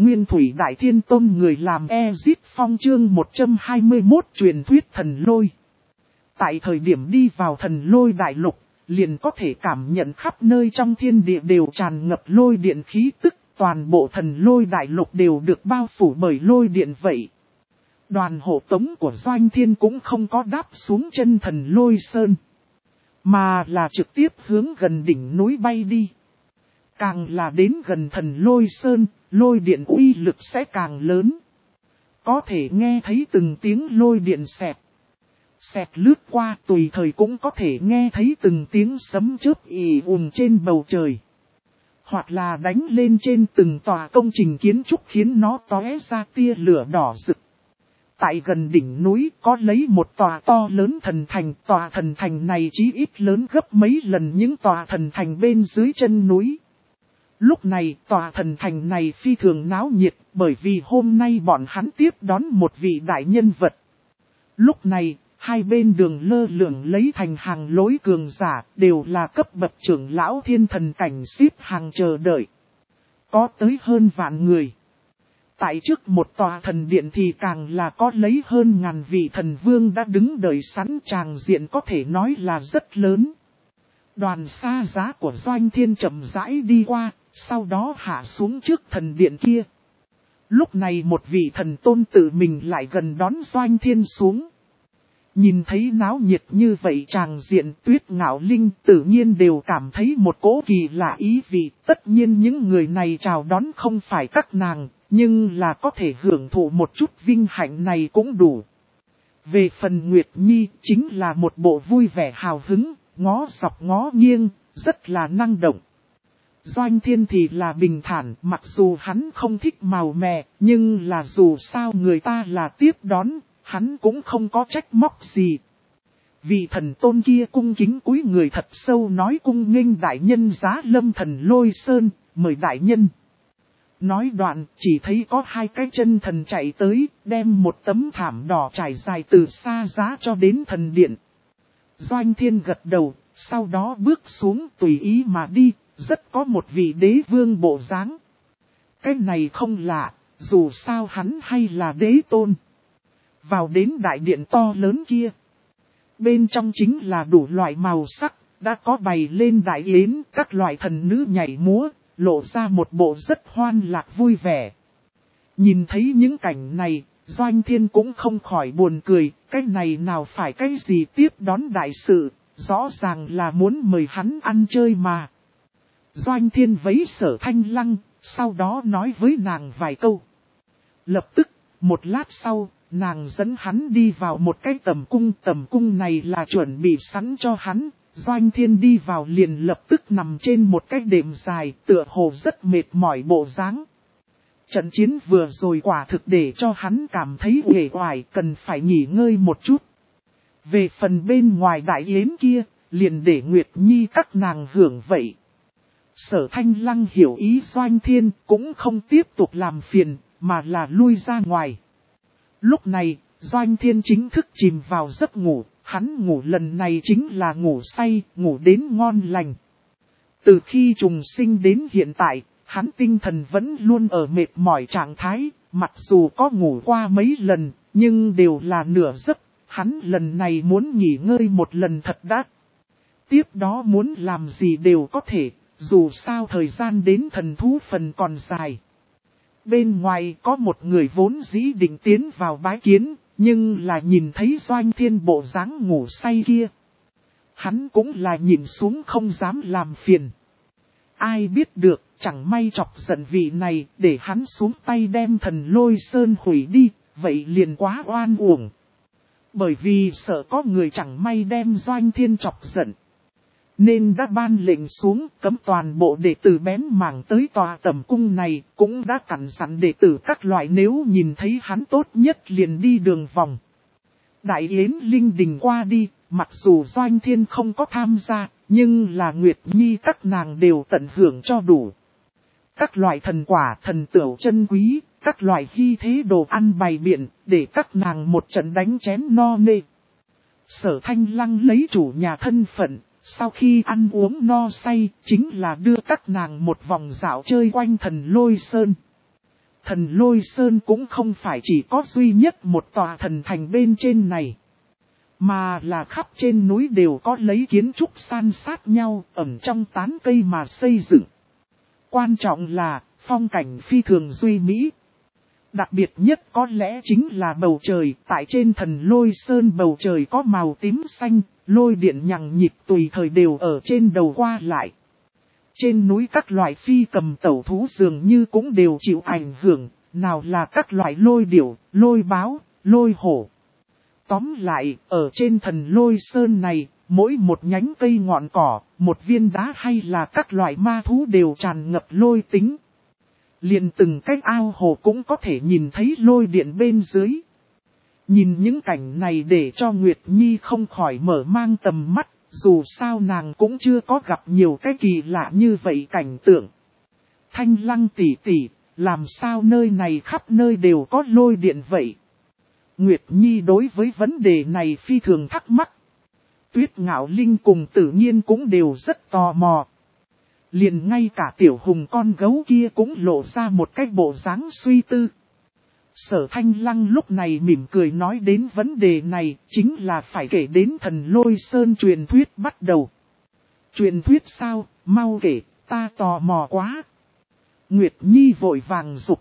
Nguyên Thủy Đại Thiên Tôn người làm Ezit Phong chương 121 truyền thuyết thần lôi. Tại thời điểm đi vào thần lôi đại lục, liền có thể cảm nhận khắp nơi trong thiên địa đều tràn ngập lôi điện khí tức, toàn bộ thần lôi đại lục đều được bao phủ bởi lôi điện vậy. Đoàn hộ tống của Doanh Thiên cũng không có đáp xuống chân thần lôi sơn, mà là trực tiếp hướng gần đỉnh núi bay đi. Càng là đến gần thần lôi sơn, lôi điện uy lực sẽ càng lớn. Có thể nghe thấy từng tiếng lôi điện xẹt. Xẹt lướt qua, tùy thời cũng có thể nghe thấy từng tiếng sấm chớp ì ùn trên bầu trời. Hoặc là đánh lên trên từng tòa công trình kiến trúc khiến nó tóe ra tia lửa đỏ rực. Tại gần đỉnh núi có lấy một tòa to lớn thần thành. Tòa thần thành này chí ít lớn gấp mấy lần những tòa thần thành bên dưới chân núi. Lúc này tòa thần thành này phi thường náo nhiệt bởi vì hôm nay bọn hắn tiếp đón một vị đại nhân vật. Lúc này, hai bên đường lơ lửng lấy thành hàng lối cường giả đều là cấp bậc trưởng lão thiên thần cảnh xếp hàng chờ đợi. Có tới hơn vạn người. Tại trước một tòa thần điện thì càng là có lấy hơn ngàn vị thần vương đã đứng đợi sẵn, tràng diện có thể nói là rất lớn. Đoàn xa giá của Doanh Thiên chậm rãi đi qua, sau đó hạ xuống trước thần điện kia. Lúc này một vị thần tôn tự mình lại gần đón Doanh Thiên xuống. Nhìn thấy náo nhiệt như vậy tràng diện, Tuyết Ngạo Linh tự nhiên đều cảm thấy một cỗ kỳ lạ ý vị. Tất nhiên những người này chào đón không phải các nàng, nhưng là có thể hưởng thụ một chút vinh hạnh này cũng đủ. Về phần Nguyệt Nhi chính là một bộ vui vẻ hào hứng, ngó dọc ngó nghiêng, rất là năng động. Doanh Thiên thì là bình thản, mặc dù hắn không thích màu mè, nhưng là dù sao người ta là tiếp đón, hắn cũng không có trách móc gì. Vị thần tôn kia cung kính cúi người thật sâu nói cung nghênh đại nhân giá lâm thần lôi sơn, mời đại nhân. Nói đoạn chỉ thấy có hai cái chân thần chạy tới, đem một tấm thảm đỏ trải dài từ xa giá cho đến thần điện. Doanh Thiên gật đầu, sau đó bước xuống tùy ý mà đi, rất có một vị đế vương bộ dáng. Cái này không lạ, dù sao hắn hay là đế tôn. Vào đến đại điện to lớn kia. Bên trong chính là đủ loại màu sắc, đã có bày lên đại yến, các loại thần nữ nhảy múa, lộ ra một bộ rất hoan lạc vui vẻ. Nhìn thấy những cảnh này, Doanh Thiên cũng không khỏi buồn cười, cái này nào phải cái gì tiếp đón đại sự, rõ ràng là muốn mời hắn ăn chơi mà. Doanh Thiên vẫy Sở Thanh Lăng, sau đó nói với nàng vài câu. Lập tức, một lát sau, nàng dẫn hắn đi vào một cái tầm cung này là chuẩn bị sẵn cho hắn. Doanh Thiên đi vào liền lập tức nằm trên một cái đệm dài, tựa hồ rất mệt mỏi bộ dáng. Trận chiến vừa rồi quả thực để cho hắn cảm thấy uể oải, cần phải nghỉ ngơi một chút. Về phần bên ngoài đại yến kia, liền để Nguyệt Nhi các nàng hưởng vậy. Sở Thanh Lăng hiểu ý Doanh Thiên cũng không tiếp tục làm phiền, mà là lui ra ngoài. Lúc này, Doanh Thiên chính thức chìm vào giấc ngủ, hắn ngủ lần này chính là ngủ say, ngủ đến ngon lành. Từ khi trùng sinh đến hiện tại, hắn tinh thần vẫn luôn ở mệt mỏi trạng thái, mặc dù có ngủ qua mấy lần, nhưng đều là nửa giấc, hắn lần này muốn nghỉ ngơi một lần thật đã. Tiếp đó muốn làm gì đều có thể, dù sao thời gian đến thần thú phần còn dài. Bên ngoài có một người vốn dĩ định tiến vào bái kiến, nhưng là nhìn thấy Doanh Thiên bộ dáng ngủ say kia. Hắn cũng là nhìn xuống không dám làm phiền. Ai biết được, chẳng may chọc giận vị này, để hắn xuống tay đem thần lôi sơn hủy đi, vậy liền quá oan uổng. Bởi vì sợ có người chẳng may đem Doanh Thiên chọc giận, nên đã ban lệnh xuống cấm toàn bộ đệ tử bén mảng tới tòa tầm cung này, cũng đã cẩn sẵn đệ tử các loại nếu nhìn thấy hắn tốt nhất liền đi đường vòng. Đại yến linh đình qua đi, mặc dù Doanh Thiên không có tham gia, nhưng là Nguyệt Nhi các nàng đều tận hưởng cho đủ. Các loại thần quả, thần tửu chân quý, các loại hy thế đồ ăn bày biện, để các nàng một trận đánh chén no nê. Sở Thanh Lăng lấy chủ nhà thân phận. Sau khi ăn uống no say, chính là đưa các nàng một vòng dạo chơi quanh thần lôi sơn. Thần Lôi Sơn cũng không phải chỉ có duy nhất một tòa thần thành bên trên này, mà là khắp trên núi đều có lấy kiến trúc san sát nhau ẩn trong tán cây mà xây dựng. Quan trọng là phong cảnh phi thường duy mỹ. Đặc biệt nhất có lẽ chính là bầu trời, tại trên Thần Lôi Sơn bầu trời có màu tím xanh, lôi điện nhằng nhịp tùy thời đều ở trên đầu qua lại. Trên núi các loại phi cầm tẩu thú dường như cũng đều chịu ảnh hưởng, nào là các loại lôi điểu, lôi báo, lôi hổ. Tóm lại, ở trên Thần Lôi Sơn này, mỗi một nhánh cây ngọn cỏ, một viên đá hay là các loại ma thú đều tràn ngập lôi tính. Liền từng cái ao hồ cũng có thể nhìn thấy lôi điện bên dưới. Nhìn những cảnh này để cho Nguyệt Nhi không khỏi mở mang tầm mắt, dù sao nàng cũng chưa có gặp nhiều cái kỳ lạ như vậy cảnh tượng. Thanh Lăng tỷ tỷ, làm sao nơi này khắp nơi đều có lôi điện vậy? Nguyệt Nhi đối với vấn đề này phi thường thắc mắc. Tuyết Ngạo Linh cùng Tử Nhiên cũng đều rất tò mò. Liền ngay cả Tiểu Hùng con gấu kia cũng lộ ra một cái bộ dáng suy tư. Sở Thanh Lăng lúc này mỉm cười nói đến vấn đề này, chính là phải kể đến Thần Lôi Sơn truyền thuyết bắt đầu. Truyền thuyết sao, mau kể, ta tò mò quá. Nguyệt Nhi vội vàng dục.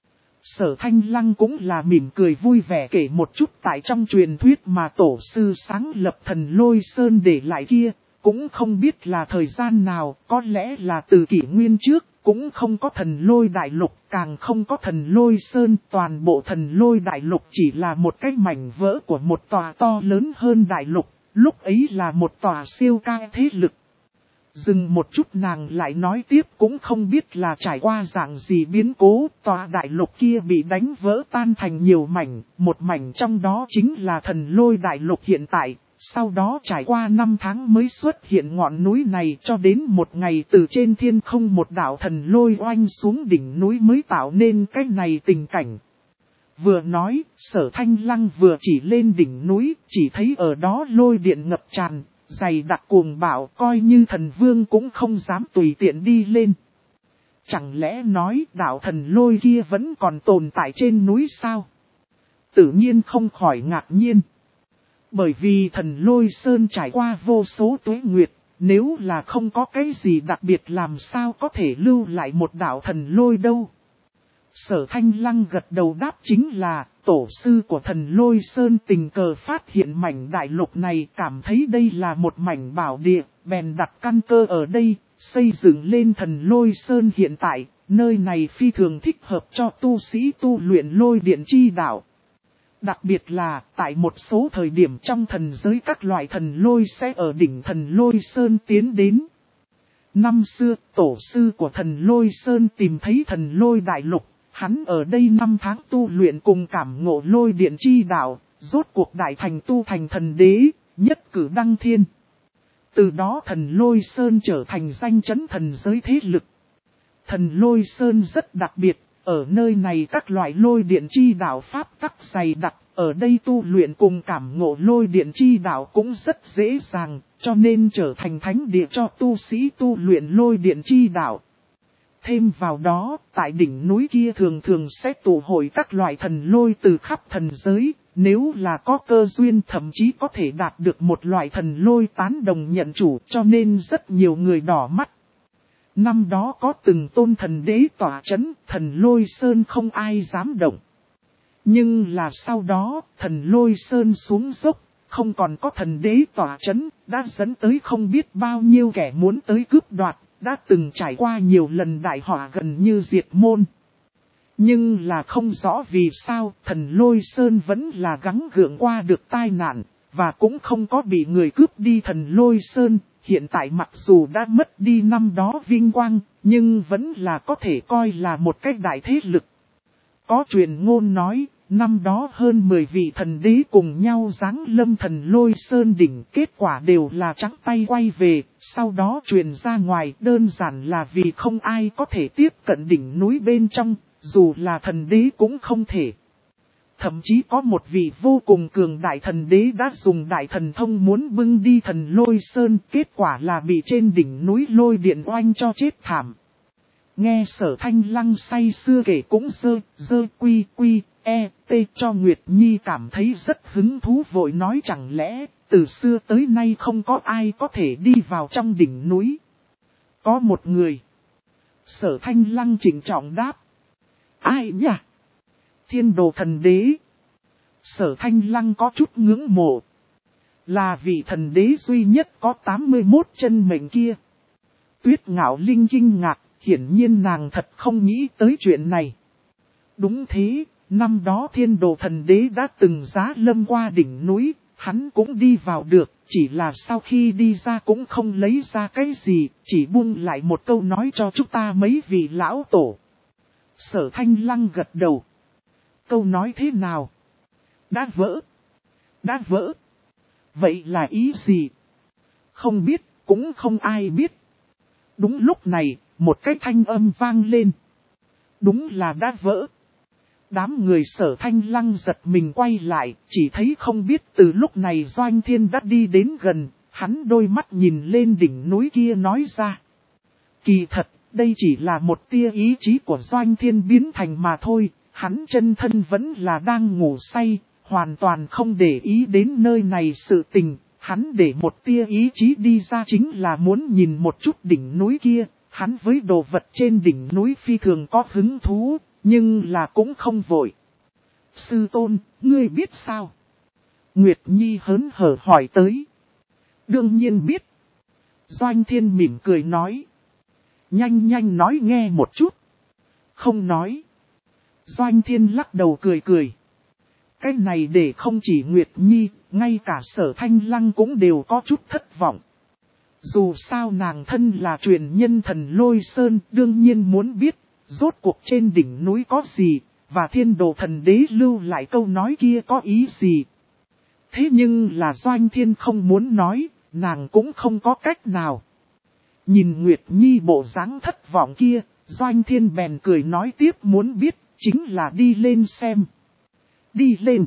Sở Thanh Lăng cũng là mỉm cười vui vẻ kể một chút tại trong truyền thuyết mà tổ sư sáng lập Thần Lôi Sơn để lại kia. Cũng không biết là thời gian nào, có lẽ là từ kỷ nguyên trước, cũng không có Thần Lôi Đại Lục, càng không có Thần Lôi Sơn. Toàn bộ Thần Lôi Đại Lục chỉ là một cái mảnh vỡ của một tòa to lớn hơn Đại Lục, lúc ấy là một tòa siêu cao thế lực. Dừng một chút nàng lại nói tiếp, cũng không biết là trải qua dạng gì biến cố, tòa Đại Lục kia bị đánh vỡ tan thành nhiều mảnh, một mảnh trong đó chính là Thần Lôi Đại Lục hiện tại. Sau đó trải qua 5 tháng mới xuất hiện ngọn núi này, cho đến một ngày từ trên thiên không một đạo thần lôi oanh xuống đỉnh núi mới tạo nên cái này tình cảnh. Vừa nói, Sở Thanh Lăng vừa chỉ lên đỉnh núi, chỉ thấy ở đó lôi điện ngập tràn, dày đặc cuồng bạo, coi như thần vương cũng không dám tùy tiện đi lên. Chẳng lẽ nói đạo thần lôi kia vẫn còn tồn tại trên núi sao? Tự nhiên không khỏi ngạc nhiên. Bởi vì Thần Lôi Sơn trải qua vô số tuế nguyệt, nếu là không có cái gì đặc biệt làm sao có thể lưu lại một đạo thần lôi đâu. Sở Thanh Lăng gật đầu đáp chính là, tổ sư của Thần Lôi Sơn tình cờ phát hiện mảnh đại lục này, cảm thấy đây là một mảnh bảo địa, bèn đặt căn cơ ở đây, xây dựng lên Thần Lôi Sơn hiện tại, nơi này phi thường thích hợp cho tu sĩ tu luyện lôi điện chi đạo. Đặc biệt là, tại một số thời điểm trong thần giới các loại thần lôi sẽ ở đỉnh Thần Lôi Sơn tiến đến. Năm xưa, tổ sư của Thần Lôi Sơn tìm thấy Thần Lôi Đại Lục, hắn ở đây 5 tháng tu luyện cùng cảm ngộ lôi điện chi đạo, rốt cuộc đại thành tu thành thần đế, nhất cử đăng thiên. Từ đó Thần Lôi Sơn trở thành danh chấn thần giới thế lực. Thần Lôi Sơn rất đặc biệt. Ở nơi này các loại lôi điện chi đạo pháp tắc dày đặc, ở đây tu luyện cùng cảm ngộ lôi điện chi đạo cũng rất dễ dàng, cho nên trở thành thánh địa cho tu sĩ tu luyện lôi điện chi đạo. Thêm vào đó, tại đỉnh núi kia thường thường sẽ tụ hội các loại thần lôi từ khắp thần giới, nếu là có cơ duyên thậm chí có thể đạt được một loại thần lôi tán đồng nhận chủ, cho nên rất nhiều người đỏ mắt. Năm đó có từng tôn thần đế tỏa chấn, Thần Lôi Sơn không ai dám động. Nhưng là sau đó, Thần Lôi Sơn xuống dốc, không còn có thần đế tỏa chấn, đã dẫn tới không biết bao nhiêu kẻ muốn tới cướp đoạt, đã từng trải qua nhiều lần đại họa gần như diệt môn. Nhưng là không rõ vì sao, Thần Lôi Sơn vẫn là gắng gượng qua được tai nạn, và cũng không có bị người cướp đi Thần Lôi Sơn. Hiện tại mặc dù đã mất đi năm đó vinh quang, nhưng vẫn là có thể coi là một cái đại thế lực. Có truyền ngôn nói, năm đó hơn 10 vị thần đế cùng nhau giáng lâm Thần Lôi Sơn đỉnh, kết quả đều là trắng tay quay về, sau đó truyền ra ngoài đơn giản là vì không ai có thể tiếp cận đỉnh núi bên trong, dù là thần đế cũng không thể. Thậm chí có một vị vô cùng cường đại thần đế đã dùng đại thần thông muốn bưng đi Thần Lôi Sơn, kết quả là bị trên đỉnh núi lôi điện oanh cho chết thảm. Nghe Sở Thanh Lăng say sưa kể cũng cho Nguyệt Nhi cảm thấy rất hứng thú, vội nói chẳng lẽ từ xưa tới nay không có ai có thể đi vào trong đỉnh núi. Có một người. Sở Thanh Lăng chỉnh trọng đáp. Ai nhỉ? Thiên Đồ Thần Đế. Sở Thanh Lăng có chút ngưỡng mộ. Là vị thần đế duy nhất có 81 chân mệnh kia. Tuyết Ngạo Linh kinh ngạc, hiển nhiên nàng thật không nghĩ tới chuyện này. Đúng thế, năm đó Thiên Đồ Thần Đế đã từng giá lâm qua đỉnh núi, hắn cũng đi vào được, chỉ là sau khi đi ra cũng không lấy ra cái gì, chỉ buông lại một câu nói cho chúng ta mấy vị lão tổ. Sở Thanh Lăng gật đầu. Câu nói thế nào? Đã vỡ. Đã vỡ. Vậy là ý gì? Không biết, cũng không ai biết. Đúng lúc này, một cái thanh âm vang lên. Đúng là đã vỡ. Đám người Sở Thanh Lăng giật mình quay lại, chỉ thấy không biết từ lúc này Doanh Thiên đã đi đến gần, hắn đôi mắt nhìn lên đỉnh núi kia nói ra. Kỳ thật, đây chỉ là một tia ý chí của Doanh Thiên biến thành mà thôi, hắn chân thân vẫn là đang ngủ say, hoàn toàn không để ý đến nơi này sự tình, hắn để một tia ý chí đi ra chính là muốn nhìn một chút đỉnh núi kia, hắn với đồ vật trên đỉnh núi phi thường có hứng thú, nhưng là cũng không vội. Sư tôn, ngươi biết sao? Nguyệt Nhi hớn hở hỏi tới. Đương nhiên biết. Doanh Thiên mỉm cười nói. Nhanh nói nghe một chút. Không nói. Doanh Thiên lắc đầu cười cười. Cái này để không chỉ Nguyệt Nhi, ngay cả Sở Thanh Lăng cũng đều có chút thất vọng. Dù sao nàng thân là truyền nhân thần Lôi Sơn, đương nhiên muốn biết, rốt cuộc trên đỉnh núi có gì, và Thiên Đồ Thần Đế lưu lại câu nói kia có ý gì. Thế nhưng là Doanh Thiên không muốn nói, nàng cũng không có cách nào. Nhìn Nguyệt Nhi bộ dáng thất vọng kia, Doanh Thiên bèn cười nói tiếp muốn biết, chính là đi lên xem. Đi lên.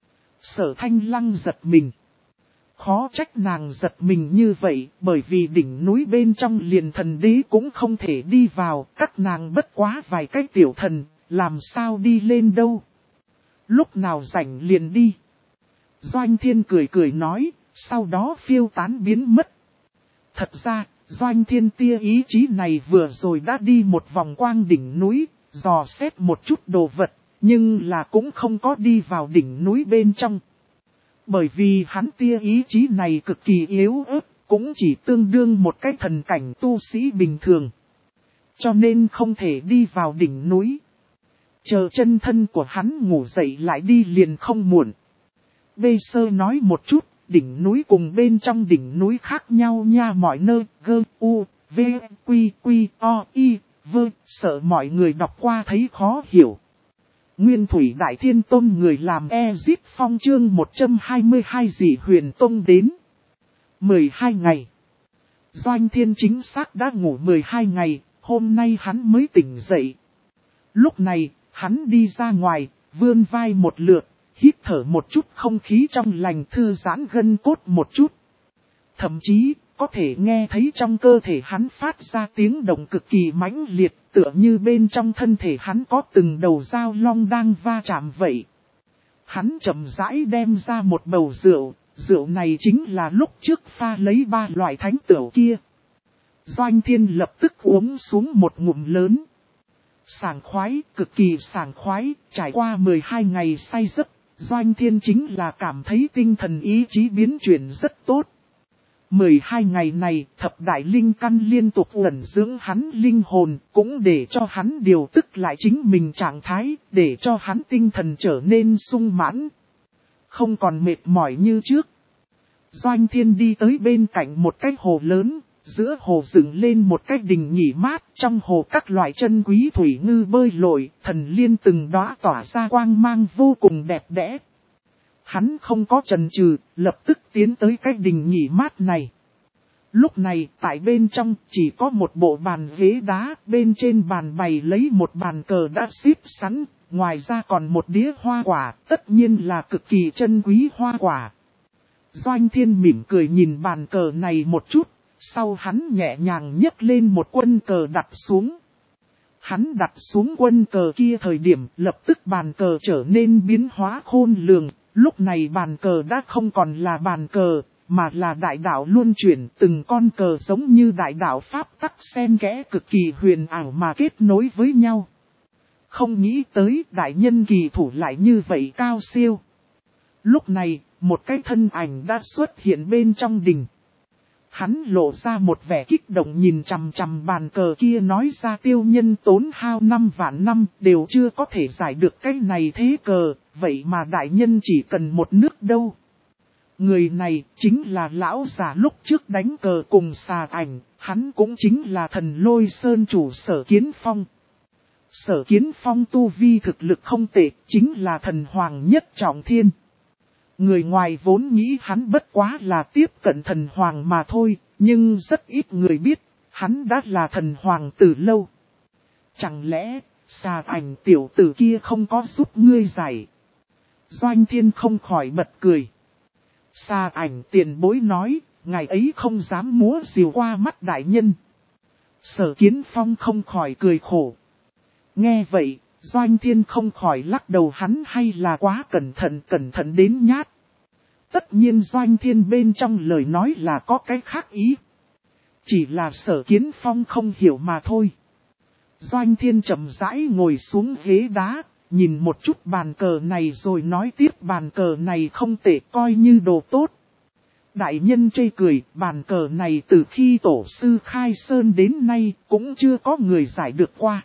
Sở Thanh Lăng giật mình. Khó trách nàng giật mình như vậy, bởi vì đỉnh núi bên trong liền thần đế cũng không thể đi vào, các nàng bất quá vài cái tiểu thần, làm sao đi lên đâu. Lúc nào rảnh liền đi. Doanh Thiên cười nói, sau đó phiêu tán biến mất. Thật ra, Doanh Thiên tia ý chí này vừa rồi đã đi một vòng quang đỉnh núi, dò xét một chút đồ vật, nhưng là cũng không có đi vào đỉnh núi bên trong. Bởi vì hắn tia ý chí này cực kỳ yếu ớt, cũng chỉ tương đương một cái thần cảnh tu sĩ bình thường. Cho nên không thể đi vào đỉnh núi. Chờ chân thân của hắn ngủ dậy lại đi liền không muộn. Bê Sơ nói một chút, đỉnh núi cùng bên trong đỉnh núi khác nhau nha, mọi nơi, sợ mọi người đọc qua thấy khó hiểu. Nguyên Thủy Đại Thiên Tôn người làm Ezit Phong chương 122 Dị Huyền Tông đến. 12 ngày. Doanh Thiên chính xác đã ngủ 12 ngày, hôm nay hắn mới tỉnh dậy. Lúc này, hắn đi ra ngoài, vươn vai một lượt, hít thở một chút không khí trong lành, thư giãn gân cốt một chút. Thậm chí, có thể nghe thấy trong cơ thể hắn phát ra tiếng động cực kỳ mãnh liệt, tựa như bên trong thân thể hắn có từng đầu dao long đang va chạm vậy. Hắn chậm rãi đem ra một bầu rượu, rượu này chính là lúc trước pha lấy 3 loại thánh tửu kia. Doanh Thiên lập tức uống xuống một ngụm lớn. Sảng khoái, cực kỳ sảng khoái, trải qua 12 ngày say giấc, Doanh Thiên chính là cảm thấy tinh thần ý chí biến chuyển rất tốt. 12 ngày này, thập đại linh căn liên tục ẩn dưỡng hắn linh hồn, cũng để cho hắn điều tức lại chính mình trạng thái, để cho hắn tinh thần trở nên sung mãn. Không còn mệt mỏi như trước. Doanh Thiên đi tới bên cạnh một cái hồ lớn, giữa hồ dựng lên một cái đình nghỉ mát, trong hồ các loại chân quý thủy ngư bơi lội, thần liên từng đóa tỏa ra quang mang vô cùng đẹp đẽ. Hắn không có chần chừ, lập tức tiến tới cái đình nghỉ mát này. Lúc này, tại bên trong, chỉ có một bộ bàn ghế đá, bên trên bàn bày lấy một bàn cờ đã xếp sẵn, ngoài ra còn một đĩa hoa quả, tất nhiên là cực kỳ chân quý hoa quả. Doanh Thiên mỉm cười nhìn bàn cờ này một chút, sau hắn nhẹ nhàng nhấc lên một quân cờ đặt xuống. Hắn đặt xuống quân cờ kia thời điểm lập tức bàn cờ trở nên biến hóa khôn lường, lúc này bàn cờ đã không còn là bàn cờ, mà là đại đạo luân chuyển, từng con cờ giống như đại đạo pháp tắc xen kẽ cực kỳ huyền ảo mà kết nối với nhau. Không nghĩ tới đại nhân kỳ thủ lại như vậy cao siêu. Lúc này, một cái thân ảnh đã xuất hiện bên trong đình. Hắn lộ ra một vẻ kích động nhìn chằm chằm bàn cờ kia nói ra tiêu nhân tốn hao 5 vạn năm đều chưa có thể giải được cái này thế cờ, vậy mà đại nhân chỉ cần một nước đâu. Người này chính là lão già lúc trước đánh cờ cùng xà ảnh, hắn cũng chính là thần Lôi Sơn chủ Sở Kiến Phong. Sở Kiến Phong tu vi thực lực không tệ, chính là thần hoàng nhất trọng thiên. Người ngoài vốn nghĩ hắn bất quá là tiếp cận thần hoàng mà thôi, nhưng rất ít người biết, hắn đã là thần hoàng từ lâu. Chẳng lẽ, xà ảnh tiểu tử kia không có giúp ngươi giải? Doanh Thiên không khỏi bật cười. Xà ảnh tiền bối nói, ngài ấy không dám múa rìu qua mắt đại nhân. Sở Kiến Phong không khỏi cười khổ. Nghe vậy, Doanh Thiên không khỏi lắc đầu, hắn hay là quá cẩn thận đến nhát. Tất nhiên Doanh Thiên bên trong lời nói là có cái khác ý. Chỉ là Sở Kiến Phong không hiểu mà thôi. Doanh Thiên chậm rãi ngồi xuống ghế đá, nhìn một chút bàn cờ này rồi nói tiếp, bàn cờ này không tệ, coi như đồ tốt. Đại nhân chê cười, bàn cờ này từ khi tổ sư khai sơn đến nay cũng chưa có người giải được qua.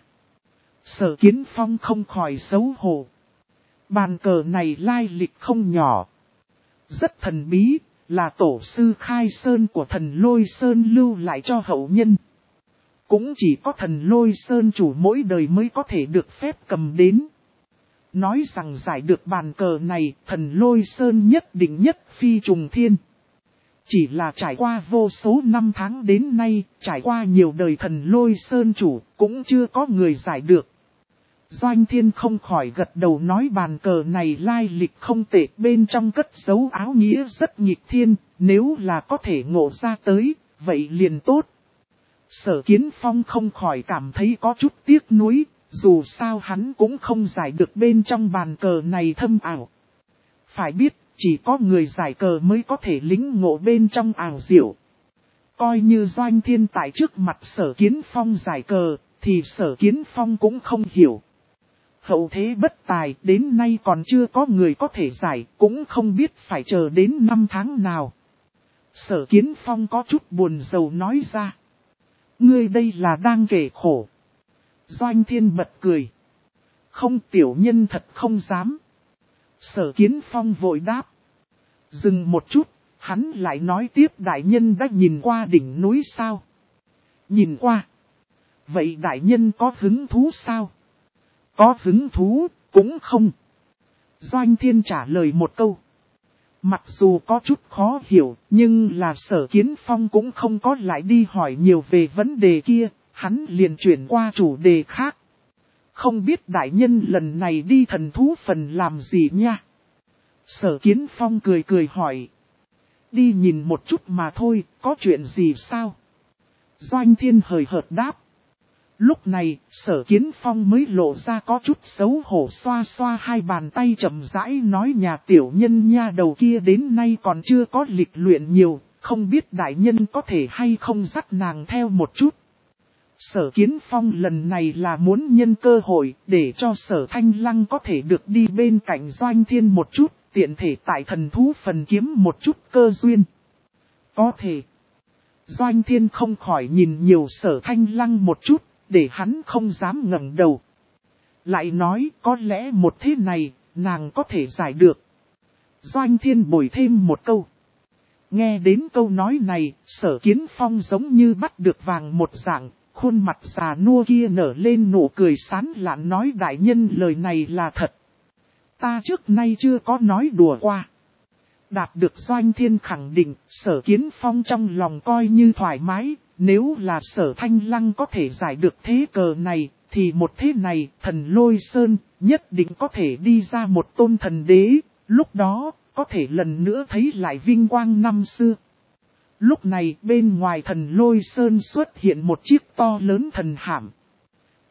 Sở Kiến Phong không khỏi xấu hổ. Bàn cờ này lai lịch không nhỏ. Rất thần bí, là tổ sư khai sơn của thần Lôi Sơn lưu lại cho hậu nhân. Cũng chỉ có thần Lôi Sơn chủ mỗi đời mới có thể được phép cầm đến. Nói rằng giải được bàn cờ này, thần Lôi Sơn nhất định nhất phi trùng thiên. Chỉ là trải qua vô số năm tháng đến nay, trải qua nhiều đời thần Lôi Sơn chủ, cũng chưa có người giải được. Doanh Thiên không khỏi gật đầu nói bàn cờ này lai lịch không tệ, bên trong cất dấu áo nghĩa rất nghịch thiên, nếu là có thể ngộ ra tới, vậy liền tốt. Sở Kiến Phong không khỏi cảm thấy có chút tiếc nuối, dù sao hắn cũng không giải được bên trong bàn cờ này thâm ảo. Phải biết, chỉ có người giải cờ mới có thể lĩnh ngộ bên trong ảo diệu. Coi như Doanh Thiên tại trước mặt Sở Kiến Phong giải cờ, thì Sở Kiến Phong cũng không hiểu. Hậu thế bất tài, đến nay còn chưa có người có thể giải, cũng không biết phải chờ đến năm tháng nào. Sở Kiến Phong có chút buồn rầu nói ra. Ngươi đây là đang kể khổ. Doanh Thiên bật cười. Không, tiểu nhân thật không dám. Sở Kiến Phong vội đáp. Dừng một chút, hắn lại nói tiếp, đại nhân đã nhìn qua đỉnh núi sao? Nhìn qua. Vậy đại nhân có hứng thú sao? Có hứng thú, cũng không. Doanh Thiên trả lời một câu. Mặc dù có chút khó hiểu, nhưng là Sở Kiến Phong cũng không có lại đi hỏi nhiều về vấn đề kia, hắn liền chuyển qua chủ đề khác. Không biết đại nhân lần này đi thần thú phần làm gì nha? Sở Kiến Phong cười hỏi. Đi nhìn một chút mà thôi, có chuyện gì sao? Doanh Thiên hời hợt đáp. Lúc này, Sở Kiến Phong mới lộ ra có chút xấu hổ, xoa xoa hai bàn tay chậm rãi nói, nhà tiểu nhân nha đầu kia đến nay còn chưa có lịch luyện nhiều, không biết đại nhân có thể hay không dắt nàng theo một chút. Sở Kiến Phong lần này là muốn nhân cơ hội để cho Sở Thanh Lăng có thể được đi bên cạnh Doanh Thiên một chút, tiện thể tại thần thú phần kiếm một chút cơ duyên. Có thể. Doanh Thiên không khỏi nhìn nhiều Sở Thanh Lăng một chút, để hắn không dám ngẩng đầu. Lại nói có lẽ một thế này, nàng có thể giải được. Doanh Thiên bồi thêm một câu. Nghe đến câu nói này, Sở Kiến Phong giống như bắt được vàng một dạng, khuôn mặt già nua kia nở lên nụ cười sán lạn nói, đại nhân lời này là thật. Ta trước nay chưa có nói đùa qua. Đạt được Doanh Thiên khẳng định, Sở Kiến Phong trong lòng coi như thoải mái. Nếu là Sở Thanh Lăng có thể giải được thế cờ này, thì một thế này, thần Lôi Sơn, nhất định có thể đi ra một tôn thần đế, lúc đó, có thể lần nữa thấy lại vinh quang năm xưa. Lúc này, bên ngoài thần Lôi Sơn xuất hiện một chiếc to lớn thần hạm.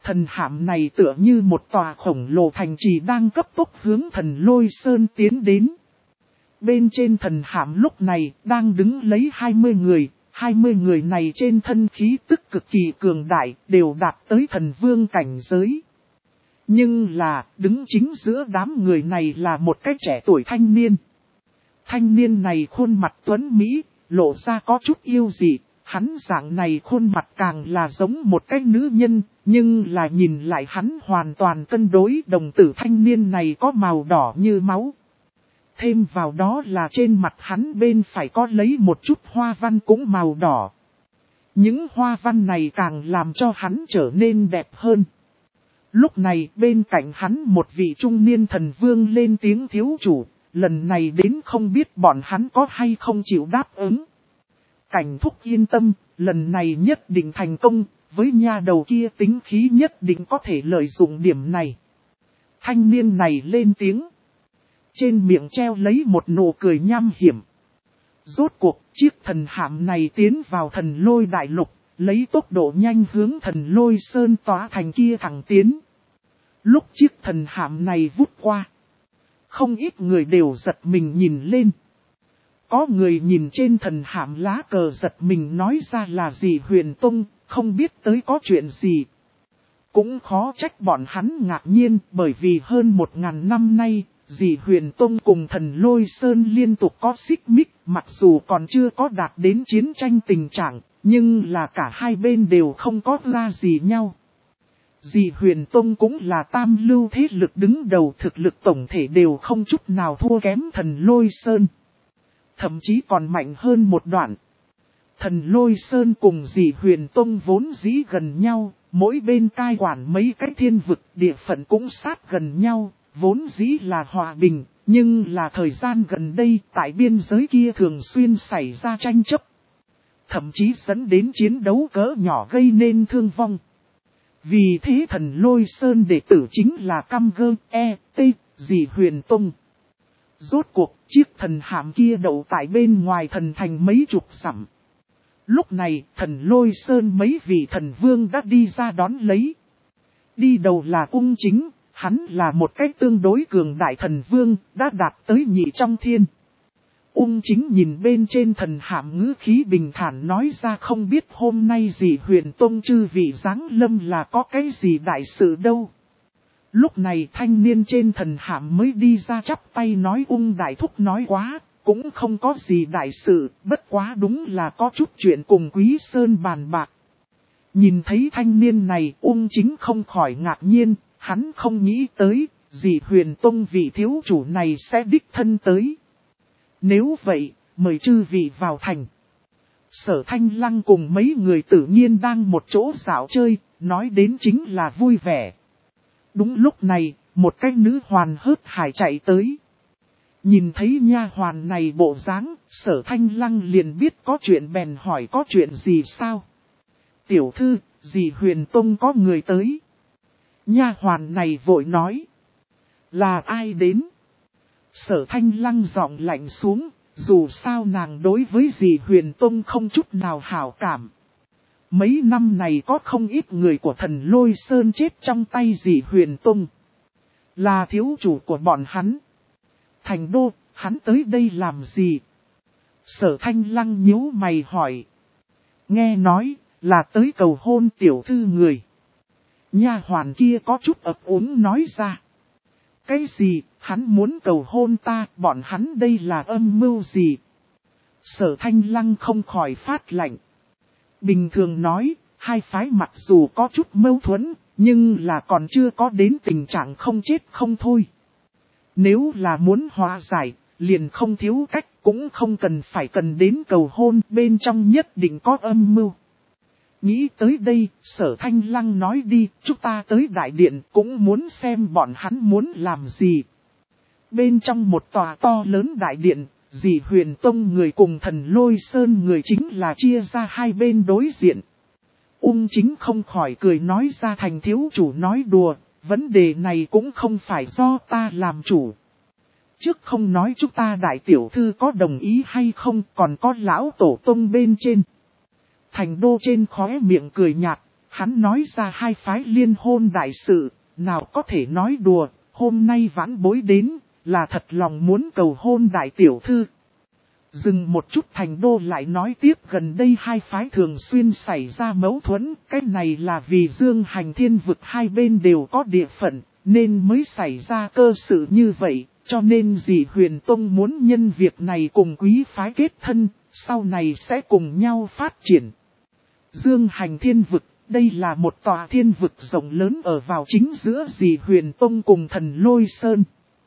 Thần hạm này tựa như một tòa khổng lồ thành trì đang cấp tốc hướng Thần Lôi Sơn tiến đến. Bên trên thần hạm lúc này đang đứng lấy 20 người, 20 người này trên thân khí tức cực kỳ cường đại, đều đạt tới thần vương cảnh giới. Nhưng là, đứng chính giữa đám người này là một cái trẻ tuổi thanh niên. Thanh niên này khuôn mặt tuấn Mỹ, lộ ra có chút yêu dị, hắn dạng này khuôn mặt càng là giống một cái nữ nhân, nhưng là nhìn lại hắn hoàn toàn cân đối. Đồng tử thanh niên này có màu đỏ như máu. Thêm vào đó là trên mặt hắn bên phải có lấy một chút hoa văn cũng màu đỏ. Những hoa văn này càng làm cho hắn trở nên đẹp hơn. Lúc này bên cạnh hắn một vị trung niên thần vương lên tiếng thiếu chủ, lần này đến không biết bọn hắn có hay không chịu đáp ứng. Cảnh thúc yên tâm, lần này nhất định thành công, với nha đầu kia tính khí nhất định có thể lợi dụng điểm này. Thanh niên này lên tiếng. Trên miệng treo lấy một nụ cười nham hiểm. Rốt cuộc, chiếc thần hạm này tiến vào thần lôi đại lục, lấy tốc độ nhanh hướng thần lôi sơn tỏa thành kia thẳng tiến. Lúc chiếc thần hạm này vút qua, không ít người đều giật mình nhìn lên. Có người nhìn trên thần hạm lá cờ giật mình nói ra là gì Huyền Tông, không biết tới có chuyện gì. Cũng khó trách bọn hắn ngạc nhiên, bởi vì hơn 1000 năm nay, dì Huyền Tông cùng thần Lôi Sơn liên tục có xích mích, mặc dù còn chưa có đạt đến chiến tranh tình trạng, nhưng là cả hai bên đều không có ra gì nhau. Dì Huyền Tông cũng là tam lưu thế lực đứng đầu, thực lực tổng thể đều không chút nào thua kém thần Lôi Sơn. Thậm chí còn mạnh hơn một đoạn. Thần Lôi Sơn cùng dì Huyền Tông vốn dĩ gần nhau, mỗi bên cai quản mấy cái thiên vực địa phận cũng sát gần nhau, vốn dĩ là hòa bình, nhưng là thời gian gần đây tại biên giới kia thường xuyên xảy ra tranh chấp. Thậm chí dẫn đến chiến đấu cỡ nhỏ gây nên thương vong. Vì thế thần Lôi Sơn đệ tử chính là Cam Gơ, dì Huyền Tông. Rốt cuộc, chiếc thần hạm kia đậu tại bên ngoài thần thành mấy chục dặm. Lúc này, thần Lôi Sơn mấy vị thần vương đã đi ra đón lấy. Đi đầu là Ung Chính, hắn là một cách tương đối cường đại thần vương, đã đạt tới nhị trong thiên. Ung Chính nhìn bên trên thần hạm ngữ khí bình thản nói ra không biết hôm nay dì Huyền Tông chư vị giáng lâm là có cái gì đại sự đâu. Lúc này thanh niên trên thần hạm mới đi ra chắp tay nói Ung đại thúc nói quá, cũng không có gì đại sự, bất quá đúng là có chút chuyện cùng Quý Sơn bàn bạc. Nhìn thấy thanh niên này Ung Chính không khỏi ngạc nhiên, hắn không nghĩ tới, dì Huyền Tông vị thiếu chủ này sẽ đích thân tới. Nếu vậy, mời chư vị vào thành. Sở Thanh Lăng cùng mấy người tự nhiên đang một chỗ dạo chơi, nói đến chính là vui vẻ. Đúng lúc này, một cái nữ hoàn hớt hải chạy tới. Nhìn thấy nha hoàn này bộ dáng, Sở Thanh Lăng liền biết có chuyện bèn hỏi có chuyện gì sao. Tiểu thư, dì Huyền Tông có người tới. Nha hoàn này vội nói. Là ai đến? Sở Thanh Lăng giọng lạnh xuống, dù sao nàng đối với dì Huyền Tông không chút nào hảo cảm. Mấy năm này có không ít người của thần Lôi Sơn chết trong tay dì Huyền Tông. Là thiếu chủ của bọn hắn. Thành đô, hắn tới đây làm gì? Sở Thanh Lăng nhíu mày hỏi. Nghe nói, là tới cầu hôn tiểu thư người. Nha hoàn kia có chút ấp úng nói ra. Cái gì, hắn muốn cầu hôn ta, bọn hắn đây là âm mưu gì? Sở Thanh Lăng không khỏi phát lạnh. Bình thường nói, hai phái mặc dù có chút mâu thuẫn, nhưng là còn chưa có đến tình trạng không chết không thôi. Nếu là muốn hòa giải, liền không thiếu cách, cũng không cần đến cầu hôn, bên trong nhất định có âm mưu. Nghĩ tới đây, Sở Thanh Lăng nói đi, chúng ta tới đại điện cũng muốn xem bọn hắn muốn làm gì. Bên trong một tòa to lớn đại điện, dì Huyền Tông người cùng thần Lôi Sơn người chính là chia ra hai bên đối diện. Ung Chính không khỏi cười nói ra thành thiếu chủ nói đùa, vấn đề này cũng không phải do ta làm chủ. Trước không nói chúng ta đại tiểu thư có đồng ý hay không, còn có lão tổ tông bên trên. Thành đô trên khóe miệng cười nhạt, Hắn nói ra hai phái liên hôn đại sự, nào có thể nói đùa, hôm nay vãn bối đến, là thật lòng muốn cầu hôn đại tiểu thư. Dừng một chút Thành Đô lại nói tiếp, gần đây hai phái thường xuyên xảy ra mâu thuẫn, cái này là vì Dương Hành Thiên vực hai bên đều có địa phận, nên mới xảy ra cơ sự như vậy, cho nên dì Huyền Tông muốn nhân việc này cùng quý phái kết thân, sau này sẽ cùng nhau phát triển. Dương Hành Thiên vực, đây là một tòa thiên vực rộng lớn ở vào chính giữa dì Huyền Tông cùng Thần Lôi Sơn.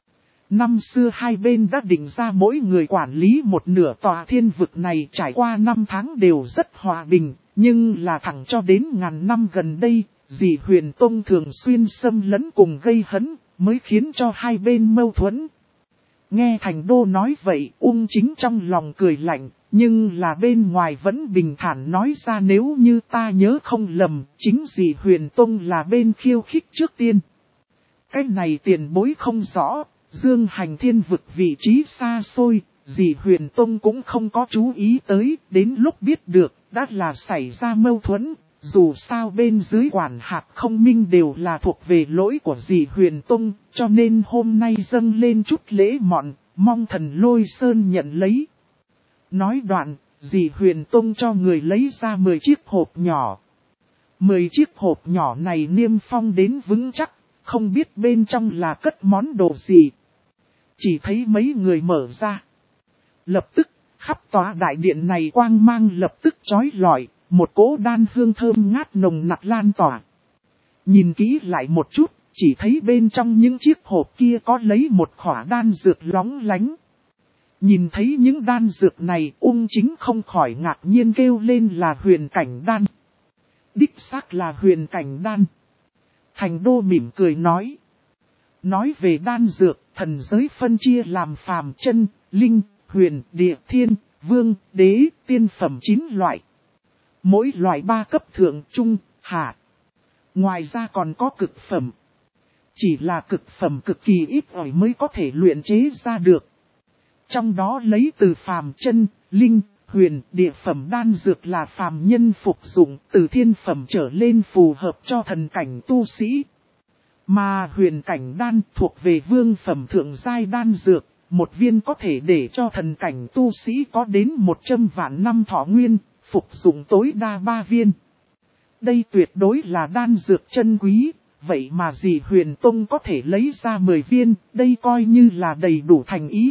Năm xưa hai bên đã định ra mỗi người quản lý một nửa tòa thiên vực này, trải qua 5 tháng đều rất hòa bình, nhưng là thẳng cho đến ngàn năm gần đây, dì Huyền Tông thường xuyên xâm lấn cùng gây hấn, mới khiến cho hai bên mâu thuẫn. Nghe Thành Đô nói vậy, Ung Chính trong lòng cười lạnh, nhưng là bên ngoài vẫn bình thản nói ra, nếu như ta nhớ không lầm, chính dì Huyền Tông là bên khiêu khích trước tiên. Cái này tiền bối không rõ. Dương Hành Thiên vực vị trí xa xôi, dì Huyền Tông cũng không có chú ý tới, đến lúc biết được, đã là xảy ra mâu thuẫn, dù sao bên dưới quản hạt không minh đều là thuộc về lỗi của dì Huyền Tông, cho nên hôm nay dâng lên chút lễ mọn, mong Thần Lôi Sơn nhận lấy. Nói đoạn, dì Huyền Tông cho người lấy ra 10 chiếc hộp nhỏ. 10 chiếc hộp nhỏ này niêm phong đến vững chắc, không biết bên trong là cất món đồ gì. Chỉ thấy mấy người mở ra. Lập tức, khắp tòa đại điện này quang mang lập tức chói lọi, một cỗ đan hương thơm ngát nồng nặc lan tỏa. Nhìn kỹ lại một chút, chỉ thấy bên trong những chiếc hộp kia có lấy một khỏa đan dược lóng lánh. Nhìn thấy những đan dược này, Ung Chính không khỏi ngạc nhiên kêu lên là huyền cảnh đan. Đích xác là huyền cảnh đan. Thành Đô mỉm cười nói. Nói về đan dược, thần giới phân chia làm phàm, chân, linh, huyền, địa, thiên, vương, đế, tiên phẩm 9 loại. Mỗi loại 3 cấp thượng, trung, hạ. Ngoài ra còn có cực phẩm. Chỉ là cực phẩm cực kỳ ít ỏi mới có thể luyện chế ra được. Trong đó lấy từ phàm, chân, linh, huyền, địa phẩm đan dược là phàm nhân phục dụng, từ thiên phẩm trở lên phù hợp cho thần cảnh tu sĩ. Mà huyền cảnh đan thuộc về vương phẩm thượng giai đan dược, một viên có thể để cho thần cảnh tu sĩ có đến 100 vạn năm thọ nguyên, phục dụng tối đa 3 viên. Đây tuyệt đối là đan dược chân quý, vậy mà dì Huyền Tông có thể lấy ra 10 viên, đây coi như là đầy đủ thành ý.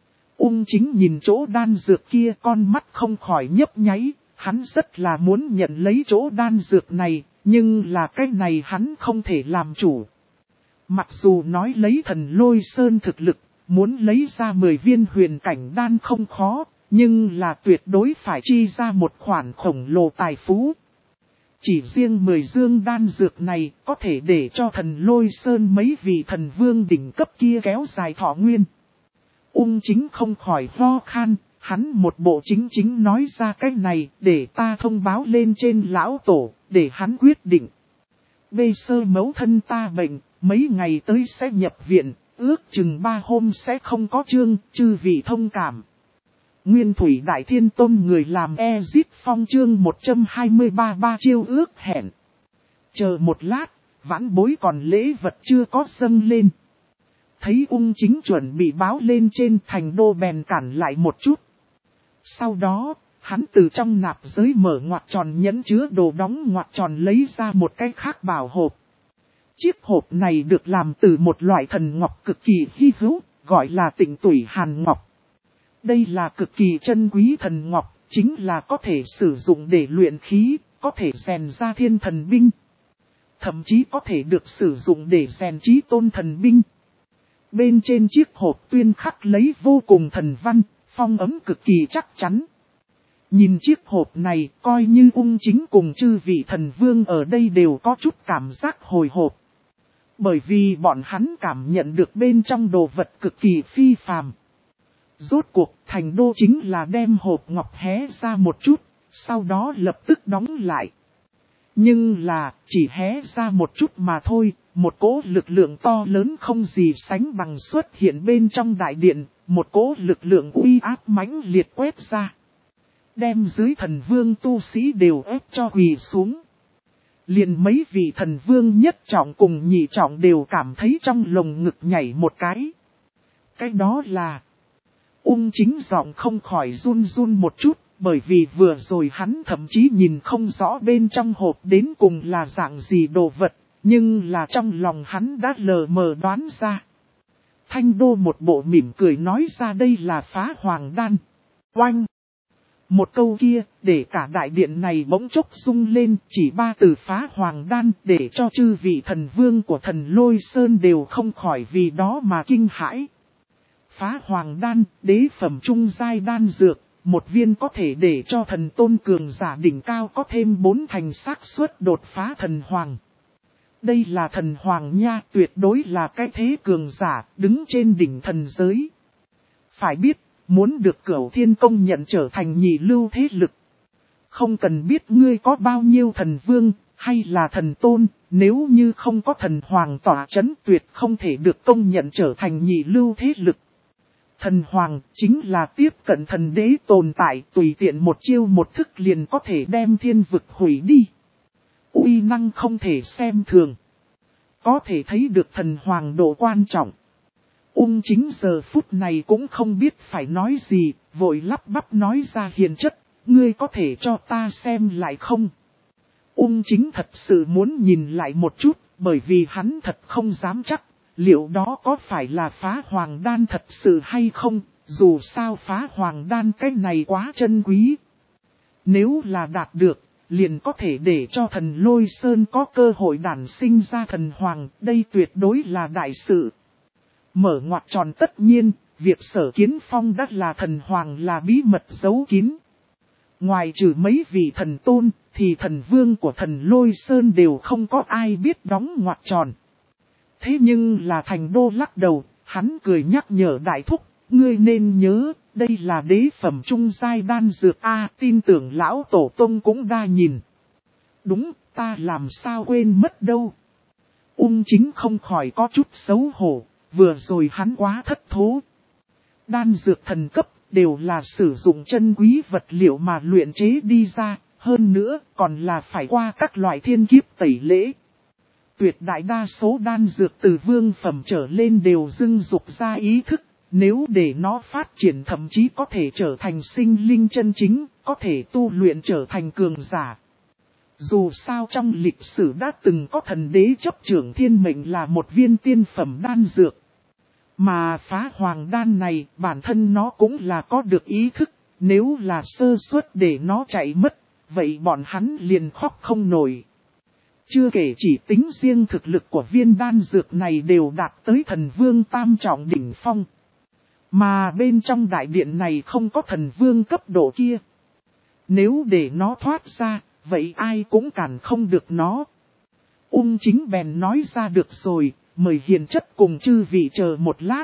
Ung Chính nhìn chỗ đan dược kia, con mắt không khỏi nhấp nháy, hắn rất là muốn nhận lấy chỗ đan dược này, nhưng là cái này hắn không thể làm chủ. Mặc dù nói lấy Thần Lôi Sơn thực lực, muốn lấy ra 10 viên huyền cảnh đan không khó, nhưng là tuyệt đối phải chi ra một khoản khổng lồ tài phú. Chỉ riêng 10 dương đan dược này có thể để cho Thần Lôi Sơn mấy vị thần vương đỉnh cấp kia kéo dài thọ nguyên. Ung Chính không khỏi ho khan, hắn một bộ chính nói ra cái này để ta thông báo lên trên lão tổ, để hắn quyết định. Bê sơ mẫu thân ta bệnh, mấy ngày tới sẽ nhập viện, ước chừng 3 hôm sẽ không có chương, chư vị thông cảm. Nguyên Thủy Đại Thiên Tôn người làm Ezit Phong chương 123 ba chiêu ước hẹn. Chờ một lát, vãn bối còn lễ vật chưa có dâng lên. Thấy Ung Chính chuẩn bị báo lên trên, Thành Đô bèn cản lại một chút. Sau đó, hắn từ trong nạp giới mở ngoặc tròn nhẫn chứa đồ đóng ngoặc tròn lấy ra một cái khác bảo hộp. Chiếc hộp này được làm từ một loại thần ngọc cực kỳ hy hữu, gọi là Tịnh Tủy Hàn Ngọc. Đây là cực kỳ chân quý thần ngọc, chính là có thể sử dụng để luyện khí, có thể rèn ra thiên thần binh. Thậm chí có thể được sử dụng để rèn chí tôn thần binh. Bên trên chiếc hộp tuyên khắc lấy vô cùng thần văn, phong ấm cực kỳ chắc chắn. Nhìn chiếc hộp này, coi như Ung Chính cùng chư vị thần vương ở đây đều có chút cảm giác hồi hộp. Bởi vì bọn hắn cảm nhận được bên trong đồ vật cực kỳ phi phàm. Rốt cuộc, Thành Đô chính là đem hộp ngọc hé ra một chút, sau đó lập tức đóng lại. Nhưng là, chỉ hé ra một chút mà thôi, một cỗ lực lượng to lớn không gì sánh bằng xuất hiện bên trong đại điện, một cỗ lực lượng uy áp mãnh liệt quét ra. Đem dưới thần vương tu sĩ đều ép cho quỳ xuống. Liền mấy vị thần vương nhất trọng cùng nhị trọng đều cảm thấy trong lồng ngực nhảy một cái. Cái đó là... Ung Chính giọng không khỏi run run một chút, bởi vì vừa rồi hắn thậm chí nhìn không rõ bên trong hộp đến cùng là dạng gì đồ vật, nhưng là trong lòng hắn đã lờ mờ đoán ra. Thanh Đô một bộ mỉm cười nói ra đây là phá hoàng đan. Oanh! Một câu kia, để cả đại điện này bỗng chốc rung lên, chỉ ba từ phá hoàng đan, để cho chư vị thần vương của thần Lôi Sơn đều không khỏi vì đó mà kinh hãi. Phá hoàng đan, đế phẩm trung giai đan dược, một viên có thể để cho thần tôn cường giả đỉnh cao có thêm 4 thành xác suất đột phá thần hoàng. Đây là thần hoàng nha, tuyệt đối là cái thế cường giả, đứng trên đỉnh thần giới. Phải biết, muốn được Cửu Thiên công nhận trở thành nhị lưu thế lực. Không cần biết ngươi có bao nhiêu thần vương, hay là thần tôn, nếu như không có thần hoàng tỏa chấn tuyệt không thể được công nhận trở thành nhị lưu thế lực. Thần hoàng chính là tiếp cận thần đế tồn tại, tùy tiện một chiêu một thức liền có thể đem thiên vực hủy đi. Uy năng không thể xem thường. Có thể thấy được thần hoàng độ quan trọng. Ung Chính giờ phút này cũng không biết phải nói gì, vội lắp bắp nói ra hiền chất, ngươi có thể cho ta xem lại không? Ung Chính thật sự muốn nhìn lại một chút, bởi vì hắn thật không dám chắc, liệu đó có phải là phá hoàng đan thật sự hay không, dù sao phá hoàng đan cái này quá chân quý. Nếu là đạt được, liền có thể để cho thần Lôi Sơn có cơ hội đản sinh ra thần hoàng, đây tuyệt đối là đại sự. Mở ngoặc tròn tất nhiên, việc Sở Kiến Phong đắt là thần hoàng là bí mật giấu kín. Ngoài trừ mấy vị thần tôn, thì thần vương của thần Lôi Sơn đều không có ai biết đóng ngoặc tròn. Thế nhưng là Thành Đô lắc đầu, hắn cười nhắc nhở đại thúc, ngươi nên nhớ, đây là đế phẩm trung giai đan dược A, tin tưởng lão tổ tông cũng đa nhìn. Đúng, ta làm sao quên mất đâu. Ung Chính không khỏi có chút xấu hổ, vừa rồi hắn quá thất thố. Đan dược thần cấp đều là sử dụng chân quý vật liệu mà luyện chế đi ra, hơn nữa còn là phải qua các loại thiên kiếp tẩy lễ. Tuyệt đại đa số đan dược từ vương phẩm trở lên đều dưng dục ra ý thức, nếu để nó phát triển thậm chí có thể trở thành sinh linh chân chính, có thể tu luyện trở thành cường giả. Dù sao trong lịch sử đã từng có thần đế chấp trưởng thiên mệnh là một viên tiên phẩm đan dược. Mà phá hoàng đan này bản thân nó cũng là có được ý thức, nếu là sơ suất để nó chạy mất, vậy bọn hắn liền khóc không nổi. Chưa kể chỉ tính riêng thực lực của viên đan dược này đều đạt tới thần vương tam trọng đỉnh phong. Mà bên trong đại điện này không có thần vương cấp độ kia. Nếu để nó thoát ra, vậy ai cũng cản không được nó. Ung Chính bèn nói ra được rồi, mời hiền chất cùng chư vị chờ một lát.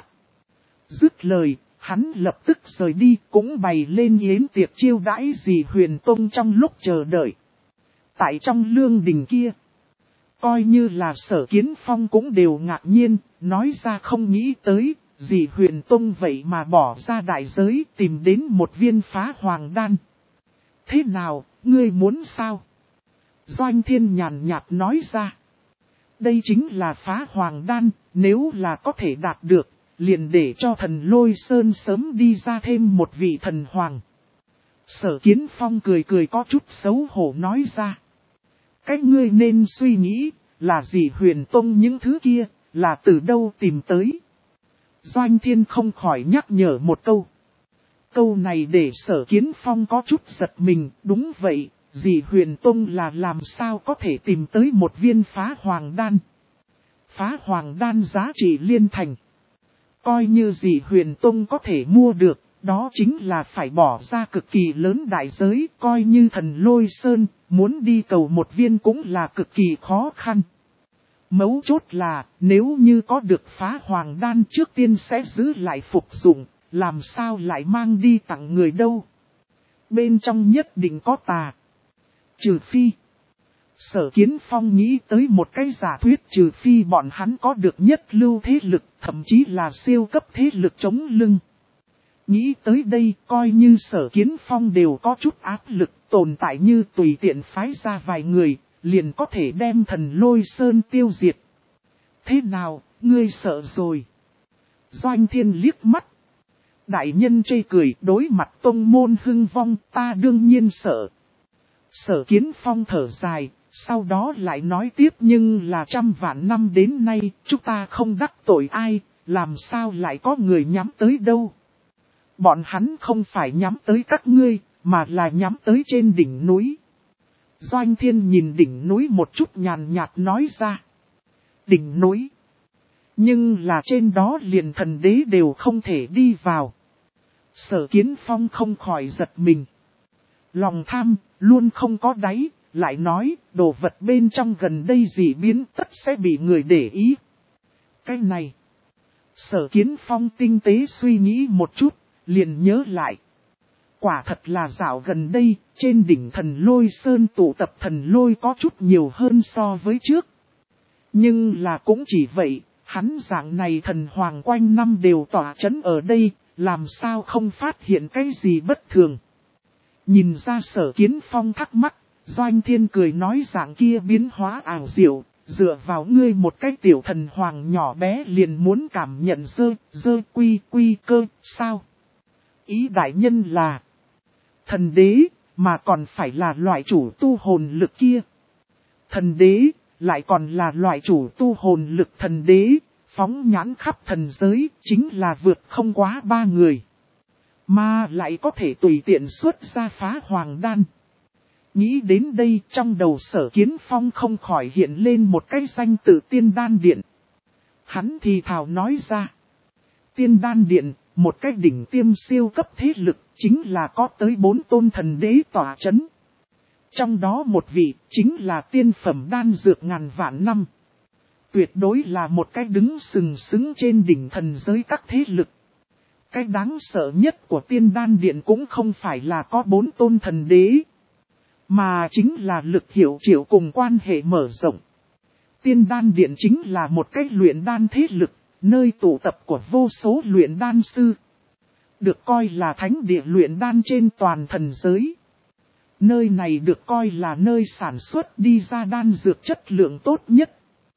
Dứt lời, hắn lập tức rời đi cũng bày lên yến tiệc chiêu đãi dì Huyền Tông trong lúc chờ đợi. Tại trong lương đình kia, coi như là Sở Kiến Phong cũng đều ngạc nhiên, nói ra không nghĩ tới, dì Huyền Tông vậy mà bỏ ra đại giới tìm đến một viên phá hoàng đan. Thế nào, ngươi muốn sao? Doanh Thiên nhàn nhạt nói ra. Đây chính là phá hoàng đan, nếu là có thể đạt được, liền để cho thần Lôi Sơn sớm đi ra thêm một vị thần hoàng. Sở Kiến Phong cười cười có chút xấu hổ nói ra. Cái ngươi nên suy nghĩ, là gì Huyền Tông những thứ kia, là từ đâu tìm tới. Doanh Thiên không khỏi nhắc nhở một câu. Câu này để Sở Kiến Phong có chút giật mình, đúng vậy, dì Huyền Tông là làm sao có thể tìm tới một viên phá hoàng đan. Phá hoàng đan giá trị liên thành. Coi như dì Huyền Tông có thể mua được, đó chính là phải bỏ ra cực kỳ lớn đại giới, coi như thần Lôi Sơn, muốn đi cầu một viên cũng là cực kỳ khó khăn. Mấu chốt là, nếu như có được phá hoàng đan trước tiên sẽ giữ lại phục dụng, làm sao lại mang đi tặng người đâu. Bên trong nhất định có tà. Trừ phi. Sở Kiến Phong nghĩ tới một cái giả thuyết trừ phi bọn hắn có được nhất lưu thế lực, thậm chí là siêu cấp thế lực chống lưng. Nghĩ tới đây coi như Sở Kiến Phong đều có chút áp lực tồn tại như tùy tiện phái ra vài người, liền có thể đem Thần Lôi Sơn tiêu diệt. Thế nào, ngươi sợ rồi? Doanh Thiên liếc mắt. Đại nhân chê cười, đối mặt tông môn hưng vong, ta đương nhiên sợ. Sở Kiến Phong thở dài, sau đó lại nói tiếp, nhưng là trăm vạn năm đến nay, chúng ta không đắc tội ai, làm sao lại có người nhắm tới đâu. Bọn hắn không phải nhắm tới các ngươi, mà là nhắm tới trên đỉnh núi. Doanh Thiên nhìn đỉnh núi một chút nhàn nhạt nói ra. Đỉnh núi. Nhưng là trên đó liền thần đế đều không thể đi vào. Sở Kiến Phong không khỏi giật mình. Lòng tham, luôn không có đáy, lại nói, đồ vật bên trong gần đây dị biến tất sẽ bị người để ý. Cái này. Sở Kiến Phong tinh tế suy nghĩ một chút, liền nhớ lại. Quả thật là dạo gần đây, trên đỉnh Thần Lôi Sơn tụ tập thần lôi có chút nhiều hơn so với trước. Nhưng là cũng chỉ vậy, hắn dạng này thần hoàng quanh năm đều tỏa chấn ở đây, làm sao không phát hiện cái gì bất thường. Nhìn ra Sở Kiến Phong thắc mắc, Doanh Thiên cười nói dạng kia biến hóa ảo diệu, dựa vào ngươi một cái tiểu thần hoàng nhỏ bé liền muốn cảm nhận quy cơ, sao? Ý đại nhân là thần đế, mà còn phải là loại chủ tu hồn lực kia. Thần đế, lại còn là loại chủ tu hồn lực thần đế, phóng nhãn khắp thần giới, chính là vượt không quá 3 người. Mà lại có thể tùy tiện xuất ra phá hoàng đan. Nghĩ đến đây trong đầu Sở Kiến Phong không khỏi hiện lên một cái danh tự Tiên Đan Điện. Hắn thì thào nói ra. Tiên Đan Điện, một cái đỉnh tiêm siêu cấp thế lực, chính là có tới 4 tôn thần đế tỏa chấn. Trong đó một vị, chính là tiên phẩm đan dược ngàn vạn năm. Tuyệt đối là một cái đứng sừng sững trên đỉnh thần giới các thế lực. Cái đáng sợ nhất của Tiên Đan Điện cũng không phải là có 4 tôn thần đế, mà chính là lực hiệu triệu cùng quan hệ mở rộng. Tiên Đan Điện chính là một cái luyện đan thế lực, nơi tụ tập của vô số luyện đan sư. Được coi là thánh địa luyện đan trên toàn thần giới. Nơi này được coi là nơi sản xuất đi ra đan dược chất lượng tốt nhất.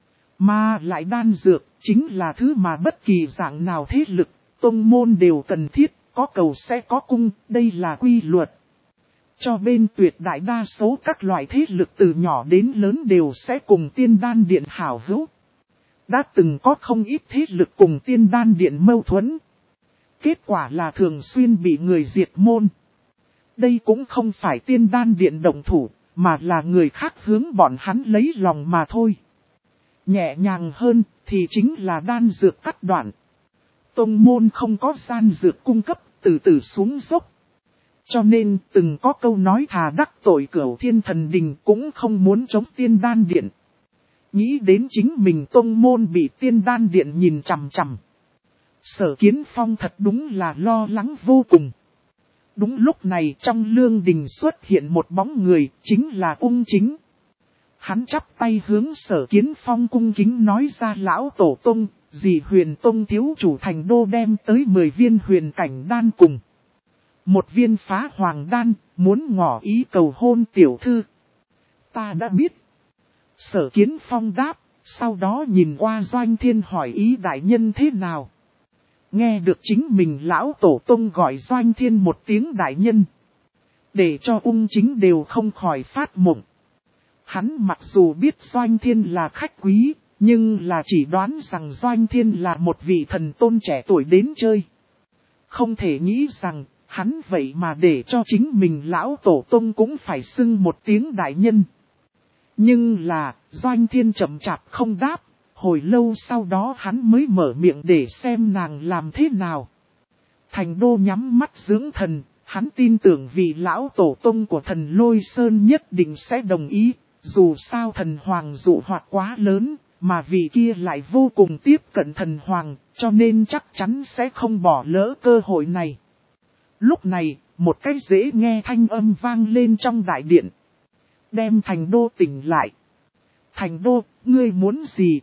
Mà lại đan dược chính là thứ mà bất kỳ dạng nào thế lực, tông môn đều cần thiết, có cầu sẽ có cung, đây là quy luật. Cho bên tuyệt đại đa số các loại thế lực từ nhỏ đến lớn đều sẽ cùng Tiên Đan Điện hảo hữu. Đã từng có không ít thế lực cùng Tiên Đan Điện mâu thuẫn. Kết quả là thường xuyên bị người diệt môn. Đây cũng không phải Tiên Đan Điện động thủ, mà là người khác hướng bọn hắn lấy lòng mà thôi. Nhẹ nhàng hơn thì chính là đan dược cắt đoạn. Tông môn không có gian dược cung cấp, từ từ xuống dốc. Cho nên từng có câu nói thà đắc tội Cửu Thiên Thần Đình cũng không muốn chống Tiên Đan Điện. Nghĩ đến chính mình tông môn bị Tiên Đan Điện nhìn chằm chằm. Sở Kiến Phong thật đúng là lo lắng vô cùng. Đúng lúc này trong lương đình xuất hiện một bóng người, chính là Ung Chính. Hắn chắp tay hướng Sở Kiến Phong cung kính nói ra lão tổ tông, dì Huyền Tông thiếu chủ Thành Đô đem tới 10 viên huyền cảnh đan cùng 1 viên phá hoàng đan, muốn ngỏ ý cầu hôn tiểu thư. Ta đã biết. Sở Kiến Phong đáp, sau đó nhìn qua Doanh Thiên hỏi ý đại nhân thế nào. Nghe được chính mình lão tổ tông gọi Doanh Thiên một tiếng đại nhân. Để cho Ung Chính đều không khỏi phát mộng. Hắn mặc dù biết Doanh Thiên là khách quý, nhưng là chỉ đoán rằng Doanh Thiên là một vị thần tôn trẻ tuổi đến chơi. Không thể nghĩ rằng, hắn vậy mà để cho chính mình lão tổ tông cũng phải xưng một tiếng đại nhân. Nhưng là, Doanh Thiên chậm chạp không đáp, hồi lâu sau đó hắn mới mở miệng để xem nàng làm thế nào. Thành Đô nhắm mắt dưỡng thần, hắn tin tưởng vì lão tổ tông của Thần Lôi Sơn nhất định sẽ đồng ý, dù sao thần hoàng dụ hoạt quá lớn, mà vị kia lại vô cùng tiếp cận thần hoàng, cho nên chắc chắn sẽ không bỏ lỡ cơ hội này. Lúc này, một cái dễ nghe thanh âm vang lên trong đại điện. Đem Thành Đô tỉnh lại. Thành Đô, ngươi muốn gì?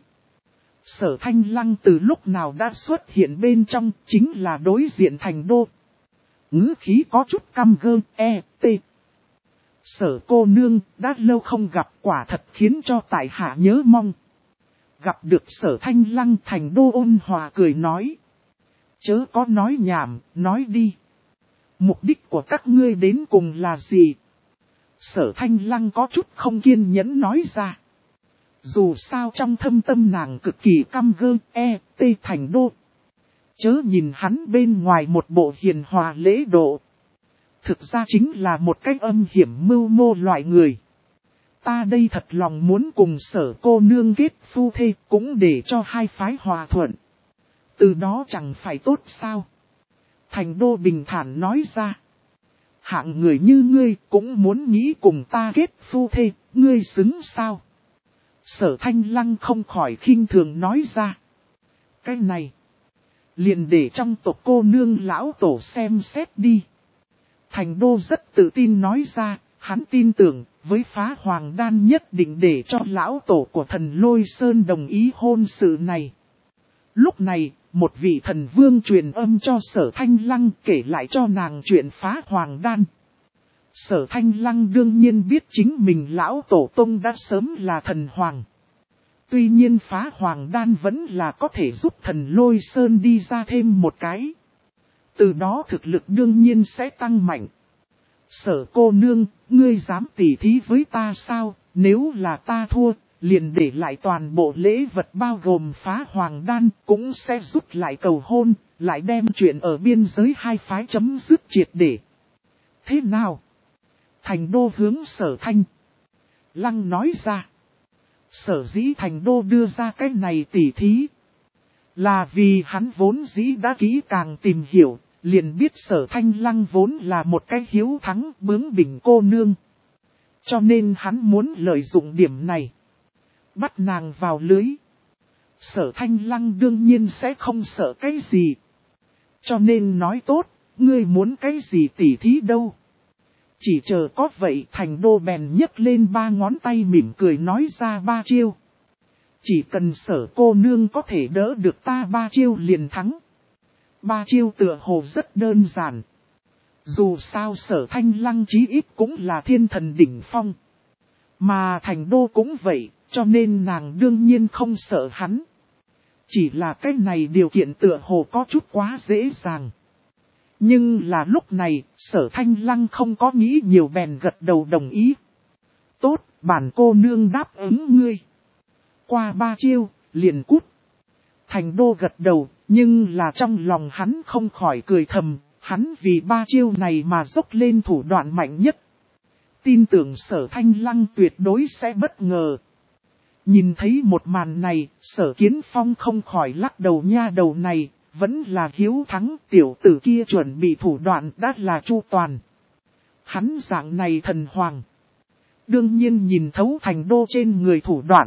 Sở Thanh Lăng từ lúc nào đã xuất hiện bên trong, chính là đối diện Thành Đô. Ngữ khí có chút căm gơ, Sở cô nương, đã lâu không gặp, quả thật khiến cho tại hạ nhớ mong. Gặp được Sở Thanh Lăng, Thành Đô ôn hòa cười nói. Chớ có nói nhảm, nói đi. Mục đích của các ngươi đến cùng là gì? Sở Thanh Lăng có chút không kiên nhẫn nói ra. Dù sao trong thâm tâm nàng cực kỳ căm gơ, Thành Đô. Chớ nhìn hắn bên ngoài một bộ hiền hòa lễ độ. Thực ra chính là một cách âm hiểm mưu mô loại người. Ta đây thật lòng muốn cùng Sở cô nương kết phu thê, cũng để cho hai phái hòa thuận. Từ đó chẳng phải tốt sao? Thành Đô bình thản nói ra. Hạng người như ngươi cũng muốn nghĩ cùng ta kết phu thê, ngươi xứng sao? Sở Thanh Lăng không khỏi khinh thường nói ra. Cái này, liền để trong tộc cô nương lão tổ xem xét đi. Thành Đô rất tự tin nói ra, hắn tin tưởng, với Phá Hoàng Đan nhất định để cho lão tổ của thần Lôi Sơn đồng ý hôn sự này. Lúc này, một vị thần vương truyền âm cho Sở Thanh Lăng kể lại cho nàng chuyện Phá Hoàng Đan. Sở Thanh Lăng đương nhiên biết chính mình lão tổ tông đã sớm là thần hoàng. Tuy nhiên Phá Hoàng Đan vẫn là có thể giúp thần Lôi Sơn đi ra thêm một cái. Từ đó thực lực đương nhiên sẽ tăng mạnh. Sở cô nương, ngươi dám tỉ thí với ta sao? Nếu là ta thua, liền để lại toàn bộ lễ vật bao gồm Phá Hoàng Đan, cũng sẽ rút lại cầu hôn, lại đem chuyện ở biên giới hai phái chấm dứt triệt để. Thế nào? Thành Đô hướng Sở Thanh Lăng nói ra. Sở dĩ Thành Đô đưa ra cái này tỉ thí, là vì hắn vốn dĩ đã kỹ càng tìm hiểu, liền biết Sở Thanh Lăng vốn là một cái hiếu thắng bướng bỉnh cô nương. Cho nên hắn muốn lợi dụng điểm này, bắt nàng vào lưới. Sở Thanh Lăng đương nhiên sẽ không sợ cái gì. Cho nên nói tốt, ngươi muốn cái gì tỉ thí đâu. Chỉ chờ có vậy. Thành Đô bèn nhấc lên 3 ngón tay mỉm cười nói ra 3 chiêu. Chỉ cần Sở cô nương có thể đỡ được ta 3 chiêu liền thắng. 3 chiêu tựa hồ rất đơn giản. Dù sao Sở Thanh Lăng chí ít cũng là thiên thần đỉnh phong. Mà Thành Đô cũng vậy, cho nên nàng đương nhiên không sợ hắn. Chỉ là cái này điều kiện tựa hồ có chút quá dễ dàng. Nhưng là lúc này, Sở Thanh Lăng không có nghĩ nhiều bèn gật đầu đồng ý. Tốt, bản cô nương đáp ứng ngươi. Qua 3 chiêu, liền cút. Thành Đô gật đầu, nhưng là trong lòng hắn không khỏi cười thầm, hắn vì 3 chiêu này mà dốc lên thủ đoạn mạnh nhất. Tin tưởng Sở Thanh Lăng tuyệt đối sẽ bất ngờ. Nhìn thấy một màn này, Sở Kiến Phong không khỏi lắc đầu nha đầu này, vẫn là hiếu thắng, tiểu tử kia chuẩn bị thủ đoạn đã là chu toàn. Hắn dạng này thần hoàng. Đương nhiên nhìn thấu Thành Đô trên người thủ đoạn.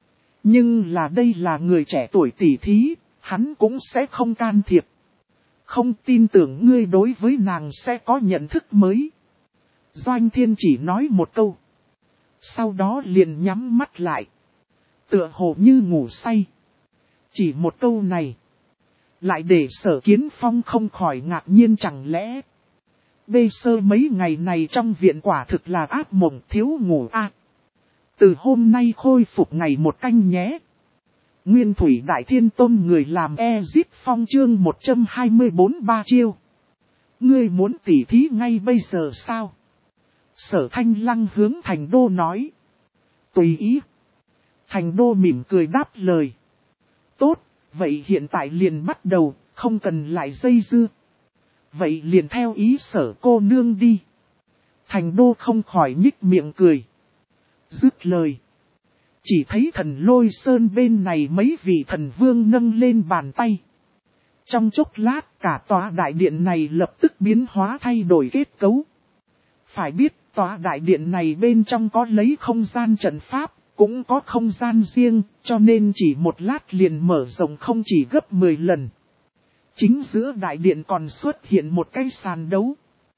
Nhưng là đây là người trẻ tuổi tỷ thí, hắn cũng sẽ không can thiệp. Không tin tưởng ngươi đối với nàng sẽ có nhận thức mới. Doanh Thiên chỉ nói một câu. Sau đó liền nhắm mắt lại. Tựa hồ như ngủ say. Chỉ một câu này. Lại để Sở Kiến Phong không khỏi ngạc nhiên chẳng lẽ. Bê sơ mấy ngày này trong viện quả thực là ác mộng thiếu ngủ a. Từ hôm nay khôi phục ngày một canh nhé. Nguyên Thủy Đại Thiên Tôn người làm Ezip Phong chương 124 3 chiêu. Ngươi muốn tỉ thí ngay bây giờ sao? Sở Thanh Lăng hướng Thành Đô nói. Tùy ý. Thành Đô mỉm cười đáp lời. Tốt, vậy hiện tại liền bắt đầu, không cần lại dây dưa. Vậy liền theo ý Sở cô nương đi. Thành Đô không khỏi nhích miệng cười. Dứt lời. Chỉ thấy thần Lôi Sơn bên này mấy vị thần vương nâng lên bàn tay. Trong chốc lát cả tòa đại điện này lập tức biến hóa thay đổi kết cấu. Phải biết tòa đại điện này bên trong có lấy không gian trận pháp, cũng có không gian riêng, cho nên chỉ một lát liền mở rộng không chỉ gấp 10 lần. Chính giữa đại điện còn xuất hiện một cái sàn đấu.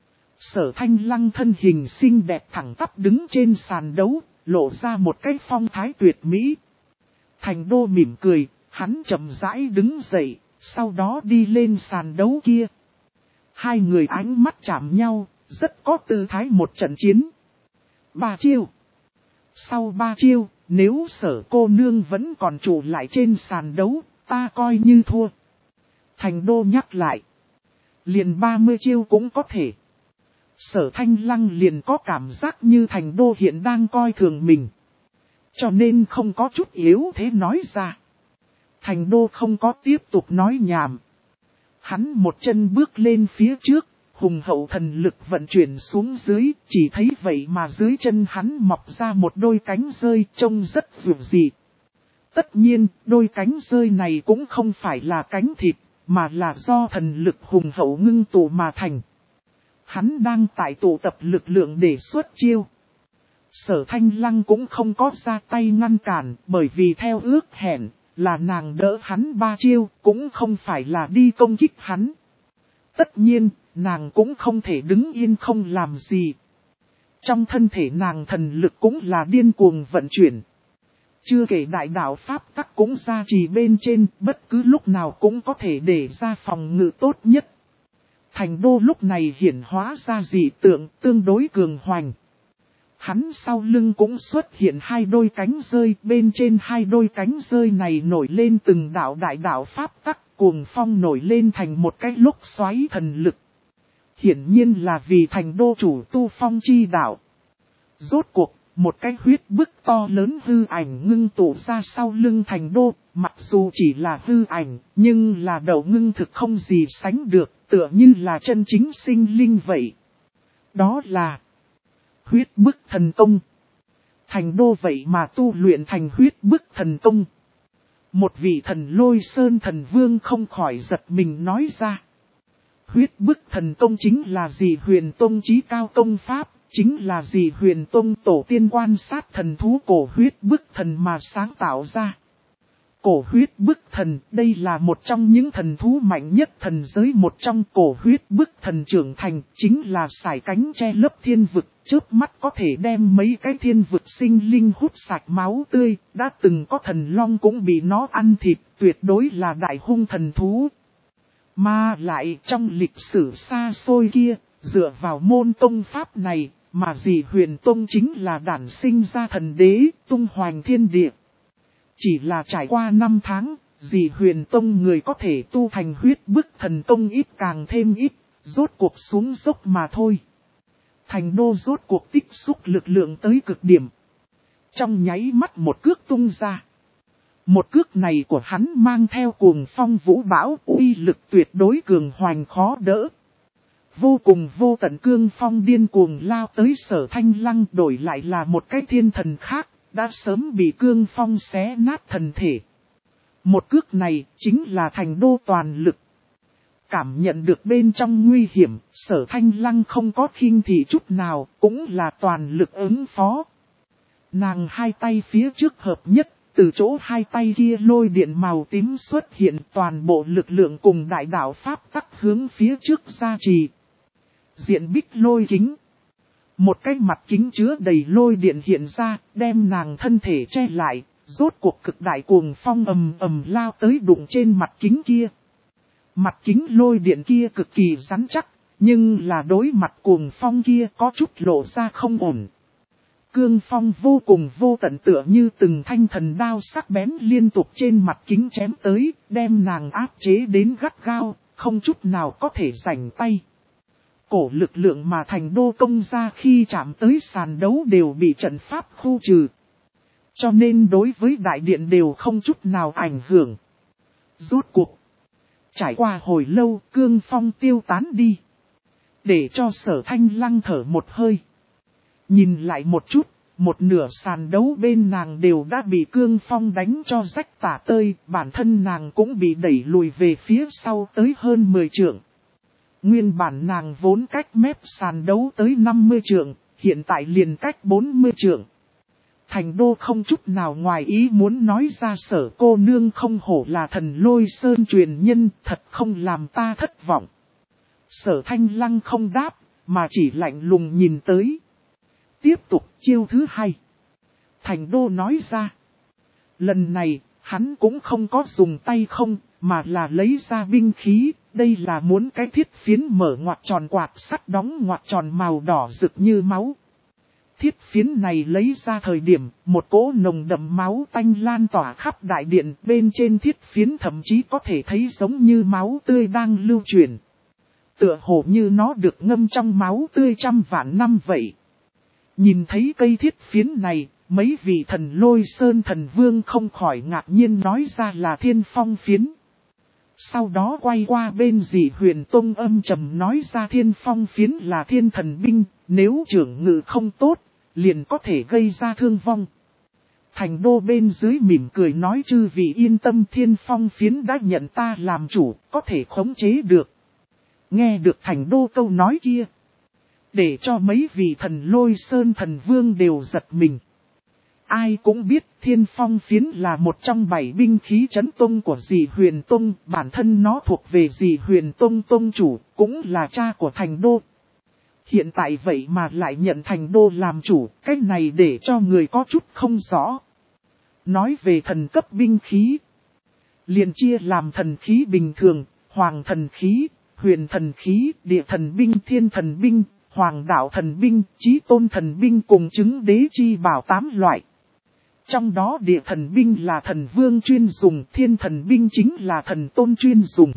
Sở Thanh Lăng thân hình xinh đẹp thẳng tắp đứng trên sàn đấu, lộ ra một cái phong thái tuyệt mỹ. Thành Đô mỉm cười, hắn chậm rãi đứng dậy, sau đó đi lên sàn đấu kia. Hai người ánh mắt chạm nhau, rất có tư thái một trận chiến. 3 chiêu. Sau 3 chiêu, nếu Sở cô nương vẫn còn trụ lại trên sàn đấu, ta coi như thua. Thành Đô nhắc lại. Liền 30 chiêu cũng có thể. Sở Thanh Lăng liền có cảm giác như Thành Đô hiện đang coi thường mình. Cho nên không có chút yếu thế nói ra. Thành Đô không có tiếp tục nói nhảm. Hắn một chân bước lên phía trước, hùng hậu thần lực vận chuyển xuống dưới, chỉ thấy vậy mà dưới chân hắn mọc ra một đôi cánh rơi trông rất dịu dị. Tất nhiên, đôi cánh rơi này cũng không phải là cánh thịt, mà là do thần lực hùng hậu ngưng tụ mà thành. Hắn đang tại tụ tập lực lượng để xuất chiêu. Sở Thanh Lăng cũng không có ra tay ngăn cản, bởi vì theo ước hẹn, là nàng đỡ hắn 3 chiêu, cũng không phải là đi công kích hắn. Tất nhiên, nàng cũng không thể đứng yên không làm gì. Trong thân thể nàng thần lực cũng là điên cuồng vận chuyển. Chưa kể đại đạo Pháp tắc cũng ra trì bên trên, bất cứ lúc nào cũng có thể để ra phòng ngự tốt nhất. Thành Đô lúc này hiển hóa ra dị tượng tương đối cường hoành. Hắn sau lưng cũng xuất hiện 2 đôi cánh rơi, bên trên 2 đôi cánh rơi này nổi lên từng đạo đại đạo Pháp tắc, cuồng phong nổi lên thành một cái lốc xoáy thần lực. Hiển nhiên là vì Thành Đô chủ tu phong chi đạo. Rốt cuộc, một cái huyết bức to lớn hư ảnh ngưng tụ ra sau lưng Thành Đô, mặc dù chỉ là hư ảnh, nhưng là đầu ngưng thực không gì sánh được, tựa như là chân chính sinh linh vậy. Đó là huyết bức thần công. Thành Đô vậy mà tu luyện thành huyết bức thần công. Một vị thần Lôi Sơn thần vương không khỏi giật mình nói ra. Huyết bức thần công chính là gì Huyền Tông chí cao công pháp, chính là gì Huyền Tông tổ tiên quan sát thần thú cổ huyết bức thần mà sáng tạo ra. Cổ huyết bức thần, đây là một trong những thần thú mạnh nhất thần giới, một trong cổ huyết bức thần trưởng thành, chính là sải cánh che lấp thiên vực, chớp mắt có thể đem mấy cái thiên vực sinh linh hút sạch máu tươi, đã từng có thần long cũng bị nó ăn thịt, tuyệt đối là đại hung thần thú. Mà lại trong lịch sử xa xôi kia, dựa vào môn tông pháp này, mà dì Huyền Tông chính là đản sinh ra thần đế, tung hoành thiên địa. Chỉ là trải qua 5 tháng, dì Huyền Tông người có thể tu thành huyết bức thần công ít càng thêm ít, rốt cuộc xuống dốc mà thôi. Thành Đô rốt cuộc tích xúc lực lượng tới cực điểm. Trong nháy mắt một cước tung ra. Một cước này của hắn mang theo cuồng phong vũ bão, uy lực tuyệt đối cường hoành khó đỡ. Vô cùng vô tận cương phong điên cuồng lao tới Sở Thanh Lăng, đổi lại là một cái thiên thần khác, đã sớm bị cương phong xé nát thần thể. Một cước này chính là Thành Đô toàn lực. Cảm nhận được bên trong nguy hiểm, Sở Thanh Lăng không có khinh thị chút nào, cũng là toàn lực ứng phó. Nàng 2 tay phía trước hợp nhất, từ chỗ 2 tay kia lôi điện màu tím xuất hiện, toàn bộ lực lượng cùng đại đạo Pháp tắc hướng phía trước ra trì. Diện bích lôi kính. Một cái mặt kính chứa đầy lôi điện hiện ra, đem nàng thân thể che lại, rốt cuộc cực đại cuồng phong ầm ầm lao tới đụng trên mặt kính kia. Mặt kính lôi điện kia cực kỳ rắn chắc, nhưng là đối mặt cuồng phong kia có chút lộ ra không ổn. Cương phong vô cùng vô tận tựa như từng thanh thần đao sắc bén liên tục trên mặt kính chém tới, đem nàng áp chế đến gắt gao, không chút nào có thể rảnh tay. Cổ lực lượng mà Thành Đô công ra khi chạm tới sàn đấu đều bị trận pháp khu trừ. Cho nên đối với đại điện đều không chút nào ảnh hưởng. Rốt cuộc. Trải qua hồi lâu, cương phong tiêu tán đi. Để cho Sở Thanh Lăng thở một hơi. Nhìn lại một chút, một nửa sàn đấu bên nàng đều đã bị cương phong đánh cho rách tả tơi, bản thân nàng cũng bị đẩy lùi về phía sau tới hơn 10 trượng. Nguyên bản nàng vốn cách mép sàn đấu tới 50 trượng, hiện tại liền cách 40 trượng. Thành Đô không chút nào ngoài ý muốn nói ra Sở cô nương không hổ là thần Lôi Sơn truyền nhân, thật không làm ta thất vọng. Sở Thanh Lăng không đáp, mà chỉ lạnh lùng nhìn tới. Tiếp tục chiêu thứ 2. Thành Đô nói ra. Lần này, hắn cũng không có dùng tay không, mà là lấy ra binh khí. Đây là muốn cái thiết phiến mở ngoặt tròn quạt sắt đóng ngoặt tròn màu đỏ rực như máu. thiết phiến này lấy ra thời điểm, một cỗ nồng đậm máu tanh lan tỏa khắp đại điện, bên trên thiết phiến thậm chí có thể thấy giống như máu tươi đang lưu chuyển. Tựa hồ như nó được ngâm trong máu tươi trăm vạn năm vậy. Nhìn thấy cây thiết phiến này, mấy vị thần Lôi Sơn thần vương không khỏi ngạc nhiên nói ra là Thiên Phong phiến. Sau đó quay qua bên Dị Huyền Tông âm trầm nói ra Thiên Phong phiến là thiên thần binh, nếu trưởng ngự không tốt, liền có thể gây ra thương vong. Thành đô bên dưới mỉm cười nói chư vị yên tâm, Thiên Phong phiến đã nhận ta làm chủ, có thể khống chế được. Nghe được thành đô câu nói kia, để cho mấy vị thần Lôi Sơn thần vương đều giật mình. Ai cũng biết Thiên Phong phiến là một trong 7 binh khí trấn tông của Dị Huyền Tông, bản thân nó thuộc về Dị Huyền Tông tông chủ, cũng là cha của thành đô. Hiện tại vậy mà lại nhận thành đô làm chủ, cái này để cho người có chút không rõ. Nói về thần cấp binh khí, liền chia làm thần khí bình thường, hoàng thần khí, huyền thần khí, địa thần binh, thiên thần binh, hoàng đạo thần binh, chí tôn thần binh cùng chứng đế chi bảo 8 loại. Trong đó địa thần binh là thần vương chuyên dùng, thiên thần binh chính là thần tôn chuyên dùng.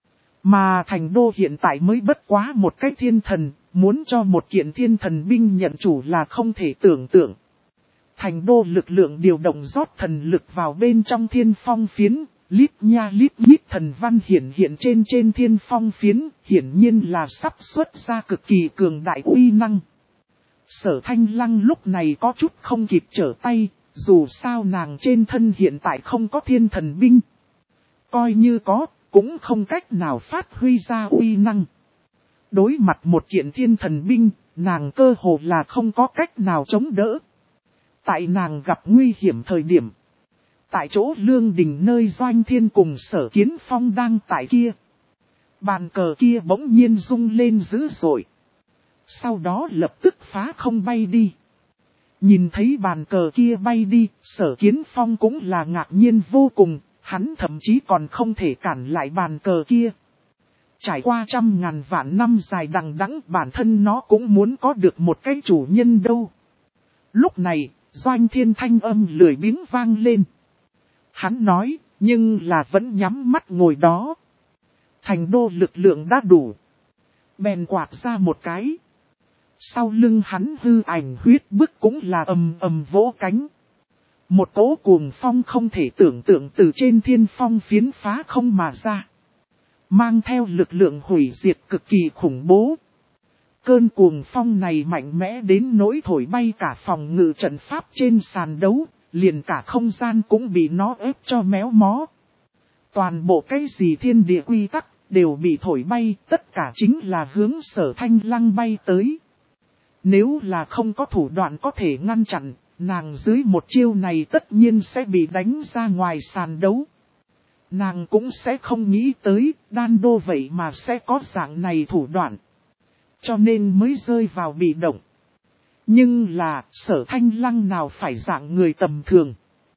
Mà thành đô hiện tại mới bất quá một cái thiên thần, muốn cho một kiện thiên thần binh nhận chủ là không thể tưởng tượng. Thành đô lực lượng điều động rót thần lực vào bên trong Thiên Phong phiến, lít nha lít nhít thần văn hiện trên Thiên Phong phiến, hiển nhiên là sắp xuất ra cực kỳ cường đại uy năng. Sở Thanh Lăng lúc này có chút không kịp trở tay, dù sao nàng trên thân hiện tại không có thiên thần binh. Coi như có, cũng không cách nào phát huy ra uy năng. Đối mặt một kiện thiên thần binh, nàng cơ hồ là không có cách nào chống đỡ. Tại nàng gặp nguy hiểm thời điểm, tại chỗ Lương Đình nơi Doanh Thiên cùng Sở Kiến Phong đang tại kia, bàn cờ kia bỗng nhiên rung lên dữ dội. Sau đó lập tức phá không bay đi. Nhìn thấy bàn cờ kia bay đi, Sở Kiến Phong cũng là ngạc nhiên vô cùng, hắn thậm chí còn không thể cản lại bàn cờ kia. Trải qua 100.000 vạn năm dài đằng đẵng, bản thân nó cũng muốn có được một cái chủ nhân đâu. Lúc này, Doanh Thiên thanh âm lười biếng vang lên. Hắn nói, nhưng là vẫn nhắm mắt ngồi đó. Thành đô lực lượng đã đủ. Bèn quạt ra một cái. Sau lưng hắn hư ảnh huyết bức cũng là ầm ầm vỗ cánh. Một cỗ cuồng phong không thể tưởng tượng từ trên Thiên Phong phiến phá không mà ra. Mang theo lực lượng hủy diệt cực kỳ khủng bố. Cơn cuồng phong này mạnh mẽ đến nỗi thổi bay cả phòng ngự trận pháp trên sàn đấu, liền cả không gian cũng bị nó ép cho méo mó. Toàn bộ cái gì thiên địa quy tắc đều bị thổi bay, tất cả chính là hướng Sở Thanh Lăng bay tới. Nếu là không có thủ đoạn có thể ngăn chặn, nàng dưới một chiêu này tất nhiên sẽ bị đánh ra ngoài sàn đấu. Nàng cũng sẽ không nghĩ tới, đan đô vậy mà sẽ có dạng này thủ đoạn. Cho nên mới rơi vào bị động. Nhưng là, Sở Thanh Lăng nào phải dạng người tầm thường.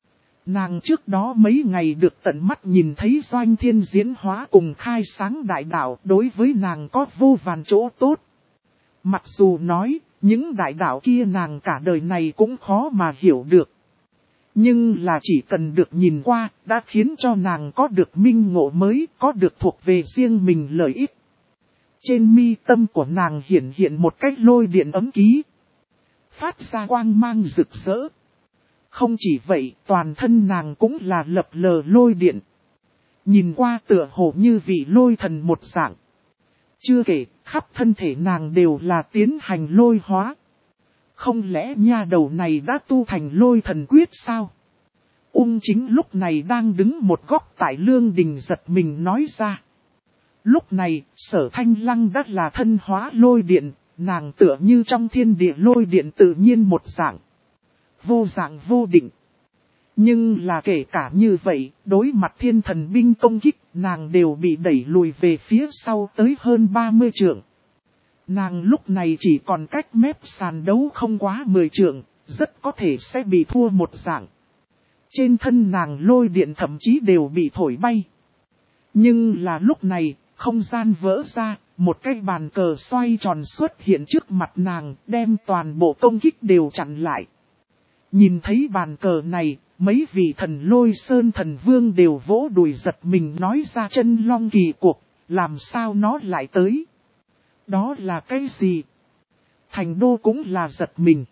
Nàng trước đó mấy ngày được tận mắt nhìn thấy Doanh Thiên diễn hóa cùng khai sáng đại đạo, đối với nàng có vô vàn chỗ tốt. Mặc dù nói, những đại đạo kia nàng cả đời này cũng khó mà hiểu được. Nhưng là chỉ cần được nhìn qua, đã khiến cho nàng có được minh ngộ mới, có được thuộc về riêng mình lợi ích. Trên mi tâm của nàng hiện một cách lôi điện ấm ký. Phát ra quang mang rực rỡ. Không chỉ vậy, toàn thân nàng cũng là lập lờ lôi điện. Nhìn qua tựa hồ như vị lôi thần một dạng. Chưa kể, khắp thân thể nàng đều là tiến hành lôi hóa. Không lẽ nha đầu này đã tu thành lôi thần quyết sao? Ung Chính lúc này đang đứng một góc tại Lương Đình giật mình nói ra. Lúc này, Sở Thanh Lăng đã là thân hóa lôi điện, nàng tựa như trong thiên địa lôi điện tự nhiên một dạng. Vô dạng vô định. Nhưng là kể cả như vậy, đối mặt thiên thần binh công kích, nàng đều bị đẩy lùi về phía sau tới hơn 30 trượng. Nàng lúc này chỉ còn cách mép sàn đấu không quá 10 trượng, rất có thể sẽ bị thua một dạng. Trên thân nàng lôi điện thậm chí đều bị thổi bay. Nhưng là lúc này, không gian vỡ ra, một cái bàn cờ xoay tròn xuất hiện trước mặt nàng, đem toàn bộ công kích đều chặn lại. Nhìn thấy bàn cờ này, mấy vị thần Lôi Sơn thần vương đều vỗ đùi giật mình nói ra chân long kỳ cuộc, làm sao nó lại tới? Đó là cái gì? Thành Đô cũng là giật mình.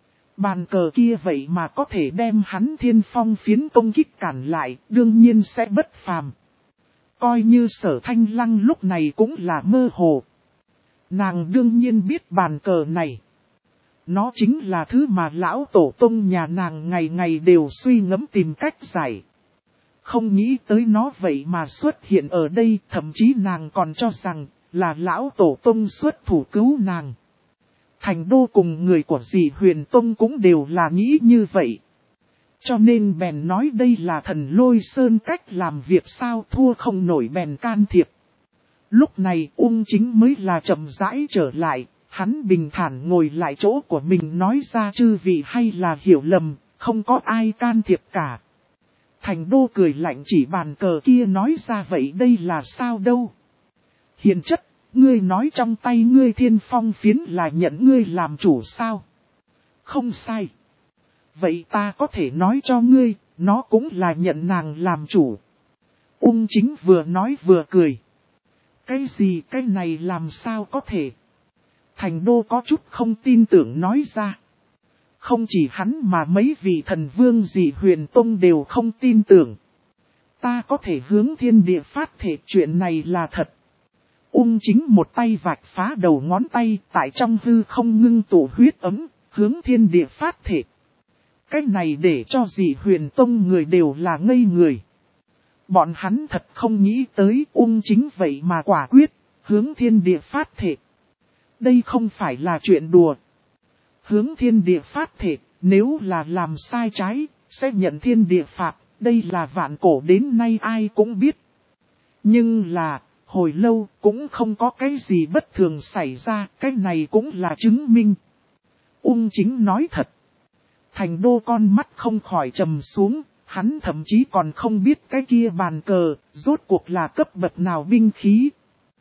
Bàn cờ kia vậy mà có thể đem hắn Thiên Phong phiến công kích cản lại, đương nhiên sẽ bất phàm. Coi như Sở Thanh Lăng lúc này cũng là mơ hồ. Nàng đương nhiên biết bàn cờ này. Nó chính là thứ mà lão tổ tông nhà nàng ngày ngày đều suy ngẫm tìm cách giải. Không nghĩ tới nó vậy mà xuất hiện ở đây, thậm chí nàng còn cho rằng là lão tổ tông xuất thủ cứu nàng. Thành Đô cùng người của dì Huyền Tông cũng đều là nghĩ như vậy. Cho nên bèn nói đây là thần Lôi Sơn cách làm việc sao thua không nổi bèn can thiệp. Lúc này Ung Chính mới là chậm rãi trở lại, hắn bình thản ngồi lại chỗ của mình nói ra chư vị hay là hiểu lầm, không có ai can thiệp cả. Thành Đô cười lạnh chỉ bàn cờ kia nói ra vậy đây là sao đâu. Hiền chất, ngươi nói trong tay ngươi Thiên Phong phiến là nhận ngươi làm chủ sao? Không sai. Vậy ta có thể nói cho ngươi, nó cũng là nhận nàng làm chủ. Ung Chính vừa nói vừa cười. Cái gì cái này làm sao có thể? Thành Đô có chút không tin tưởng nói ra. Không chỉ hắn mà mấy vị thần vương dì Huyền Tông đều không tin tưởng. Ta có thể hướng thiên địa phát thể chuyện này là thật. Ung Chính một tay vạch phá đầu ngón tay tại trong hư không ngưng tụ huyết ấm, hướng thiên địa phát thể. Cái này để cho dì Huyền Tông người đều là ngây người. Bọn hắn thật không nghĩ tới Ung Chính vậy mà quả quyết, hướng thiên địa phát thể. Đây không phải là chuyện đùa. Hướng thiên địa phát thể, nếu là làm sai trái, sẽ nhận thiên địa phạt, đây là vạn cổ đến nay ai cũng biết. Nhưng là, hồi lâu cũng không có cái gì bất thường xảy ra, cái này cũng là chứng minh. Ung Chính nói thật. Thành Đô con mắt không khỏi trầm xuống, hắn thậm chí còn không biết cái kia bàn cờ, rốt cuộc là cấp bậc nào binh khí.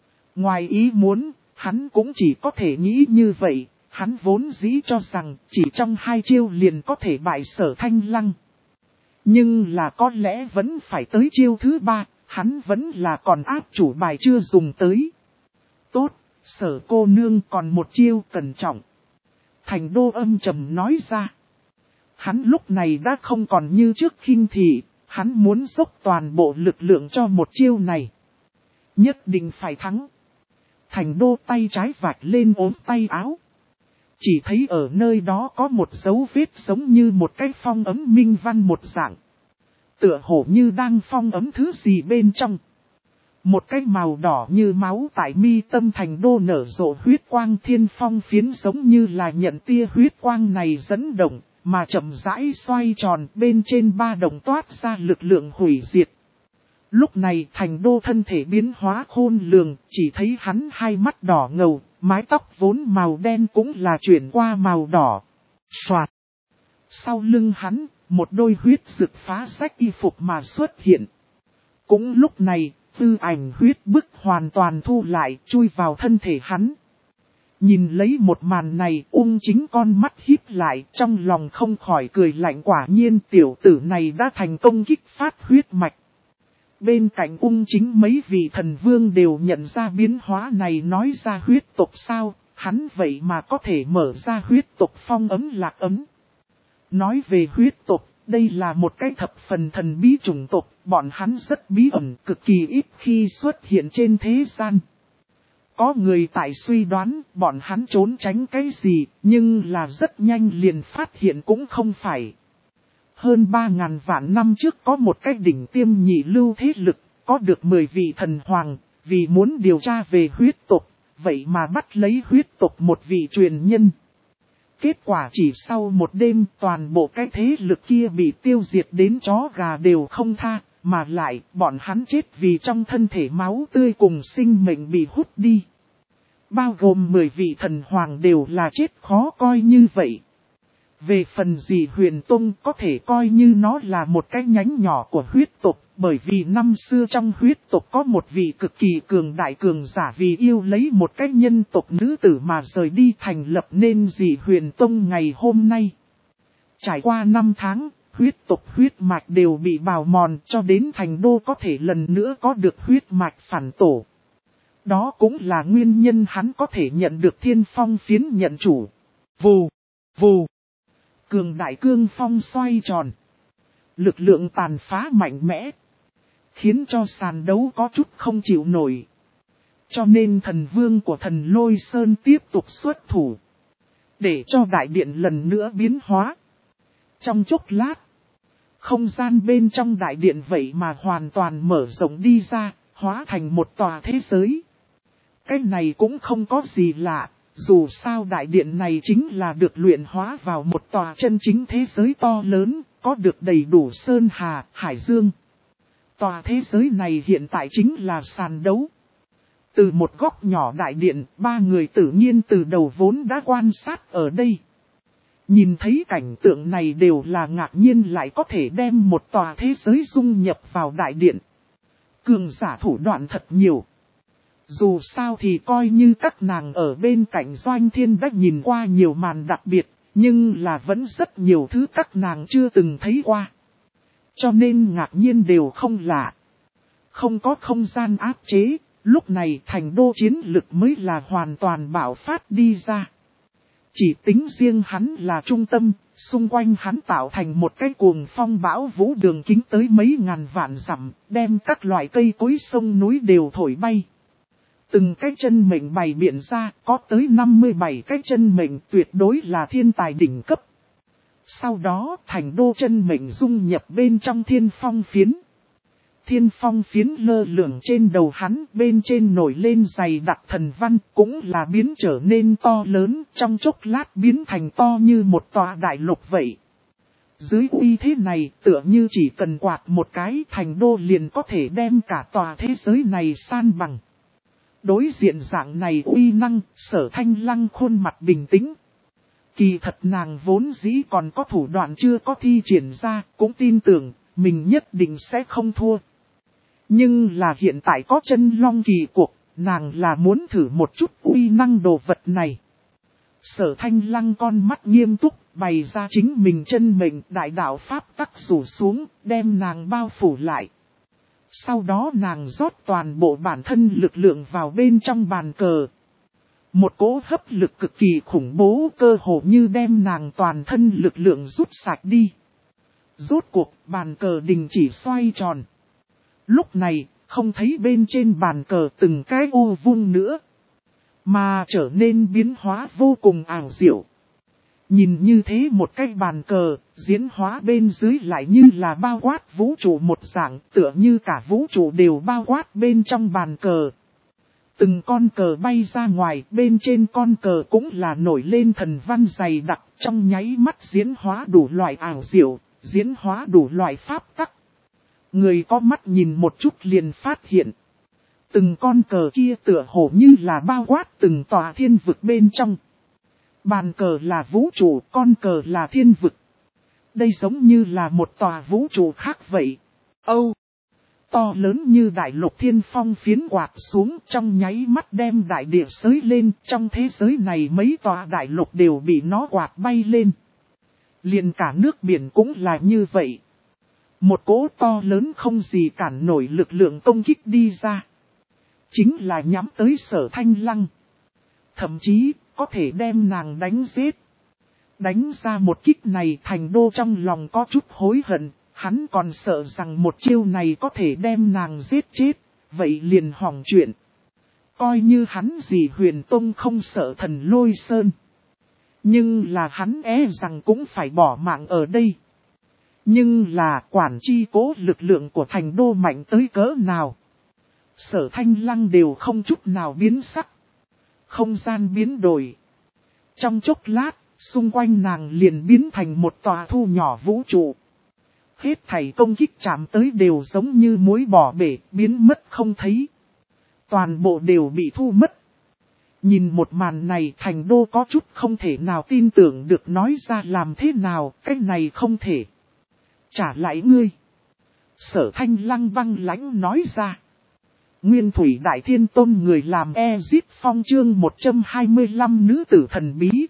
Ngoài ý muốn, hắn cũng chỉ có thể nghĩ như vậy, hắn vốn dĩ cho rằng chỉ trong 2 chiêu liền có thể bại Sở Thanh Lăng. Nhưng là có lẽ vẫn phải tới chiêu thứ 3, hắn vẫn là còn áp chủ bài chưa dùng tới. Tốt, Sở cô nương còn một chiêu cẩn trọng. Thành Đô âm trầm nói ra. Hắn lúc này đã không còn như trước khinh thị, hắn muốn dốc toàn bộ lực lượng cho một chiêu này. Nhất định phải thắng. Thành Đô tay trái vạch lên ốm tay áo. Chỉ thấy ở nơi đó có một dấu vết giống như một cái phong ấm minh văn một dạng. Tựa hồ như đang phong ấm thứ gì bên trong. Một cái màu đỏ như máu tại mi tâm Thành Đô nở rộ huyết quang Thiên Phong phiến giống như là nhận tia huyết quang này dẫn động, mà chậm rãi xoay tròn bên trên 3 đồng toát ra lực lượng hủy diệt. Lúc này Thành Đô thân thể biến hóa khôn lường, chỉ thấy hắn hai mắt đỏ ngầu, mái tóc vốn màu đen cũng là chuyển qua màu đỏ. Soạt! Sau lưng hắn, một đôi huyết rực phá rách y phục mà xuất hiện. Cũng lúc này, tư ảnh huyết bức hoàn toàn thu lại, chui vào thân thể hắn. Nhìn lấy một màn này, Ung Chính con mắt híp lại, trong lòng không khỏi cười lạnh, quả nhiên tiểu tử này đã thành công kích phát huyết mạch. Bên cạnh Ung Chính mấy vị thần vương đều nhận ra biến hóa này, nói ra huyết tộc sao, hắn vậy mà có thể mở ra huyết tộc phong ấm lạc ấm. Nói về huyết tộc, đây là một cái thập phần thần bí chủng tộc, bọn hắn rất bí ẩn, cực kỳ ít khi xuất hiện trên thế gian. Có người tại suy đoán bọn hắn trốn tránh cái gì, nhưng là rất nhanh liền phát hiện cũng không phải. Hơn 3.000 vạn năm trước có một cái đỉnh tiêm nhị lưu thế lực, có được 10 vị thần hoàng, vì muốn điều tra về huyết tộc, vậy mà bắt lấy huyết tộc một vị truyền nhân. Kết quả chỉ sau một đêm toàn bộ cái thế lực kia bị tiêu diệt đến chó gà đều không tha, mà lại bọn hắn chết vì trong thân thể máu tươi cùng sinh mệnh bị hút đi. Bao gồm 10 vị thần hoàng đều là chết khó coi như vậy. Về phần Dị Huyền Tông có thể coi như nó là một cái nhánh nhỏ của huyết tộc, bởi vì năm xưa trong huyết tộc có một vị cực kỳ cường đại cường giả vì yêu lấy một cái nhân tộc nữ tử mà rời đi thành lập nên Dị Huyền Tông ngày hôm nay. Trải qua 5 tháng, huyết tộc huyết mạch đều bị bào mòn cho đến Thành Đô có thể lần nữa có được huyết mạch phản tổ. Đó cũng là nguyên nhân hắn có thể nhận được Thiên Phong phiến nhận chủ. Vù, vù. Cường đại cương phong xoay tròn. Lực lượng tàn phá mạnh mẽ. Khiến cho sàn đấu có chút không chịu nổi. Cho nên thần vương của thần Lôi Sơn tiếp tục xuất thủ. Để cho đại điện lần nữa biến hóa. Trong chốc lát. Không gian bên trong đại điện vậy mà hoàn toàn mở rộng đi ra. Hóa thành một tòa thế giới. Cái này cũng không có gì lạ. Dù sao đại điện này chính là được luyện hóa vào một tòa chân chính thế giới to lớn, có được đầy đủ sơn hà, hải dương. Tòa thế giới này hiện tại chính là sàn đấu. Từ một góc nhỏ đại điện, 3 người tự nhiên từ đầu vốn đã quan sát ở đây. Nhìn thấy cảnh tượng này đều là ngạc nhiên lại có thể đem một tòa thế giới dung nhập vào đại điện. Cường giả thủ đoạn thật nhiều. Dù sao thì coi như các nàng ở bên cạnh Doanh Thiên đã nhìn qua nhiều màn đặc biệt, nhưng là vẫn rất nhiều thứ các nàng chưa từng thấy qua. Cho nên ngạc nhiên đều không lạ. Không có không gian áp chế, lúc này Thành Đô chiến lực mới là hoàn toàn bạo phát đi ra. Chỉ tính riêng hắn là trung tâm, xung quanh hắn tạo thành một cái cuồng phong bão vũ đường kính tới mấy ngàn vạn dặm, đem các loại cây cối sông núi đều thổi bay. Từng cái chân mệnh bày biện ra, có tới 57 cái chân mệnh tuyệt đối là thiên tài đỉnh cấp. Sau đó Thành Đô chân mệnh dung nhập bên trong Thiên Phong phiến. Thiên Phong phiến lơ lửng trên đầu hắn, bên trên nổi lên dày đặc thần văn, cũng là biến trở nên to lớn, trong chốc lát biến thành to như một tòa đại lục vậy. Dưới uy thế này, tựa như chỉ cần quạt một cái Thành Đô liền có thể đem cả tòa thế giới này san bằng. Đối diện dạng này uy năng, Sở Thanh Lăng khuôn mặt bình tĩnh. Kỳ thật nàng vốn dĩ còn có thủ đoạn chưa có thi triển ra, cũng tin tưởng, mình nhất định sẽ không thua. Nhưng là hiện tại có chân long kỳ cuộc, nàng là muốn thử một chút uy năng đồ vật này. Sở Thanh Lăng con mắt nghiêm túc, bày ra chính mình chân mệnh đại đạo pháp tắc rủ xuống, đem nàng bao phủ lại. Sau đó nàng rót toàn bộ bản thân lực lượng vào bên trong bàn cờ. Một cỗ hấp lực cực kỳ khủng bố cơ hồ như đem nàng toàn thân lực lượng rút sạch đi. Rốt cuộc bàn cờ đình chỉ xoay tròn. Lúc này không thấy bên trên bàn cờ từng cái ô vuông nữa. Mà trở nên biến hóa vô cùng ảo diệu. Nhìn như thế một cái bàn cờ, diễn hóa bên dưới lại như là bao quát vũ trụ một dạng, tựa như cả vũ trụ đều bao quát bên trong bàn cờ. Từng con cờ bay ra ngoài, bên trên con cờ cũng là nổi lên thần văn dày đặc, trong nháy mắt diễn hóa đủ loại ảo diệu, diễn hóa đủ loại pháp tắc. Người có mắt nhìn một chút liền phát hiện. Từng con cờ kia tựa hồ như là bao quát từng tòa thiên vực bên trong. Bàn cờ là vũ trụ, con cờ là thiên vực. Đây giống như là một tòa vũ trụ khác vậy. To lớn như đại lục Thiên Phong phiến quạt xuống trong nháy mắt đem đại địa xới lên. Trong thế giới này mấy tòa đại lục đều bị nó quạt bay lên. Liền cả nước biển cũng là như vậy. Một cỗ to lớn không gì cản nổi lực lượng công kích đi ra. Chính là nhắm tới Sở Thanh Lăng. Thậm chí có thể đem nàng đánh giết. Đánh ra một kích này Thành Đô trong lòng có chút hối hận. Hắn còn sợ rằng một chiêu này có thể đem nàng giết chết. Vậy liền hỏng chuyện. Coi như hắn Dị Huyền Tông không sợ thần Lôi Sơn. Nhưng là hắn rằng cũng phải bỏ mạng ở đây. Nhưng là quản chi cố lực lượng của Thành Đô mạnh tới cỡ nào. Sở Thanh Lăng đều không chút nào biến sắc. Không gian biến đổi. Trong chốc lát, xung quanh nàng liền biến thành một tòa thu nhỏ vũ trụ. Hết thảy công kích chạm tới đều giống như muối bỏ bể, biến mất không thấy. Toàn bộ đều bị thu mất. Nhìn một màn này Thành Đô có chút không thể nào tin tưởng được, nói ra làm thế nào, cái này không thể. Trả lại ngươi. Sở Thanh Lăng băng lãnh nói ra. Nguyên Thủy Đại Thiên Tôn người làm Ezit Phong chương 125 nữ tử thần bí.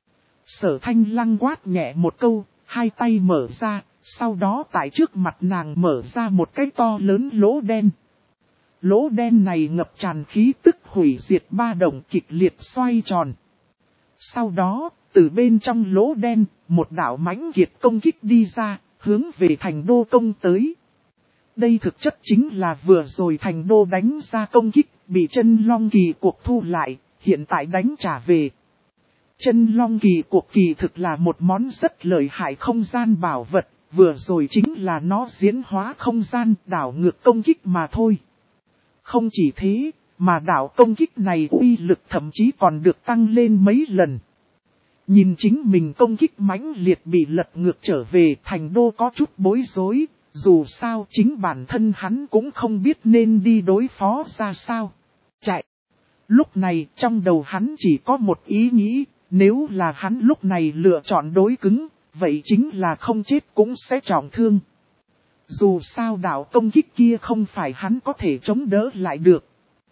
Sở Thanh Lăng quát nhẹ một câu, hai tay mở ra, sau đó tại trước mặt nàng mở ra một cái to lớn lỗ đen. Lỗ đen này ngập tràn khí tức hủy diệt ba động kịch liệt xoay tròn. Sau đó, từ bên trong lỗ đen, một đạo mãnh kiệt công kích đi ra, hướng về Thành Đô công tới. Đây thực chất chính là vừa rồi Thành Đô đánh ra công kích, bị Chân Long Kỳ cuộc thu lại, hiện tại đánh trả về. Chân Long Kỳ cuộc kỳ thực là một món rất lợi hại không gian bảo vật, vừa rồi chính là nó diễn hóa không gian đảo ngược công kích mà thôi. Không chỉ thế, mà đảo công kích này uy lực thậm chí còn được tăng lên mấy lần. Nhìn chính mình công kích mãnh liệt bị lật ngược trở về, Thành Đô có chút bối rối, dù sao chính bản thân hắn cũng không biết nên đi đối phó ra sao. Chạy! Lúc này trong đầu hắn chỉ có một ý nghĩ, nếu là hắn lúc này lựa chọn đối cứng, vậy chính là không chết cũng sẽ trọng thương. Dù sao đạo công kích kia không phải hắn có thể chống đỡ lại được.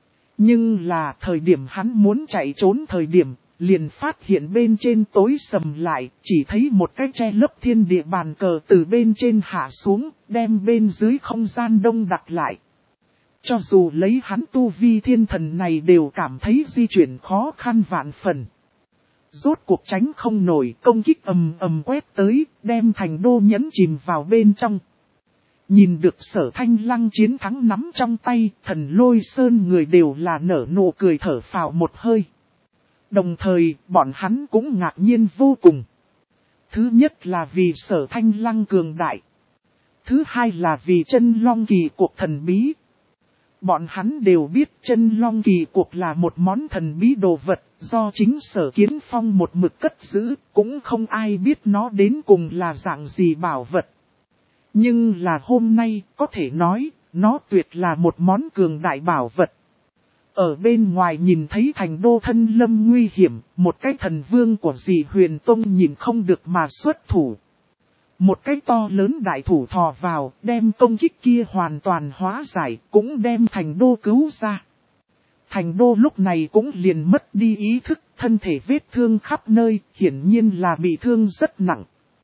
Nhưng là thời điểm hắn muốn chạy trốn thời điểm, liền phát hiện bên trên tối sầm lại, chỉ thấy một cái che lấp thiên địa bàn cờ từ bên trên hạ xuống, đem bên dưới không gian đông đặt lại. Cho dù lấy hắn tu vi thiên thần này đều cảm thấy di chuyển khó khăn vạn phần. Rốt cuộc tránh không nổi, công kích ầm ầm quét tới, đem Thành Đô nhấn chìm vào bên trong. Nhìn được Sở Thanh Lăng chiến thắng nắm trong tay, Thần Lôi Sơn người đều là nở nụ cười thở phào một hơi. Đồng thời, bọn hắn cũng ngạc nhiên vô cùng. Thứ nhất là vì Sở Thanh Lăng cường đại. Thứ hai là vì Chân Long Kỳ cuộc thần bí. Bọn hắn đều biết Chân Long Kỳ cuộc là một món thần bí đồ vật, do chính Sở Kiến Phong một mực cất giữ, cũng không ai biết nó đến cùng là dạng gì bảo vật. Nhưng là hôm nay, có thể nói, nó tuyệt là một món cường đại bảo vật. Ở bên ngoài nhìn thấy Thành Đô thân lâm nguy hiểm, một cái thần vương của dì Huyền Tông nhìn không được mà xuất thủ. Một cái to lớn đại thủ thò vào, đem công kích kia hoàn toàn hóa giải, cũng đem Thành Đô cứu ra. Thành Đô lúc này cũng liền mất đi ý thức, thân thể vết thương khắp nơi, hiển nhiên là bị thương rất nặng.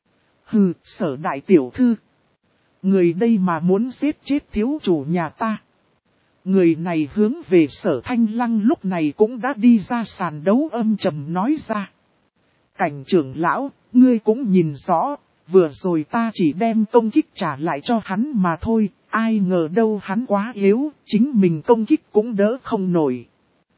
Hừ, Sở đại tiểu thư. Người đây mà muốn giết chết thiếu chủ nhà ta. Người này hướng về Sở Thanh Lăng lúc này cũng đã đi ra sàn đấu âm trầm nói ra. Cảnh trưởng lão, ngươi cũng nhìn rõ, vừa rồi ta chỉ đem công kích trả lại cho hắn mà thôi, ai ngờ đâu hắn quá yếu, chính mình công kích cũng đỡ không nổi.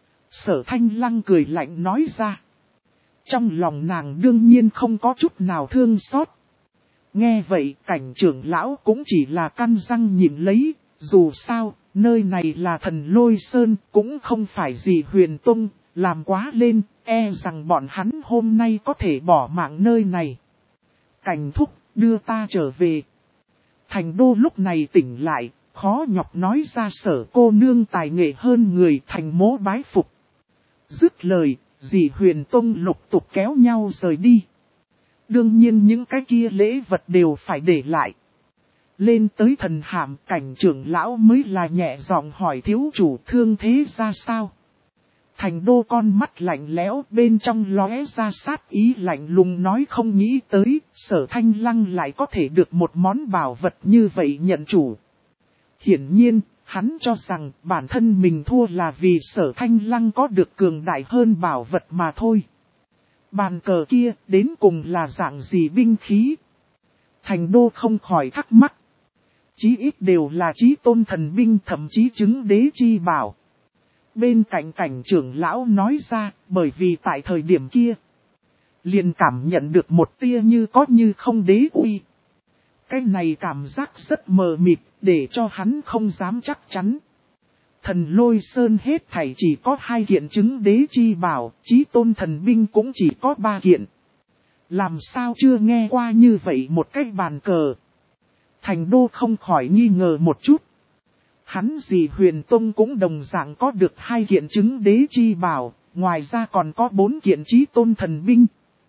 Sở Thanh Lăng cười lạnh nói ra. Trong lòng nàng đương nhiên không có chút nào thương xót. Nghe vậy cảnh trưởng lão cũng chỉ là căn răng nhịn lấy, dù sao, nơi này là Thần Lôi Sơn, cũng không phải gì Huyền Tông, làm quá lên, e rằng bọn hắn hôm nay có thể bỏ mạng nơi này. Cảnh thúc, đưa ta trở về. Thành Đô lúc này tỉnh lại, khó nhọc nói ra Sở cô nương tài nghệ hơn người, thành mố bái phục. Dứt lời, dì Huyền Tông lục tục kéo nhau rời đi. Đương nhiên những cái kia lễ vật đều phải để lại. Lên tới thần hàm, cảnh trưởng lão mới là nhẹ giọng hỏi thiếu chủ thương thế ra sao. Thành Đô con mắt lạnh lẽo, bên trong lóe ra sát ý lạnh lùng nói không nghĩ tới, Sở Thanh Lăng lại có thể được một món bảo vật như vậy nhận chủ. Hiển nhiên, hắn cho rằng bản thân mình thua là vì Sở Thanh Lăng có được cường đại hơn bảo vật mà thôi. Bàn cờ kia đến cùng là dạng gì binh khí? Thành Đô không khỏi thắc mắc. Chí ít đều là chí tôn thần binh, thậm chí chứng đế chi bảo. Bên cạnh cảnh trưởng lão nói ra, bởi vì tại thời điểm kia, liền cảm nhận được một tia như có như không đế uy. Cái này cảm giác rất mờ mịt, để cho hắn không dám chắc chắn. Thần Lôi Sơn hết thảy chỉ có 2 kiện chứng đế chi bảo, chí tôn thần binh cũng chỉ có 3 kiện. Làm sao chưa nghe qua như vậy một cái bàn cờ? Thành Đô không khỏi nghi ngờ một chút. Hắn dì Huyền Tông cũng đồng dạng có được 2 kiện chứng đế chi bảo, ngoài ra còn có 4 kiện chí tôn thần binh.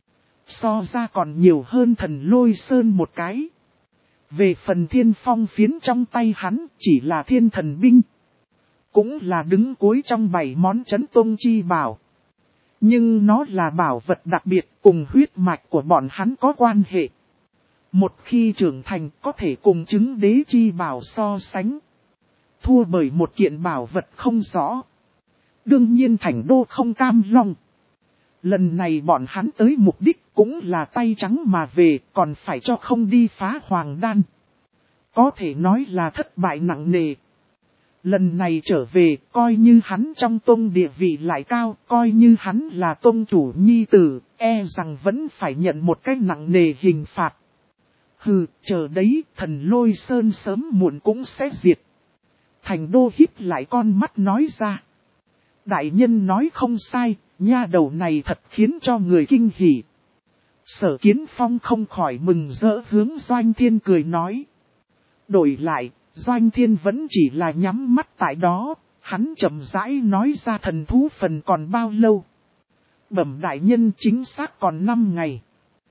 So ra còn nhiều hơn Thần Lôi Sơn một cái. Về phần Thiên Phong phiến trong tay hắn chỉ là thiên thần binh. Cũng là đứng cuối trong 7 món chấn tôn chi bảo. Nhưng nó là bảo vật đặc biệt cùng huyết mạch của bọn hắn có quan hệ. Một khi trưởng thành có thể cùng chứng đế chi bảo so sánh. Thua bởi một kiện bảo vật không rõ. Đương nhiên Thành Đô không cam lòng. Lần này bọn hắn tới mục đích cũng là tay trắng mà về, còn phải cho không đi phá Hoàng Đan. Có thể nói là thất bại nặng nề. Lần này trở về, coi như hắn trong tông địa vị lại cao, coi như hắn là tông chủ nhi tử, e rằng vẫn phải nhận một cái nặng nề hình phạt. Hừ, chờ đấy, Thần Lôi Sơn sớm muộn cũng sẽ diệt. Thành Đô híp lại con mắt nói ra. Đại nhân nói không sai, nha đầu này thật khiến cho người kinh hỉ. Sở Kiến Phong không khỏi mừng rỡ hướng Doanh Thiên cười nói. Đổi lại, Doanh Thiên vẫn chỉ là nhắm mắt tại đó, hắn chậm rãi nói ra thần thú phần còn bao lâu. Bẩm đại nhân chính xác còn 5 ngày.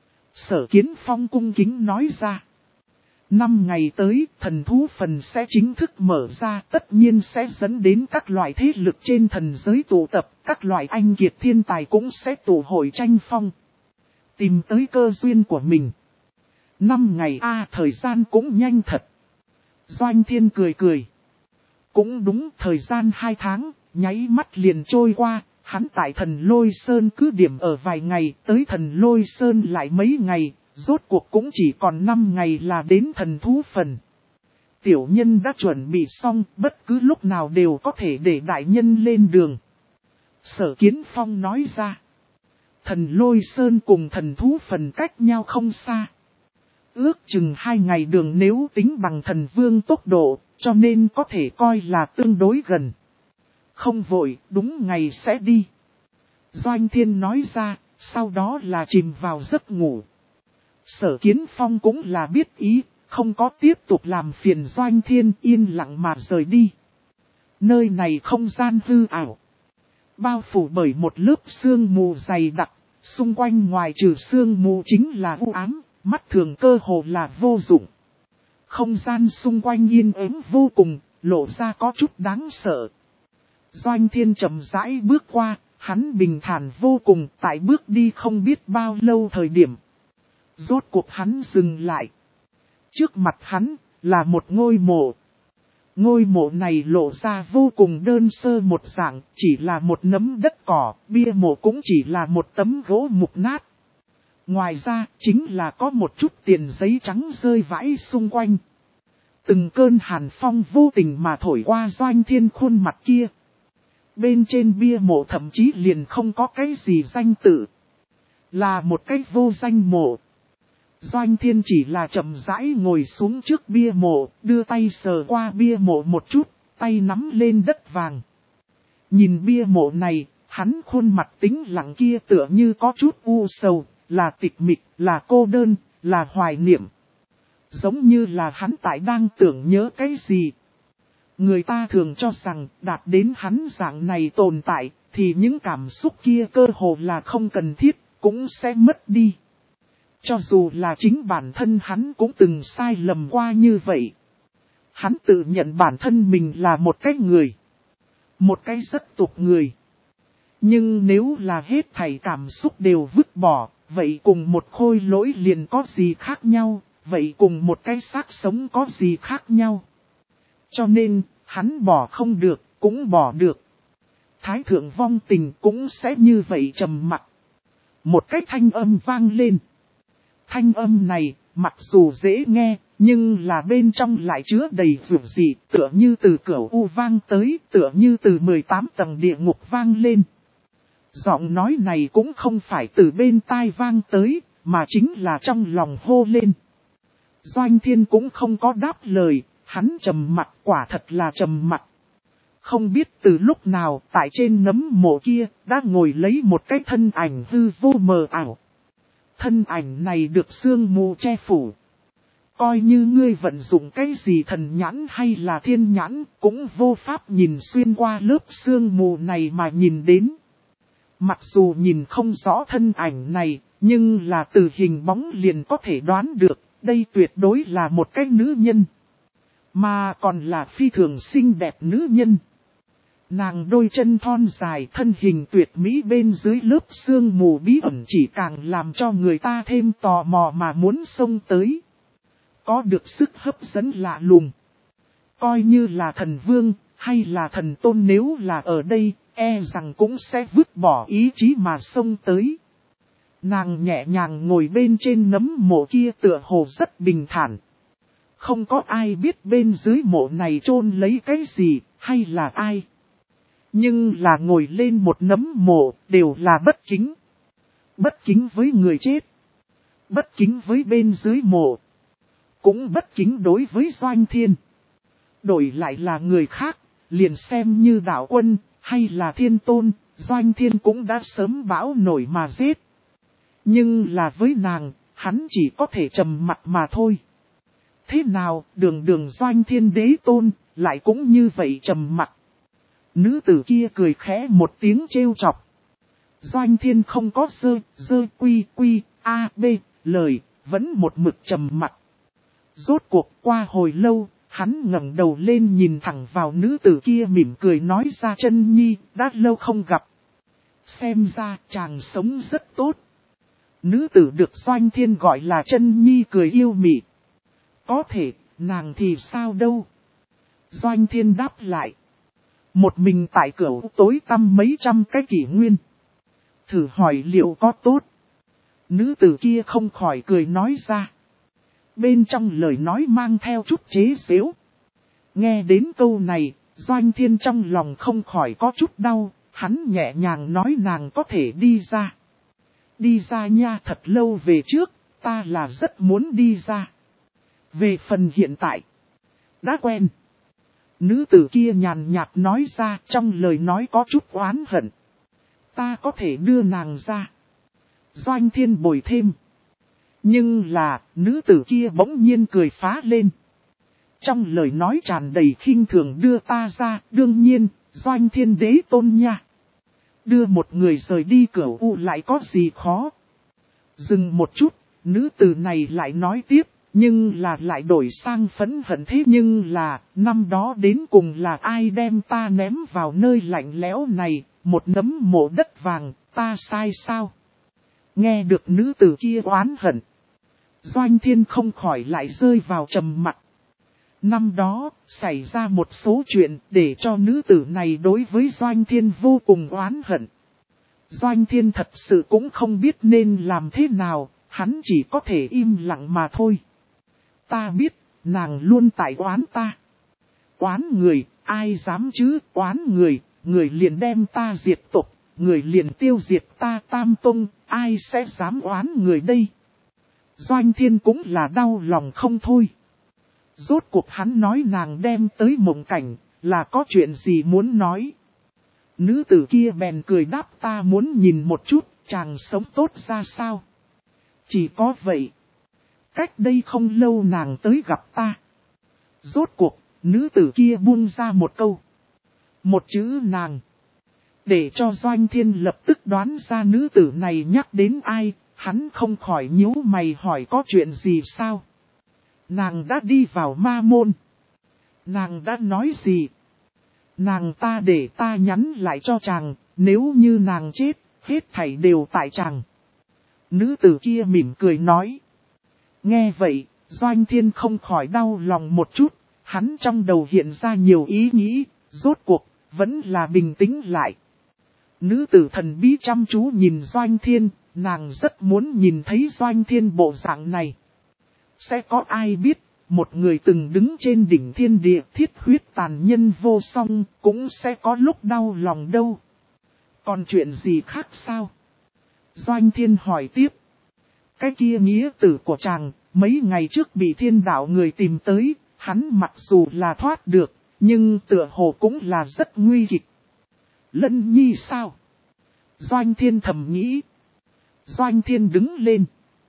Sở Kiến Phong cung kính nói ra. 5 ngày tới, thần thú phần sẽ chính thức mở ra, tất nhiên sẽ dẫn đến các loại thế lực trên thần giới tụ tập, các loại anh kiệt thiên tài cũng sẽ tụ hội tranh phong. Tìm tới cơ duyên của mình. 5 ngày thời gian cũng nhanh thật. Doanh Thiên cười cười. Cũng đúng, thời gian 2 tháng, nháy mắt liền trôi qua, hắn tại Thần Lôi Sơn cứ điểm ở vài ngày, tới Thần Lôi Sơn lại mấy ngày. Rốt cuộc cũng chỉ còn 5 ngày là đến thần thú phần. Tiểu nhân đã chuẩn bị xong, bất cứ lúc nào đều có thể để đại nhân lên đường. Sở Kiến Phong nói ra. Thần Lôi Sơn cùng thần thú phần cách nhau không xa. Ước chừng 2 ngày đường nếu tính bằng thần vương tốc độ, cho nên có thể coi là tương đối gần. Không vội, đúng ngày sẽ đi. Doanh Thiên nói ra, sau đó là chìm vào giấc ngủ. Sở Kiến Phong cũng là biết ý, không có tiếp tục làm phiền Doanh Thiên, yên lặng mà rời đi. Nơi này không gian hư ảo. Bao phủ bởi một lớp sương mù dày đặc, xung quanh ngoài trừ sương mù chính là u ám, mắt thường cơ hồ là vô dụng. Không gian xung quanh yên ắng vô cùng, lộ ra có chút đáng sợ. Doanh Thiên chậm rãi bước qua, hắn bình thản vô cùng, tại bước đi không biết bao lâu thời điểm. Rốt cuộc hắn dừng lại. Trước mặt hắn là một ngôi mộ. Ngôi mộ này lộ ra vô cùng đơn sơ một dạng, chỉ là một nấm đất cỏ, bia mộ cũng chỉ là một tấm gỗ mục nát. Ngoài ra, chính là có một chút tiền giấy trắng rơi vãi xung quanh. Từng cơn hàn phong vô tình mà thổi qua Doanh Thiên khuôn mặt kia. Bên trên bia mộ thậm chí liền không có cái gì danh tự. Là một cái vô danh mộ. Doanh Thiên chỉ là chậm rãi ngồi xuống trước bia mộ, đưa tay sờ qua bia mộ một chút, tay nắm lên đất vàng. Nhìn bia mộ này, hắn khuôn mặt tĩnh lặng kia tựa như có chút u sầu, là tịch mịch, là cô đơn, là hoài niệm. Giống như là hắn tại đang tưởng nhớ cái gì. Người ta thường cho rằng đạt đến hắn dạng này tồn tại, thì những cảm xúc kia cơ hồ là không cần thiết, cũng sẽ mất đi. Cho dù là chính bản thân hắn cũng từng sai lầm qua như vậy. Hắn tự nhận bản thân mình là một cái người. Một cái rất tục người. Nhưng nếu là hết thảy cảm xúc đều vứt bỏ, vậy cùng một khôi lỗi liền có gì khác nhau, vậy cùng một cái xác sống có gì khác nhau. Cho nên, hắn bỏ không được, cũng bỏ được. Thái thượng vong tình cũng sẽ như vậy trầm mặc. Một cái thanh âm vang lên. Thanh âm này, mặc dù dễ nghe, nhưng là bên trong lại chứa đầy rủi dị, tựa như từ cửa u vang tới, tựa như từ 18 tầng địa ngục vang lên. Giọng nói này cũng không phải từ bên tai vang tới, mà chính là trong lòng hô lên. Doanh Thiên cũng không có đáp lời, hắn trầm mặc, quả thật là trầm mặc. Không biết từ lúc nào, tại trên nấm mộ kia, đã ngồi lấy một cái thân ảnh hư vô mờ ảo. Thân ảnh này được sương mù che phủ. Coi như ngươi vận dụng cái gì thần nhãn hay là thiên nhãn, cũng vô pháp nhìn xuyên qua lớp sương mù này mà nhìn đến. Mặc dù nhìn không rõ thân ảnh này, nhưng là từ hình bóng liền có thể đoán được, đây tuyệt đối là một cái nữ nhân. Mà còn là phi thường xinh đẹp nữ nhân. Nàng đôi chân thon dài, thân hình tuyệt mỹ bên dưới lớp sương mù bí ẩn chỉ càng làm cho người ta thêm tò mò mà muốn xông tới. Có được sức hấp dẫn lạ lùng. Coi như là thần vương, hay là thần tôn nếu là ở đây, e rằng cũng sẽ vứt bỏ ý chí mà xông tới. Nàng nhẹ nhàng ngồi bên trên nấm mộ kia tựa hồ rất bình thản. Không có ai biết bên dưới mộ này chôn lấy cái gì, hay là ai. Nhưng là ngồi lên một nấm mộ, đều là bất kính. Bất kính với người chết. Bất kính với bên dưới mộ. Cũng bất kính đối với Doanh Thiên. Đổi lại là người khác, liền xem như đạo quân, hay là thiên tôn, Doanh Thiên cũng đã sớm bão nổi mà giết. Nhưng là với nàng, hắn chỉ có thể trầm mặt mà thôi. Thế nào, đường Doanh Thiên đế tôn, lại cũng như vậy trầm mặt. Nữ tử kia cười khẽ một tiếng trêu chọc. Doanh Thiên không có quy, a, b, lời, vẫn một mực trầm mặt. Rốt cuộc qua hồi lâu, hắn ngẩng đầu lên nhìn thẳng vào nữ tử kia mỉm cười nói ra Chân Nhi, đã lâu không gặp. Xem ra chàng sống rất tốt. Nữ tử được Doanh Thiên gọi là Chân Nhi cười yêu mị. Có thể, nàng thì sao đâu? Doanh Thiên đáp lại. Một mình tại cửa tối tăm mấy trăm cái kỷ nguyên. Thử hỏi liệu có tốt? Nữ tử kia không khỏi cười nói ra. Bên trong lời nói mang theo chút chế giễu. Nghe đến câu này, Doanh Thiên trong lòng không khỏi có chút đau, hắn nhẹ nhàng nói nàng có thể đi ra. Đi ra nha, thật lâu về trước, ta là rất muốn đi ra. Về phần hiện tại, đã quen. Nữ tử kia nhàn nhạt nói ra, trong lời nói có chút oán hận. Ta có thể đưa nàng ra. Doanh Thiên bồi thêm. Nhưng là, nữ tử kia bỗng nhiên cười phá lên. Trong lời nói tràn đầy khinh thường đưa ta ra, đương nhiên, Doanh Thiên đế tôn nha. Đưa một người rời đi cửa u lại có gì khó. Dừng một chút, nữ tử này lại nói tiếp, nhưng là lại đổi sang phẫn hận thế nhưng là, năm đó đến cùng là ai đem ta ném vào nơi lạnh lẽo này, một nấm mộ đất vàng, ta sai sao? Nghe được nữ tử kia oán hận. Doanh Thiên không khỏi lại rơi vào trầm mặc. Năm đó, xảy ra một số chuyện để cho nữ tử này đối với Doanh Thiên vô cùng oán hận. Doanh Thiên thật sự cũng không biết nên làm thế nào, hắn chỉ có thể im lặng mà thôi. Ta biết, nàng luôn tại oán ta. Oán người, ai dám chứ, oán người, người liền đem ta diệt tộc, người liền tiêu diệt ta Tam Tông, ai sẽ dám oán người đây? Doanh Thiên cũng là đau lòng không thôi. Rốt cuộc hắn nói nàng đem tới mộng cảnh, là có chuyện gì muốn nói. Nữ tử kia bèn cười đáp ta muốn nhìn một chút, chàng sống tốt ra sao. Chỉ có vậy. Cách đây không lâu nàng tới gặp ta. Rốt cuộc, nữ tử kia buông ra một câu. Một chữ nàng. Để cho Doanh Thiên lập tức đoán ra nữ tử này nhắc đến ai, hắn không khỏi nhíu mày hỏi có chuyện gì sao. Nàng đã đi vào ma môn. Nàng đã nói gì? Nàng ta để ta nhắn lại cho chàng, nếu như nàng chết, hết thảy đều tại chàng. Nữ tử kia mỉm cười nói. Nghe vậy, Doanh Thiên không khỏi đau lòng một chút, hắn trong đầu hiện ra nhiều ý nghĩ, rốt cuộc, vẫn là bình tĩnh lại. Nữ tử thần bí chăm chú nhìn Doanh Thiên, nàng rất muốn nhìn thấy Doanh Thiên bộ dạng này. Sẽ có ai biết, một người từng đứng trên đỉnh thiên địa thiết huyết tàn nhân vô song, cũng sẽ có lúc đau lòng đâu. Còn chuyện gì khác sao? Doanh Thiên hỏi tiếp. Cái kia nghĩa tử của chàng, mấy ngày trước bị thiên đạo người tìm tới, hắn mặc dù là thoát được, nhưng tựa hồ cũng là rất nguy kịch. Lân nhi sao? Doanh Thiên thầm nghĩ. Doanh Thiên đứng lên.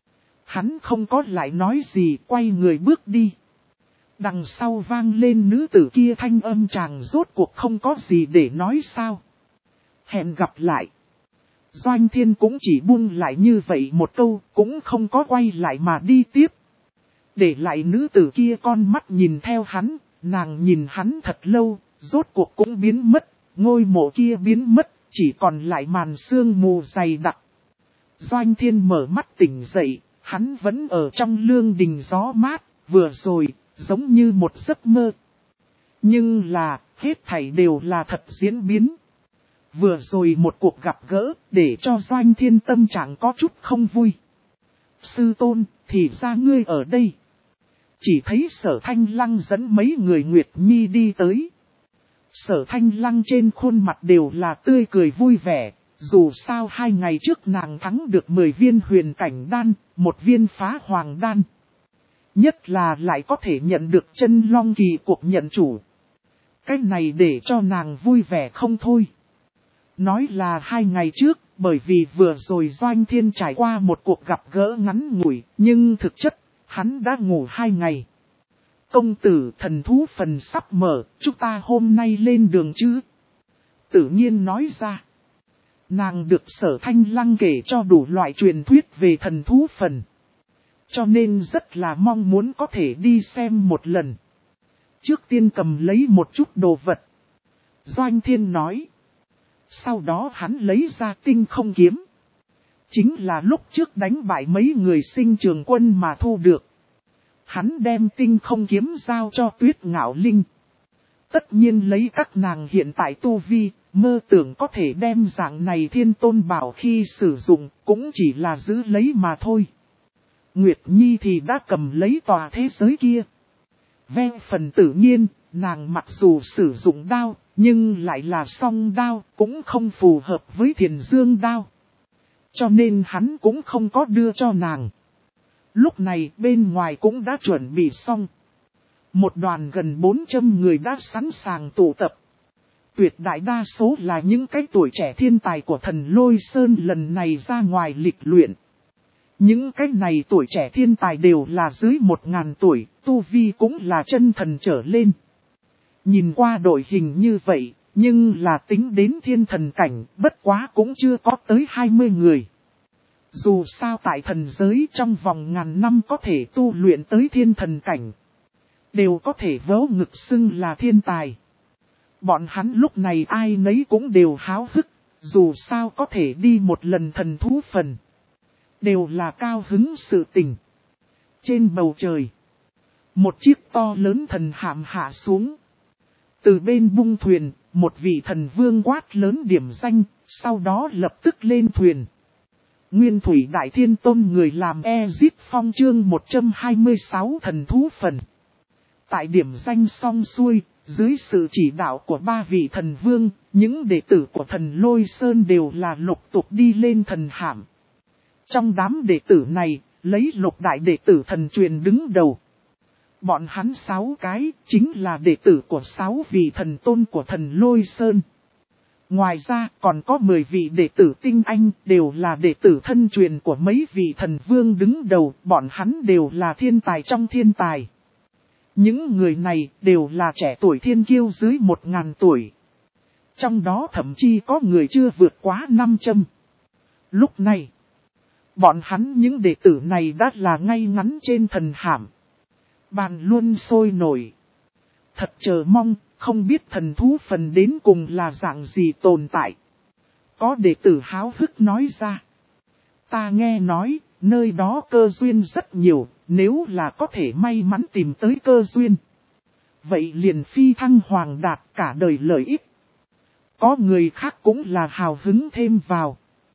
Hắn không có lại nói gì, quay người bước đi. Đằng sau vang lên nữ tử kia thanh âm chàng rốt cuộc không có gì để nói sao. Hẹn gặp lại. Doanh Thiên cũng chỉ buông lại như vậy một câu, cũng không có quay lại mà đi tiếp. Để lại nữ tử kia con mắt nhìn theo hắn, nàng nhìn hắn thật lâu, rốt cuộc cũng biến mất, ngôi mộ kia biến mất, chỉ còn lại màn sương mù dày đặc. Doanh Thiên mở mắt tỉnh dậy, hắn vẫn ở trong lương đình gió mát, vừa rồi, giống như một giấc mơ. Nhưng là, hết thảy đều là thật diễn biến. Vừa rồi một cuộc gặp gỡ, để cho Doanh Thiên tâm trạng có chút không vui. Sư tôn, thì ra ngươi ở đây. Chỉ thấy Sở Thanh Lăng dẫn mấy người Nguyệt Nhi đi tới. Sở Thanh Lăng trên khuôn mặt đều là tươi cười vui vẻ, dù sao 2 ngày trước nàng thắng được 10 viên huyền cảnh đan, 1 viên phá hoàng đan. Nhất là lại có thể nhận được chân long kỳ cuộc nhận chủ. Cái này để cho nàng vui vẻ không thôi. Nói là 2 ngày trước, bởi vì vừa rồi Doanh Thiên trải qua một cuộc gặp gỡ ngắn ngủi, nhưng thực chất, hắn đã ngủ 2 ngày. Công tử thần thú phần sắp mở, chúng ta hôm nay lên đường chứ? Tự nhiên nói ra. Nàng được Sở Thanh Lăng kể cho đủ loại truyền thuyết về thần thú phần. Cho nên rất là mong muốn có thể đi xem một lần. Trước tiên cầm lấy một chút đồ vật. Doanh Thiên nói. Sau đó hắn lấy ra tinh không kiếm. Chính là lúc trước đánh bại mấy người sinh trường quân mà thu được. Hắn đem tinh không kiếm giao cho Tuyết Ngạo Linh. Tất nhiên lấy các nàng hiện tại tu vi, mơ tưởng có thể đem dạng này thiên tôn bảo khi sử dụng, cũng chỉ là giữ lấy mà thôi. Nguyệt Nhi thì đã cầm lấy tòa thế giới kia. Về phần tự nhiên, nàng mặc dù sử dụng đao, nhưng lại là song đao, cũng không phù hợp với Thiền Dương đao. Cho nên hắn cũng không có đưa cho nàng. Lúc này bên ngoài cũng đã chuẩn bị xong. Một đoàn gần 400 người đã sẵn sàng tụ tập. Tuyệt đại đa số là những cái tuổi trẻ thiên tài của thần Lôi Sơn lần này ra ngoài lịch luyện. Những cái này tuổi trẻ thiên tài đều là dưới 1000 tuổi, tu vi cũng là chân thần trở lên. Nhìn qua đội hình như vậy, nhưng là tính đến thiên thần cảnh, bất quá cũng chưa có tới 20 người. Dù sao tại thần giới trong vòng ngàn năm có thể tu luyện tới thiên thần cảnh, đều có thể vớ ngực xưng là thiên tài. Bọn hắn lúc này ai nấy cũng đều háo hức, dù sao có thể đi một lần thần thú phần. Đều là cao hứng sự tình. Trên bầu trời, một chiếc to lớn thần hạm hạ xuống. Từ bên bung thuyền, một vị thần vương quát lớn điểm danh, sau đó lập tức lên thuyền. Nguyên Thủy Đại Thiên Tôn người làm Ezit Phong chương 126 thần thú phần. Tại điểm danh xong xuôi, dưới sự chỉ đạo của 3 vị thần vương, những đệ tử của thần Lôi Sơn đều là lục tục đi lên thần hạm. Trong đám đệ tử này, lấy Lục đại đệ tử thần truyền đứng đầu. Bọn hắn 6 cái chính là đệ tử của 6 vị thần tôn của thần Lôi Sơn. Ngoài ra còn có 10 vị đệ tử tinh anh đều là đệ tử thân truyền của mấy vị thần vương đứng đầu. Bọn hắn đều là thiên tài trong thiên tài. Những người này đều là trẻ tuổi thiên kiêu dưới 1000 tuổi. Trong đó thậm chí có người chưa vượt quá 500. Lúc này, bọn hắn những đệ tử này đã là ngay ngắn trên thần hạm. Bàn luôn sôi nổi. Thật chờ mong, không biết thần thú phần đến cùng là dạng gì tồn tại. Có đệ tử háo hức nói ra. Ta nghe nói, nơi đó cơ duyên rất nhiều, nếu là có thể may mắn tìm tới cơ duyên. Vậy liền phi thăng hoàng đạt cả đời lợi ích. Có người khác cũng là hào hứng thêm vào.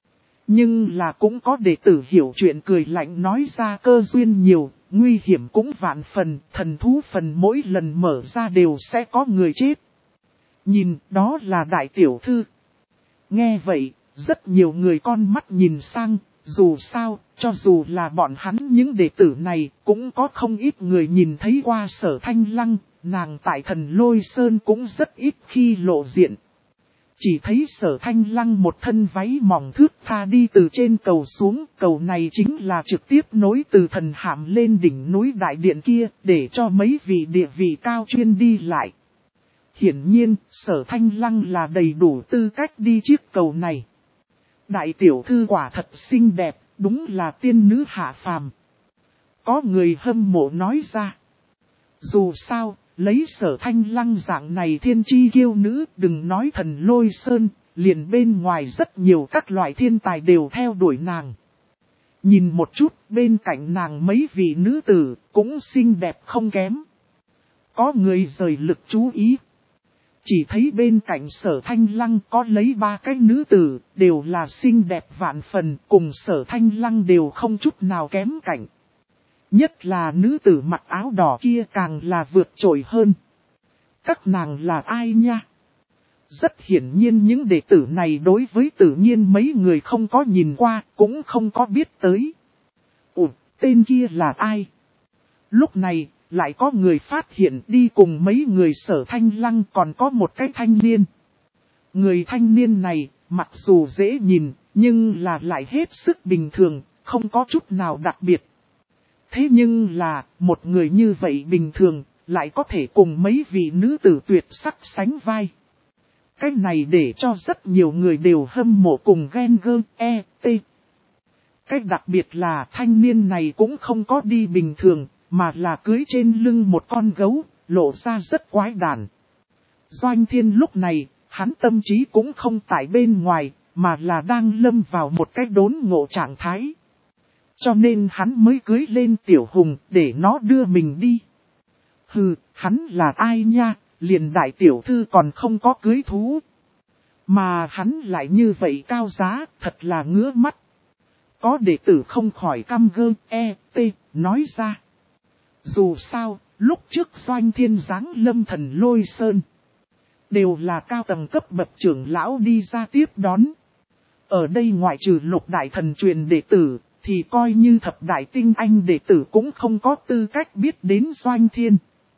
Nhưng là cũng có đệ tử hiểu chuyện cười lạnh nói ra cơ duyên nhiều, nguy hiểm cũng vạn phần, thần thú phần mỗi lần mở ra đều sẽ có người chết. Nhìn, đó là đại tiểu thư. Nghe vậy, rất nhiều người con mắt nhìn sang, dù sao, cho dù là bọn hắn những đệ tử này, cũng có không ít người nhìn thấy qua Sở Thanh Lăng, nàng tại thần Lôi Sơn cũng rất ít khi lộ diện. Chỉ thấy Sở Thanh Lăng một thân váy mỏng thướt tha đi từ trên cầu xuống, cầu này chính là trực tiếp nối từ thần hạm lên đỉnh núi đại điện kia, để cho mấy vị địa vị cao chuyên đi lại. Hiển nhiên, Sở Thanh Lăng là đầy đủ tư cách đi chiếc cầu này. Đại tiểu thư quả thật xinh đẹp, đúng là tiên nữ hạ phàm. Có người hâm mộ nói ra. Dù sao, lấy Sở Thanh Lăng dạng này thiên chi kiêu nữ, đừng nói Thần Lôi Sơn, liền bên ngoài rất nhiều các loại thiên tài đều theo đuổi nàng. Nhìn một chút, bên cạnh nàng mấy vị nữ tử, cũng xinh đẹp không kém. Có người rời lực chú ý. Chỉ thấy bên cạnh Sở Thanh Lăng có lấy 3 cái nữ tử, đều là xinh đẹp vạn phần, cùng Sở Thanh Lăng đều không chút nào kém cạnh. Nhất là nữ tử mặc áo đỏ kia càng là vượt trội hơn. Các nàng là ai nha? Rất hiển nhiên những đệ tử này đối với tự nhiên mấy người không có nhìn qua, cũng không có biết tới. Ủa, tên kia là ai? Lúc này, lại có người phát hiện đi cùng mấy người Sở Thanh Lăng còn có một cái thanh niên. Người thanh niên này, mặc dù dễ nhìn, nhưng là lại hết sức bình thường, không có chút nào đặc biệt. Thế nhưng là, một người như vậy bình thường, lại có thể cùng mấy vị nữ tử tuyệt sắc sánh vai. Cái này để cho rất nhiều người đều hâm mộ cùng ghen gơ, Cái đặc biệt là thanh niên này cũng không có đi bình thường, mà là cưới trên lưng một con gấu, lộ ra rất quái đản. Doanh Thiên lúc này, hắn tâm trí cũng không tại bên ngoài, mà là đang lâm vào một cái đốn ngộ trạng thái. Cho nên hắn mới cưới lên Tiểu Hùng để nó đưa mình đi. Hừ, hắn là ai nha, liền đại tiểu thư còn không có cưới thú. Mà hắn lại như vậy cao giá, thật là ngứa mắt. Có đệ tử không khỏi căm gơ, nói ra. Dù sao, lúc trước Doanh Thiên giáng lâm Thần Lôi Sơn, đều là cao tầng cấp bậc trưởng lão đi ra tiếp đón. Ở đây ngoại trừ Lục đại thần truyền đệ tử, thì coi như thập đại tinh anh đệ tử cũng không có tư cách biết đến Doanh Thiên.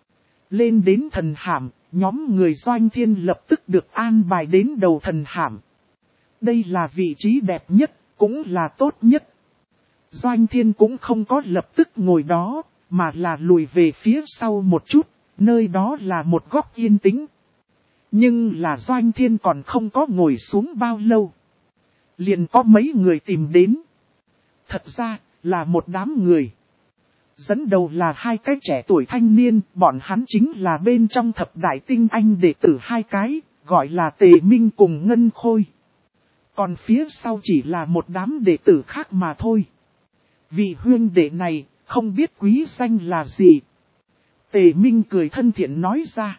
Lên đến thần hàm, nhóm người Doanh Thiên lập tức được an bài đến đầu thần hàm. Đây là vị trí đẹp nhất, cũng là tốt nhất. Doanh Thiên cũng không có lập tức ngồi đó, mà là lùi về phía sau một chút, nơi đó là một góc yên tĩnh. Nhưng là Doanh Thiên còn không có ngồi xuống bao lâu. Liền có mấy người tìm đến. Thật ra, là một đám người. Dẫn đầu là 2 cái trẻ tuổi thanh niên, bọn hắn chính là bên trong thập đại tinh anh đệ tử 2 cái, gọi là Tề Minh cùng Ngân Khôi. Còn phía sau chỉ là một đám đệ tử khác mà thôi. Vị huyên đệ này, không biết quý danh là gì. Tề Minh cười thân thiện nói ra.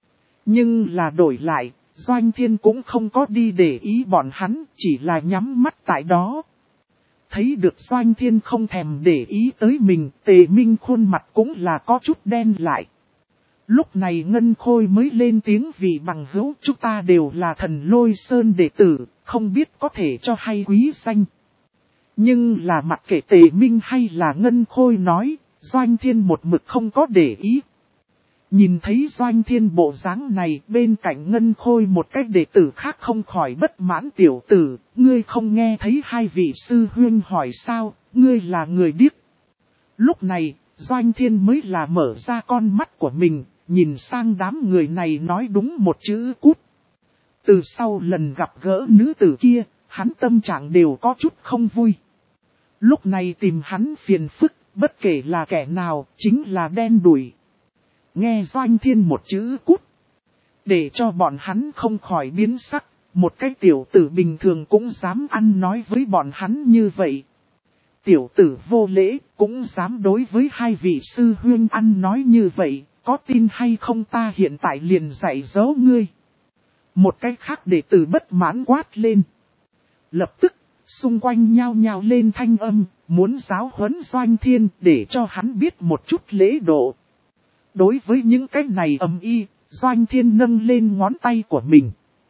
Nhưng là đổi lại, Doanh Thiên cũng không có đi để ý bọn hắn, chỉ là nhắm mắt tại đó. Thấy được Doanh Thiên không thèm để ý tới mình, Tề Minh khuôn mặt cũng là có chút đen lại. Lúc này Ngân Khôi mới lên tiếng vì bằng hữu chúng ta đều là Thần Lôi Sơn đệ tử, không biết có thể cho hay quý danh. Nhưng là mặc kệ Tề Minh hay là Ngân Khôi nói, Doanh Thiên một mực không có để ý. Nhìn thấy Doanh Thiên bộ dáng này, bên cạnh Ngân Khôi một cách đệ tử khác không khỏi bất mãn tiểu tử, ngươi không nghe thấy 2 vị sư huynh hỏi sao, ngươi là người điếc. Lúc này, Doanh Thiên mới là mở ra con mắt của mình, nhìn sang đám người này nói đúng một chữ cút. Từ sau lần gặp gỡ nữ tử kia, hắn tâm trạng đều có chút không vui. Lúc này tìm hắn phiền phức, bất kể là kẻ nào, chính là đen đủi. Nghe Doanh Thiên một chữ cút. Để cho bọn hắn không khỏi biến sắc, một cái tiểu tử bình thường cũng dám ăn nói với bọn hắn như vậy. Tiểu tử vô lễ, cũng dám đối với 2 vị sư huynh ăn nói như vậy, có tin hay không ta hiện tại liền dạy dỗ ngươi. Một cái khác đệ tử bất mãn quát lên. Lập tức, xung quanh nhao nhao lên thanh âm, muốn giáo huấn Doanh Thiên để cho hắn biết một chút lễ độ. Đối với những cái này ầm y, Doanh Thiên nâng lên ngón tay của mình.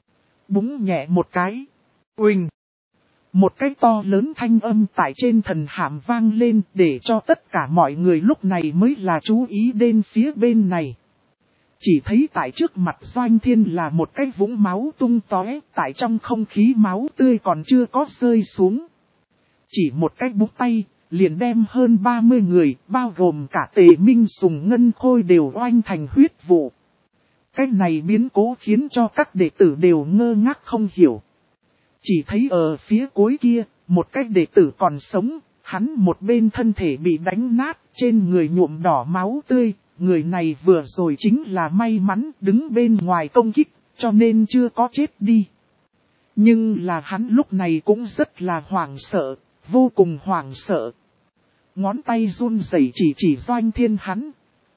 Búng nhẹ một cái. Uỳnh. Một cái to lớn thanh âm tại trên thần hàm vang lên để cho tất cả mọi người lúc này mới là chú ý đến phía bên này. Chỉ thấy tại trước mặt Doanh Thiên là một cái vũng máu tung tóe, tại trong không khí máu tươi còn chưa có rơi xuống. Chỉ một cái búng tay, liền đem hơn 30 người, bao gồm cả Tề Minh Sùng Ngân Khôi đều oanh thành huyết vụ. Cái này biến cố khiến cho các đệ tử đều ngơ ngác không hiểu. Chỉ thấy ở phía cuối kia, một cái đệ tử còn sống, hắn một bên thân thể bị đánh nát, trên người nhuộm đỏ máu tươi, người này vừa rồi chính là may mắn đứng bên ngoài công kích, cho nên chưa có chết đi. Nhưng là hắn lúc này cũng rất là hoảng sợ, vô cùng hoảng sợ. Ngón tay run rẩy chỉ Doanh Thiên hắn.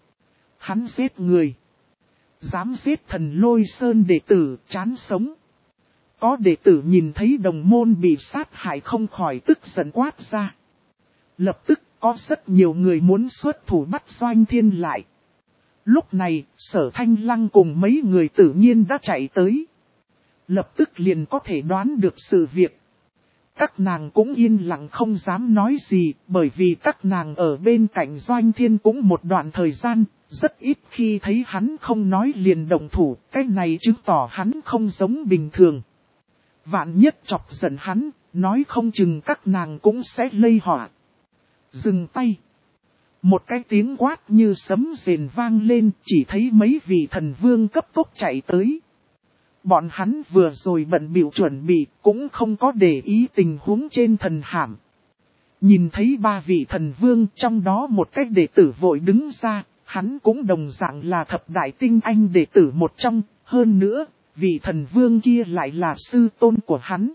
Hắn giết người. Dám giết Thần Lôi Sơn đệ tử, chán sống. Có đệ tử nhìn thấy đồng môn bị sát hại không khỏi tức giận quát ra. Lập tức có rất nhiều người muốn xuất thủ bắt Doanh Thiên lại. Lúc này, Sở Thanh Lăng cùng mấy người tự nhiên đã chạy tới. Lập tức liền có thể đoán được sự việc. Các nàng cũng yên lặng không dám nói gì, bởi vì các nàng ở bên cạnh Doanh Thiên cũng một đoạn thời gian, rất ít khi thấy hắn không nói liền động thủ, cái này chứng tỏ hắn không giống bình thường. Vạn nhất chọc giận hắn, nói không chừng các nàng cũng sẽ lây họa. Dừng tay. Một cái tiếng quát như sấm rền vang lên, chỉ thấy mấy vị thần vương cấp tốc chạy tới. Bọn hắn vừa rồi bận bịu chuẩn bị, cũng không có để ý tình huống trên thần hàm. Nhìn thấy ba vị thần vương, trong đó một cái đệ tử vội đứng ra, hắn cũng đồng dạng là thập đại tinh anh đệ tử một trong, hơn nữa, vị thần vương kia lại là sư tôn của hắn.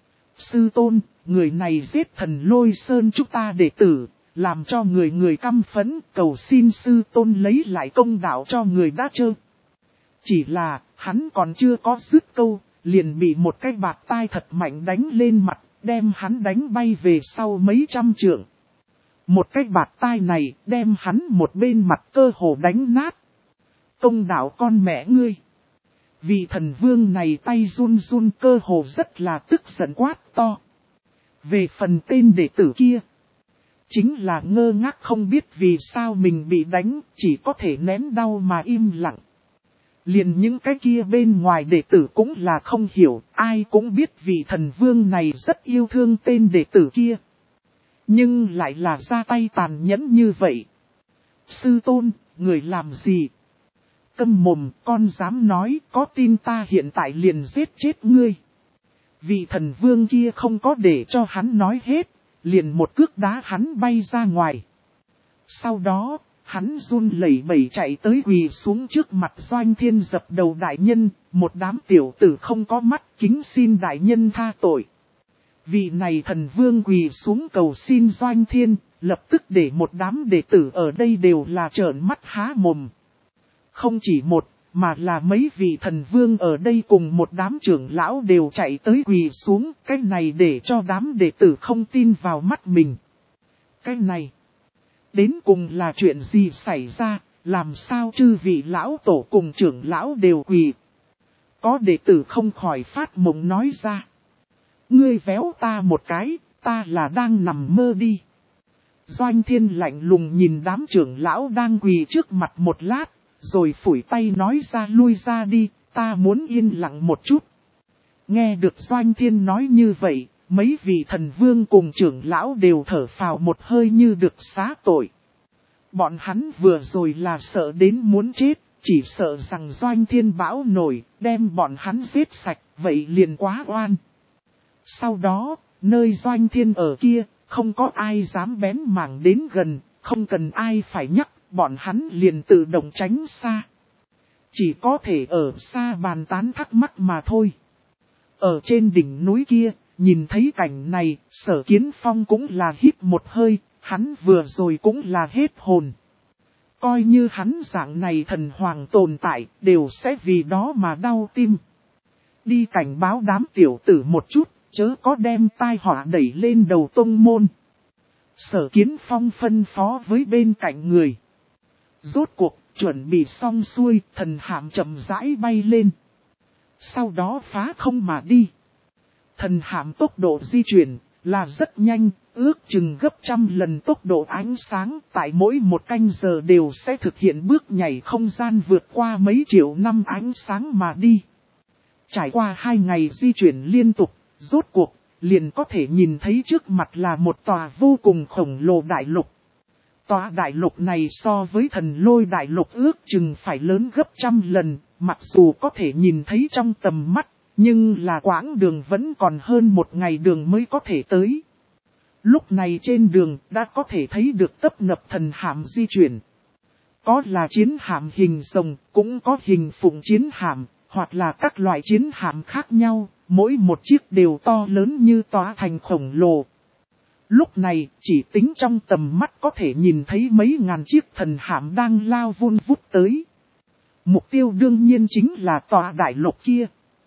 Sư tôn, người này giết Thần Lôi Sơn chúng ta đệ tử, làm cho người căm phẫn, cầu xin sư tôn lấy lại công đạo cho người đã chơi. Chỉ là, hắn còn chưa có dứt câu, liền bị một cái bạt tai thật mạnh đánh lên mặt, đem hắn đánh bay về sau mấy trăm trượng. Một cái bạt tai này đem hắn một bên mặt cơ hồ đánh nát. Công đạo con mẹ ngươi. Vị thần vương này tay run run cơ hồ rất là tức giận quát to. Về phần tên đệ tử kia. Chính là ngơ ngác không biết vì sao mình bị đánh, chỉ có thể nén đau mà im lặng. Liền những cái kia bên ngoài đệ tử cũng là không hiểu, ai cũng biết vị thần vương này rất yêu thương tên đệ tử kia. Nhưng lại là ra tay tàn nhẫn như vậy. Sư tôn, người làm gì? Câm mồm, con dám nói, có tin ta hiện tại liền giết chết ngươi. Vị thần vương kia không có để cho hắn nói hết, liền một cước đá hắn bay ra ngoài. Sau đó, hắn run lẩy bẩy chạy tới quỳ xuống trước mặt Doanh Thiên dập đầu đại nhân, một đám tiểu tử không có mắt kính xin đại nhân tha tội. Vị này thần vương quỳ xuống cầu xin Doanh Thiên, lập tức để một đám đệ tử ở đây đều là trợn mắt há mồm. Không chỉ một, mà là mấy vị thần vương ở đây cùng một đám trưởng lão đều chạy tới quỳ xuống, cái này để cho đám đệ tử không tin vào mắt mình. Cái này, đến cùng là chuyện gì xảy ra, làm sao chư vị lão tổ cùng trưởng lão đều quỳ. Có đệ tử không khỏi phát mộng nói ra. Ngươi véo ta một cái, ta là đang nằm mơ đi. Doanh Thiên lạnh lùng nhìn đám trưởng lão đang quỳ trước mặt một lát, rồi phủi tay nói ra lui ra đi, ta muốn yên lặng một chút. Nghe được Doanh Thiên nói như vậy, mấy vị thần vương cùng trưởng lão đều thở phào một hơi như được xá tội. Bọn hắn vừa rồi là sợ đến muốn chết, chỉ sợ rằng Doanh Thiên bão nổi, đem bọn hắn giết sạch, vậy liền quá oan. Sau đó, nơi Doanh Thiên ở kia, không có ai dám bén mảng đến gần, không cần ai phải nhắc, bọn hắn liền tự động tránh xa. Chỉ có thể ở xa bàn tán thắc mắc mà thôi. Ở trên đỉnh núi kia, nhìn thấy cảnh này, Sở Kiến Phong cũng là hít một hơi, hắn vừa rồi cũng là hết hồn. Coi như hắn dạng này thần hoàng tồn tại, đều sẽ vì đó mà đau tim. Đi cảnh báo đám tiểu tử một chút, chớ có đem tai họa đẩy lên đầu tông môn. Sở Kiến Phong phân phó với bên cạnh người. Rốt cuộc, chuẩn bị xong xuôi, thần hạm chậm rãi bay lên. Sau đó phá không mà đi. Thần hạm tốc độ di chuyển là rất nhanh, ước chừng gấp 100 lần tốc độ ánh sáng, tại mỗi một canh giờ đều sẽ thực hiện bước nhảy không gian vượt qua mấy triệu năm ánh sáng mà đi. Trải qua 2 ngày di chuyển liên tục, rốt cuộc, liền có thể nhìn thấy trước mặt là một tòa vô cùng khổng lồ đại lục. Tòa đại lục này so với Thần Lôi đại lục ước chừng phải lớn gấp 100 lần, mặc dù có thể nhìn thấy trong tầm mắt, Nhưng là quãng đường vẫn còn hơn một ngày đường mới có thể tới. Lúc này trên đường đã có thể thấy được tấp nập thần hạm di chuyển. Có là chiến hạm hình rồng, cũng có hình phụng chiến hạm, hoặc là các loại chiến hạm khác nhau, mỗi một chiếc đều to lớn như tòa thành khổng lồ. Lúc này, chỉ tính trong tầm mắt có thể nhìn thấy mấy ngàn chiếc thần hạm đang lao vun vút tới. Mục tiêu đương nhiên chính là tòa đại lục kia.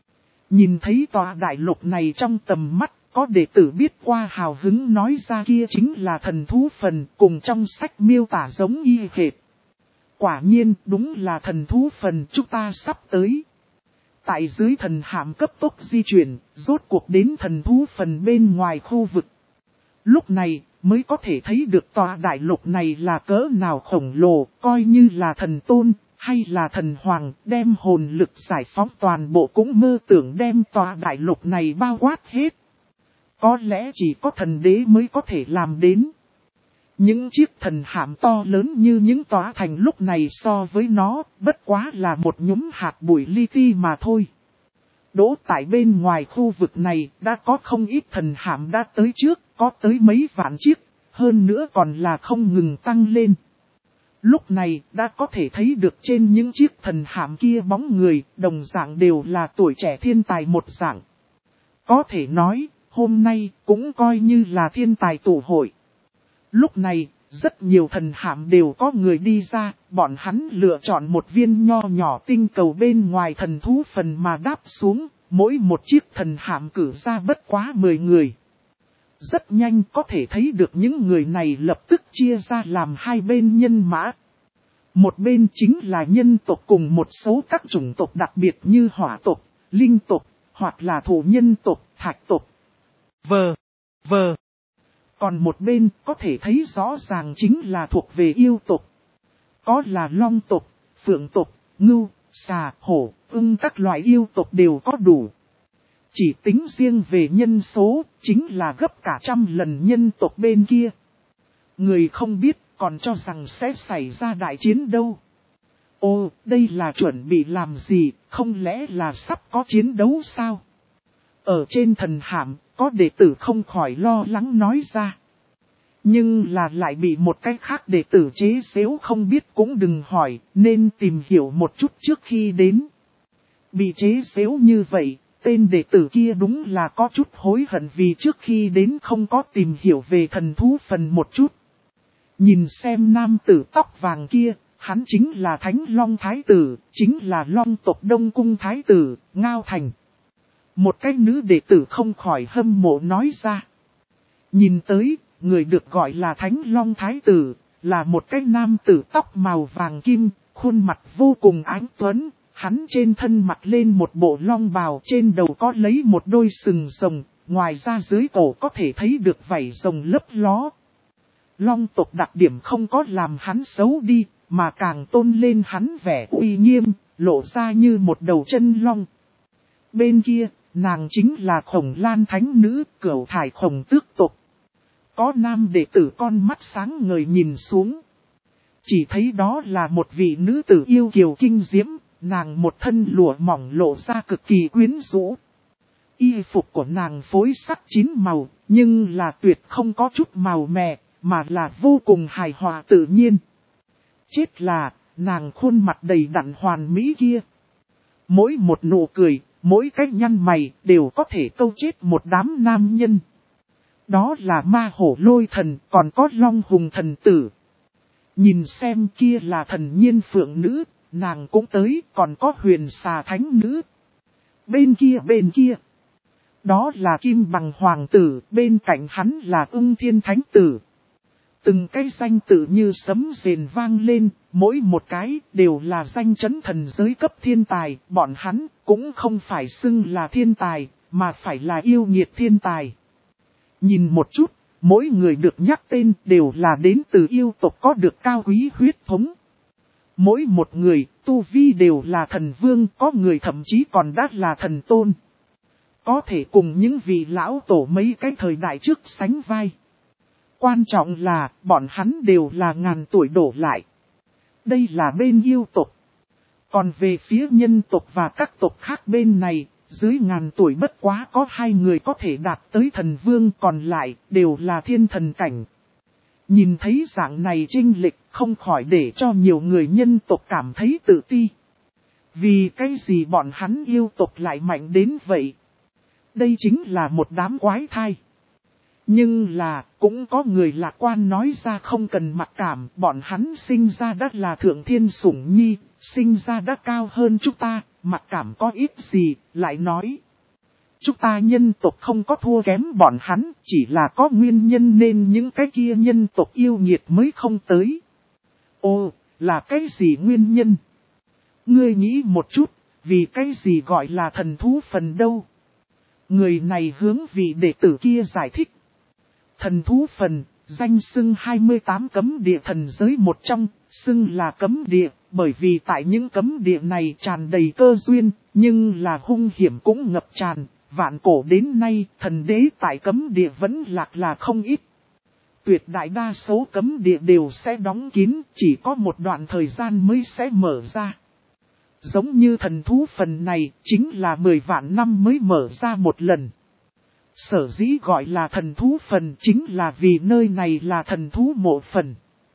Nhìn thấy tòa đại lục này trong tầm mắt, có đệ tử biết qua hào hứng nói ra kia chính là thần thú phần cùng trong sách miêu tả giống y hệt. Quả nhiên đúng là thần thú phần chúng ta sắp tới. Tại dưới thần hạm cấp tốc di chuyển, rốt cuộc đến thần thú phần bên ngoài khu vực. Lúc này mới có thể thấy được tòa đại lục này là cỡ nào khổng lồ, coi như là thần tôn hay là thần hoàng đem hồn lực giải phóng toàn bộ cũng mơ tưởng đem tòa đại lục này bao quát hết. Có lẽ chỉ có thần đế mới có thể làm đến. Những chiếc thần hạm to lớn như những tòa thành lúc này so với nó, bất quá là một nhúm hạt bụi li ti mà thôi. Đỗ tại bên ngoài khu vực này đã có không ít thần hạm đã tới trước, có tới mấy vạn chiếc, hơn nữa còn là không ngừng tăng lên. Lúc này đã có thể thấy được trên những chiếc thần hạm kia bóng người, đồng dạng đều là tuổi trẻ thiên tài một dạng. Có thể nói, hôm nay cũng coi như là thiên tài tụ hội. Lúc này, rất nhiều thần hạm đều có người đi ra, bọn hắn lựa chọn một viên nho nhỏ tinh cầu bên ngoài thần thú phần mà đáp xuống, mỗi một chiếc thần hạm cử ra bất quá 10 người. Rất nhanh có thể thấy được những người này lập tức chia ra làm hai bên nhân mã. Một bên chính là nhân tộc cùng một số các chủng tộc đặc biệt như hỏa tộc, linh tộc, hoặc là thổ nhân tộc, thạch tộc. Còn một bên có thể thấy rõ ràng chính là thuộc về yêu tộc. Có là long tộc, phượng tộc, ngưu, xà, hổ, ưng các loại yêu tộc đều có đủ. Chỉ tính riêng về nhân số, chính là gấp cả 100 lần nhân tộc bên kia. Người không biết còn cho rằng sẽ xảy ra đại chiến đâu. Ồ, đây là chuẩn bị làm gì, không lẽ là sắp có chiến đấu sao? Ở trên thần hạm, có đệ tử không khỏi lo lắng nói ra. Nhưng là lại bị một cái khác đệ tử chế giễu không biết cũng đừng hỏi, nên tìm hiểu một chút trước khi đến. Bị chế giễu như vậy, tên đệ tử kia đúng là có chút hối hận vì trước khi đến không có tìm hiểu về thần thú phần một chút. Nhìn xem nam tử tóc vàng kia, hắn chính là Thánh Long Thái Tử, chính là Long tộc Đông Cung Thái Tử, Ngao Thành. Một cái nữ đệ tử không khỏi hâm mộ nói ra. Nhìn tới, người được gọi là Thánh Long Thái Tử, là một cái nam tử tóc màu vàng kim, khuôn mặt vô cùng ánh tuấn. Hắn trên thân mặc lên một bộ long bào, trên đầu có lấy một đôi sừng rồng, ngoài ra dưới cổ có thể thấy được vảy rồng lấp ló. Long tộc đặc điểm không có làm hắn xấu đi, mà càng tôn lên hắn vẻ uy nghiêm, lộ ra như một đầu chân long. Bên kia, nàng chính là Khổng Lan Thánh Nữ, Cửu Thải Khổng Tước tộc. Có nam đệ tử con mắt sáng ngời nhìn xuống. Chỉ thấy đó là một vị nữ tử yêu kiều kinh diễm, nàng một thân lụa mỏng lộ ra cực kỳ quyến rũ. Y phục của nàng phối sắc 9 màu, nhưng là tuyệt không có chút màu mè, mà là vô cùng hài hòa tự nhiên. Chết là, nàng khuôn mặt đầy đặn hoàn mỹ kia. Mỗi một nụ cười, mỗi cái nhăn mày đều có thể câu chết một đám nam nhân. Đó là ma hổ lôi thần, còn có long hùng thần tử. Nhìn xem kia là thần nhiên phượng nữ, nàng cũng tới, còn có huyền xà thánh nữ. Bên kia. Đó là kim bằng hoàng tử, bên cạnh hắn là ưng thiên thánh tử. Từng cái danh tự như sấm rền vang lên, mỗi một cái đều là danh chấn thần giới cấp thiên tài, bọn hắn cũng không phải xưng là thiên tài, mà phải là yêu nghiệt thiên tài. Nhìn một chút, mỗi người được nhắc tên đều là đến từ yêu tộc có được cao quý huyết thống. Mỗi một người, tu vi đều là thần vương, có người thậm chí còn đã là thần tôn. Có thể cùng những vị lão tổ mấy cái thời đại trước sánh vai. Quan trọng là, bọn hắn đều là ngàn tuổi đổ lại. Đây là bên yêu tộc. Còn về phía nhân tộc và các tộc khác bên này, dưới ngàn tuổi bất quá có 2 người có thể đạt tới thần vương, còn lại đều là thiên thần cảnh. Nhìn thấy dạng này chênh lệch không khỏi để cho nhiều người nhân tộc cảm thấy tự ti. Vì cái gì bọn hắn yêu tộc lại mạnh đến vậy? Đây chính là một đám quái thai. Nhưng là, cũng có người lạc quan nói ra không cần mặc cảm, bọn hắn sinh ra đã là thượng thiên sủng nhi, sinh ra đã cao hơn chúng ta, mặc cảm có ít gì, lại nói. Chúng ta nhân tộc không có thua kém bọn hắn, chỉ là có nguyên nhân nên những cái kia nhân tộc yêu nghiệt mới không tới. Ồ, là cái gì nguyên nhân? Ngươi nghĩ một chút, vì cái gì gọi là thần thú phần đâu? Người này hướng vị đệ tử kia giải thích. Thần thú phần, danh xưng 28 cấm địa thần giới một trong, xưng là cấm địa, bởi vì tại những cấm địa này tràn đầy cơ duyên, nhưng là hung hiểm cũng ngập tràn. Vạn cổ đến nay, thần đế tại cấm địa vẫn lạc là không ít. Tuyệt đại đa số cấm địa đều sẽ đóng kín, chỉ có một đoạn thời gian mới sẽ mở ra. Giống như thần thú phần này, chính là 10 vạn năm mới mở ra một lần. Sở dĩ gọi là thần thú phần chính là vì nơi này là thần thú mộ phần.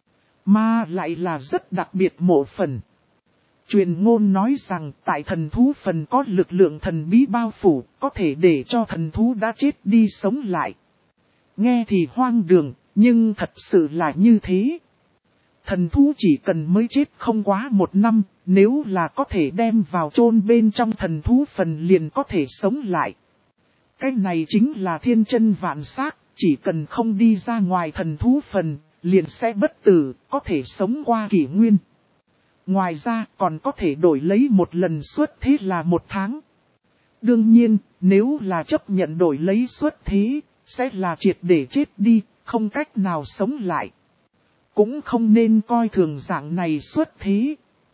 Mà lại là rất đặc biệt mộ phần. Truyền ngôn nói rằng tại thần thú phần có lực lượng thần bí bao phủ, có thể để cho thần thú đã chết đi sống lại. Nghe thì hoang đường, nhưng thật sự là như thế. Thần thú chỉ cần mới chết không quá 1 năm, nếu là có thể đem vào chôn bên trong thần thú phần liền có thể sống lại. Cái này chính là thiên chân vạn xác, chỉ cần không đi ra ngoài thần thú phần, liền sẽ bất tử, có thể sống qua kỷ nguyên. Ngoài ra còn có thể đổi lấy một lần xuất thế là 1 tháng. Đương nhiên, nếu là chấp nhận đổi lấy xuất thế, sẽ là triệt để chết đi, không cách nào sống lại. Cũng không nên coi thường dạng này xuất thế.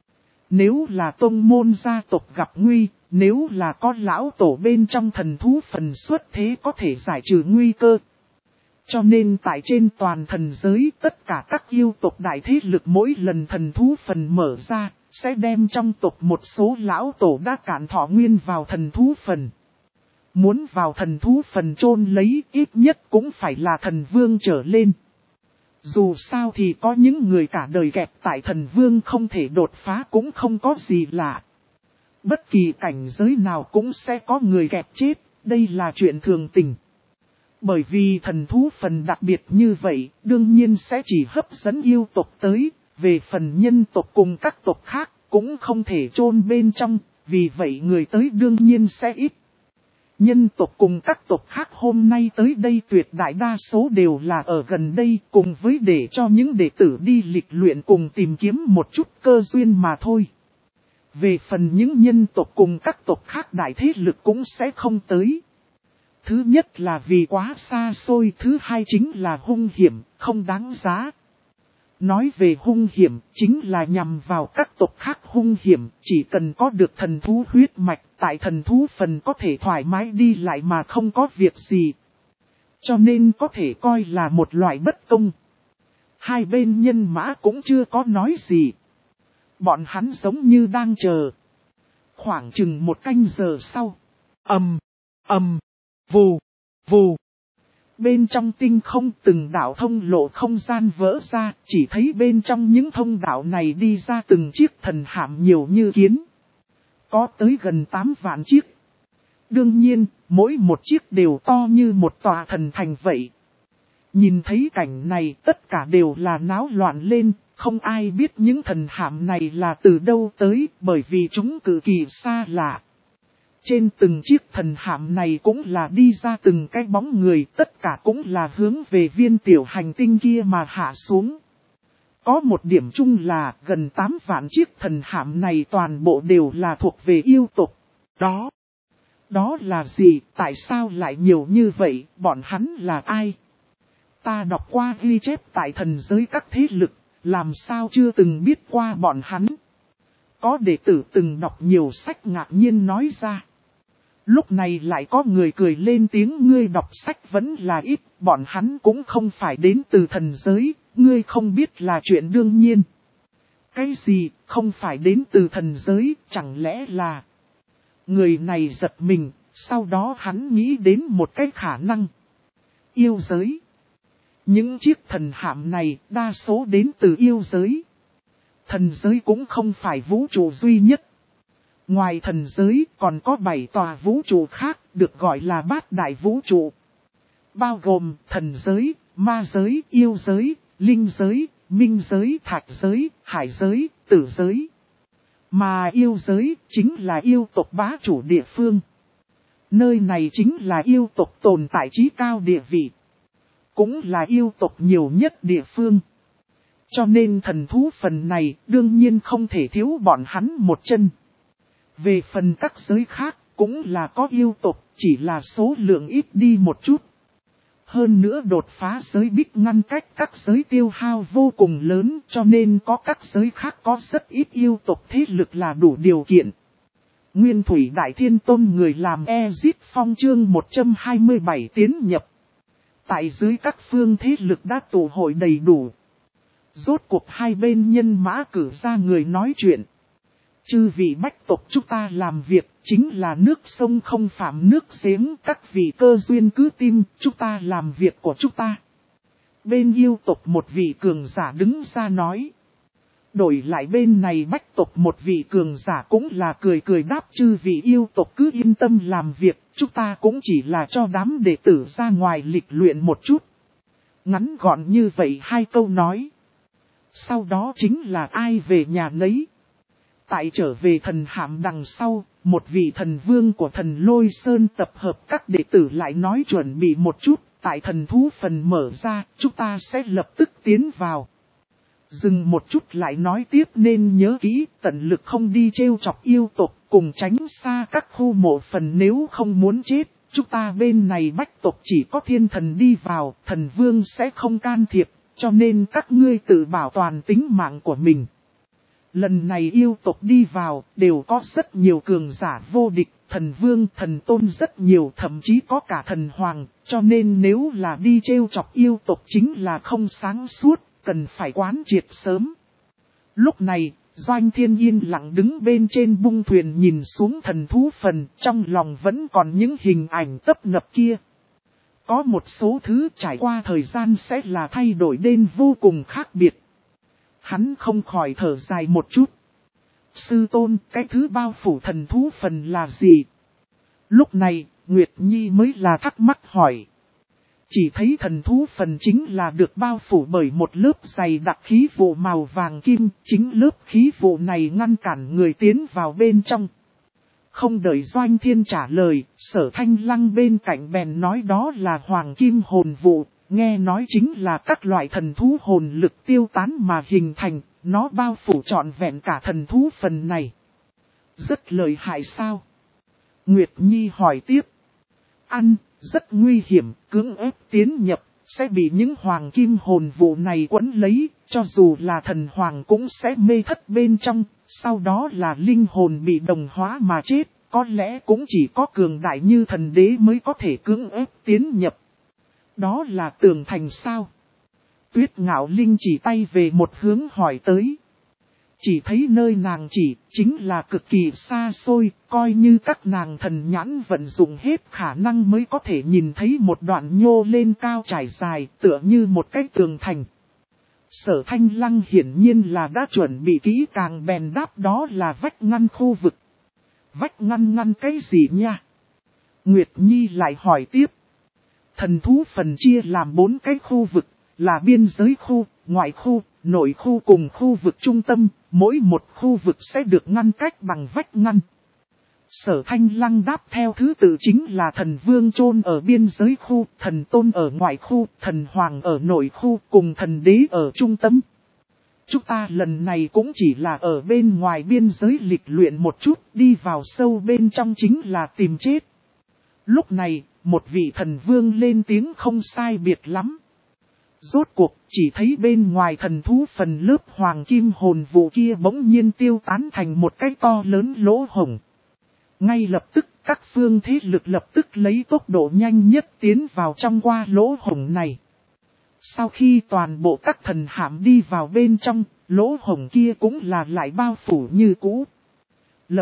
Nếu là tông môn gia tộc gặp nguy, nếu là có lão tổ bên trong thần thú phần xuất thế có thể giải trừ nguy cơ. Cho nên tại trên toàn thần giới tất cả các yêu tộc đại thế lực mỗi lần thần thú phần mở ra, sẽ đem trong tộc một số lão tổ đã cạn thọ nguyên vào thần thú phần. Muốn vào thần thú phần chôn lấy ít nhất cũng phải là thần vương trở lên. Dù sao thì có những người cả đời kẹp tại thần vương không thể đột phá cũng không có gì lạ. Bất kỳ cảnh giới nào cũng sẽ có người kẹp chết, đây là chuyện thường tình. Bởi vì thần thú phần đặc biệt như vậy, đương nhiên sẽ chỉ hấp dẫn yêu tộc tới, về phần nhân tộc cùng các tộc khác cũng không thể chôn bên trong, vì vậy người tới đương nhiên sẽ ít. Nhân tộc cùng các tộc khác hôm nay tới đây tuyệt đại đa số đều là ở gần đây cùng với để cho những đệ tử đi lịch luyện cùng tìm kiếm một chút cơ duyên mà thôi. Về phần những nhân tộc cùng các tộc khác đại thế lực cũng sẽ không tới. Thứ nhất là vì quá xa xôi, thứ hai chính là hung hiểm, không đáng giá. Nói về hung hiểm, chính là nhằm vào các tộc khác hung hiểm, chỉ cần có được thần thú huyết mạch, tại thần thú phần có thể thoải mái đi lại mà không có việc gì. Cho nên có thể coi là một loại bất công. Hai bên nhân mã cũng chưa có nói gì. Bọn hắn giống như đang chờ. Khoảng chừng 1 canh giờ sau. Vù, vù. Bên trong tinh không từng đạo thông lộ không gian vỡ ra, chỉ thấy bên trong những thông đạo này đi ra từng chiếc thần hạm nhiều như kiến. Có tới gần 8 vạn chiếc. Đương nhiên, mỗi một chiếc đều to như một tòa thần thành vậy. Nhìn thấy cảnh này tất cả đều là náo loạn lên, không ai biết những thần hạm này là từ đâu tới bởi vì chúng cực kỳ xa lạ. Trên từng chiếc thần hạm này cũng là đi ra từng cái bóng người, tất cả cũng là hướng về viên tiểu hành tinh kia mà hạ xuống. Có một điểm chung là gần 8 vạn chiếc thần hạm này toàn bộ đều là thuộc về yêu tộc. Đó là gì, tại sao lại nhiều như vậy, bọn hắn là ai? Ta đọc qua ghi chép tại thần giới các thế lực, làm sao chưa từng biết qua bọn hắn. Có đệ tử từng đọc nhiều sách ngạc nhiên nói ra. Lúc này lại có người cười lên tiếng ngươi đọc sách vẫn là ít, bọn hắn cũng không phải đến từ thần giới, ngươi không biết là chuyện đương nhiên. Cái gì, không phải đến từ thần giới, chẳng lẽ là... Người này giật mình, sau đó hắn nghĩ đến một cái khả năng. Yêu giới. Những chiếc thần hạm này đa số đến từ yêu giới. Thần giới cũng không phải vũ trụ duy nhất. Ngoài thần giới còn có 7 tòa vũ trụ khác được gọi là bát đại vũ trụ. Bao gồm thần giới, ma giới, yêu giới, linh giới, minh giới, thạch giới, hải giới, tử giới. Mà yêu giới chính là yêu tộc bá chủ địa phương. Nơi này chính là yêu tộc tồn tại trí cao địa vị. Cũng là yêu tộc nhiều nhất địa phương. Cho nên thần thú phần này đương nhiên không thể thiếu bọn hắn một chân. Về phần các giới khác cũng là có yêu tộc, chỉ là số lượng ít đi một chút. Hơn nữa đột phá giới bích ngăn cách các giới tiêu hao vô cùng lớn, cho nên có các giới khác có rất ít yêu tộc thế lực là đủ điều kiện. Nguyên Thủy Đại Thiên Tôn người làm Ezit Phong chương 127 tiến nhập. Tại dưới các phương thế lực đã tụ hội đầy đủ. Rốt cuộc hai bên nhân mã cử ra người nói chuyện. Chư vị bách tộc chúng ta làm việc chính là nước sông không phạm nước giếng, các vị cơ duyên cứ tin chúng ta làm việc của chúng ta. Bên yêu tộc một vị cường giả đứng ra nói. Đổi lại bên này bách tộc một vị cường giả cũng là cười cười đáp chư vị yêu tộc cứ yên tâm làm việc, chúng ta cũng chỉ là cho đám đệ tử ra ngoài lịch luyện một chút. Ngắn gọn như vậy hai câu nói. Sau đó chính là ai về nhà nấy. Tại trở về thần hạm đằng sau, một vị thần vương của thần Lôi Sơn tập hợp các đệ tử lại nói chuẩn bị một chút, tại thần thú phần mở ra, chúng ta sẽ lập tức tiến vào. Dừng một chút lại nói tiếp nên nhớ kỹ, tận lực không đi trêu chọc yêu tộc, cùng tránh xa các khu mộ phần nếu không muốn chết. Chúng ta bên này bách tộc chỉ có thiên thần đi vào, thần vương sẽ không can thiệp, cho nên các ngươi tự bảo toàn tính mạng của mình. Lần này yêu tộc đi vào, đều có rất nhiều cường giả vô địch, thần vương, thần tôn rất nhiều, thậm chí có cả thần hoàng, cho nên nếu là đi trêu chọc yêu tộc chính là không sáng suốt, cần phải quán triệt sớm. Lúc này, Doanh Thiên yên lặng đứng bên trên bung thuyền nhìn xuống thần thú phần, trong lòng vẫn còn những hình ảnh tấp nập kia. Có một số thứ trải qua thời gian sẽ là thay đổi đến vô cùng khác biệt. Hắn không khỏi thở dài một chút. Sư tôn, cái thứ bao phủ thần thú phần là gì? Lúc này, Nguyệt Nhi mới là thắc mắc hỏi. Chỉ thấy thần thú phần chính là được bao phủ bởi một lớp dày đặc khí vụ màu vàng kim, chính lớp khí vụ này ngăn cản người tiến vào bên trong. Không đợi Doanh Thiên trả lời, Sở Thanh Lăng bên cạnh bèn nói đó là hoàng kim hồn vụ, nghe nói chính là các loại thần thú hồn lực tiêu tán mà hình thành, nó bao phủ trọn vẹn cả thần thú phần này. Rất lợi hại sao? Nguyệt Nhi hỏi tiếp. Ăn, rất nguy hiểm, cưỡng ép tiến nhập, sẽ bị những hoàng kim hồn vụ này quấn lấy, cho dù là thần hoàng cũng sẽ mê thất bên trong, sau đó là linh hồn bị đồng hóa mà chết, có lẽ cũng chỉ có cường đại như thần đế mới có thể cưỡng ép tiến nhập. Đó là tường thành sao? Tuyết Ngạo Linh chỉ tay về một hướng hỏi tới. Chỉ thấy nơi nàng chỉ, chính là cực kỳ xa xôi, coi như các nàng thần nhãn vận dụng hết khả năng mới có thể nhìn thấy một đoạn nhô lên cao trải dài, tựa như một cái tường thành. Sở Thanh Lăng hiển nhiên là đã chuẩn bị kỹ càng bèn đáp đó là vách ngăn khu vực. Vách ngăn cái gì nha? Nguyệt Nhi lại hỏi tiếp. Thần thú phần chia làm 4 cái khu vực, là biên giới khu, ngoại khu, nội khu cùng khu vực trung tâm, mỗi một khu vực sẽ được ngăn cách bằng vách ngăn. Sở Thanh Lăng đáp theo thứ tự chính là thần vương chôn ở biên giới khu, thần tôn ở ngoại khu, thần hoàng ở nội khu cùng thần đế ở trung tâm. Chúng ta lần này cũng chỉ là ở bên ngoài biên giới lịch luyện một chút, đi vào sâu bên trong chính là tìm chết. Lúc này, một vị thần vương lên tiếng không sai biệt lắm. Rốt cuộc, chỉ thấy bên ngoài thần thú phần lớp hoàng kim hồn vụ kia bỗng nhiên tiêu tán thành một cái to lớn lỗ hổng. Ngay lập tức, các phương thế lực lập tức lấy tốc độ nhanh nhất tiến vào trong qua lỗ hổng này. Sau khi toàn bộ các thần hạm đi vào bên trong, lỗ hổng kia cũng là lại bao phủ như cũ. Lập tức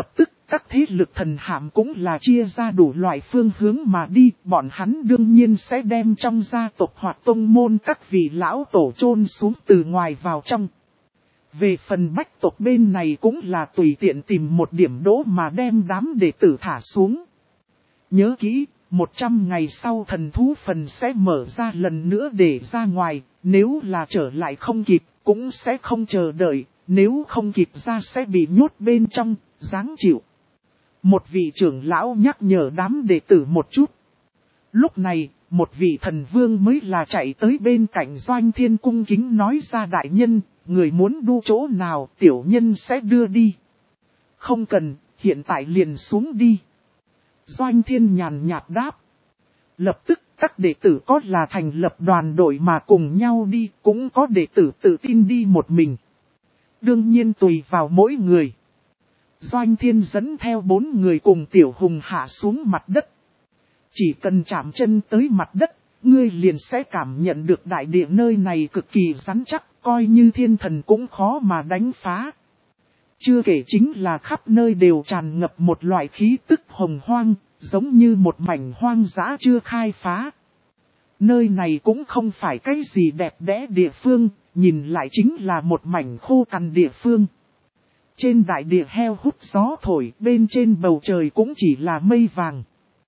các thế lực thần hạm cũng là chia ra đủ loại phương hướng mà đi, bọn hắn đương nhiên sẽ đem trong gia tộc hoặc tông môn các vị lão tổ chôn xuống từ ngoài vào trong. Về phần bách tộc bên này cũng là tùy tiện tìm một điểm đỗ mà đem đám đệ tử thả xuống. Nhớ kỹ, 100 ngày sau thần thú phần sẽ mở ra lần nữa để ra ngoài, nếu là trở lại không kịp, cũng sẽ không chờ đợi, nếu không kịp ra sẽ bị nhốt bên trong, giáng chịu. Một vị trưởng lão nhắc nhở đám đệ tử một chút. Lúc này, một vị thần vương mới là chạy tới bên cạnh Doanh Thiên cung kính nói ra đại nhân, người muốn đu chỗ nào tiểu nhân sẽ đưa đi. Không cần, hiện tại liền xuống đi. Doanh Thiên nhàn nhạt đáp. Lập tức các đệ tử có là thành lập đoàn đội mà cùng nhau đi, cũng có đệ tử tự tin đi một mình. Đương nhiên tùy vào mỗi người. Doanh Thiên dẫn theo 4 người cùng Tiểu Hùng hạ xuống mặt đất. Chỉ cần chạm chân tới mặt đất, ngươi liền sẽ cảm nhận được đại địa nơi này cực kỳ rắn chắc, coi như thiên thần cũng khó mà đánh phá. Chưa kể chính là khắp nơi đều tràn ngập một loại khí tức hồng hoang, giống như một mảnh hoang dã chưa khai phá. Nơi này cũng không phải cái gì đẹp đẽ địa phương, nhìn lại chính là một mảnh khô cằn địa phương. Trên đại địa heo hút gió thổi, bên trên bầu trời cũng chỉ là mây vàng.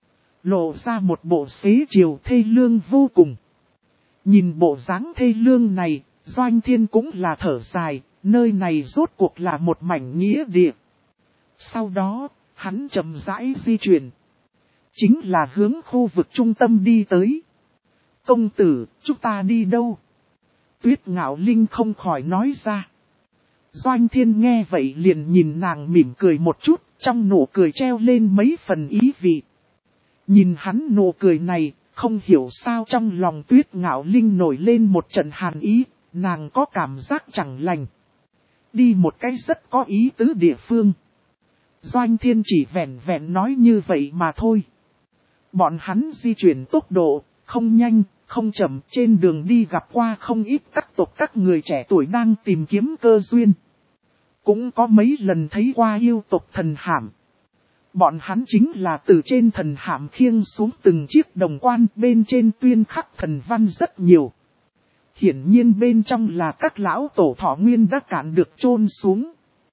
Lộ ra một bộ xế chiều thê lương vô cùng. Nhìn bộ dáng thê lương này, Doanh Thiên cũng là thở dài, nơi này rốt cuộc là một mảnh nghĩa địa. Sau đó, hắn chậm rãi di chuyển. Chính là hướng khu vực trung tâm đi tới. Công tử, chúng ta đi đâu? Tuyết Ngạo Linh không khỏi nói ra. Doanh Thiên nghe vậy liền nhìn nàng mỉm cười một chút, trong nụ cười treo lên mấy phần ý vị. Nhìn hắn nụ cười này, không hiểu sao trong lòng Tuyết Ngạo Linh nổi lên một trận hàn ý, nàng có cảm giác chẳng lành. Đi một cái rất có ý tứ địa phương. Doanh Thiên chỉ vẹn vẹn nói như vậy mà thôi. Bọn hắn di chuyển tốc độ, không nhanh, không chậm, trên đường đi gặp qua không ít các tộc các người trẻ tuổi đang tìm kiếm cơ duyên. Cũng có mấy lần thấy qua yêu tộc thần hạm. Bọn hắn chính là từ trên thần hạm khiêng xuống từng chiếc đồng quan, bên trên tuyên khắc thần văn rất nhiều. Hiển nhiên bên trong là các lão tổ thọ nguyên đã cạn được chôn xuống.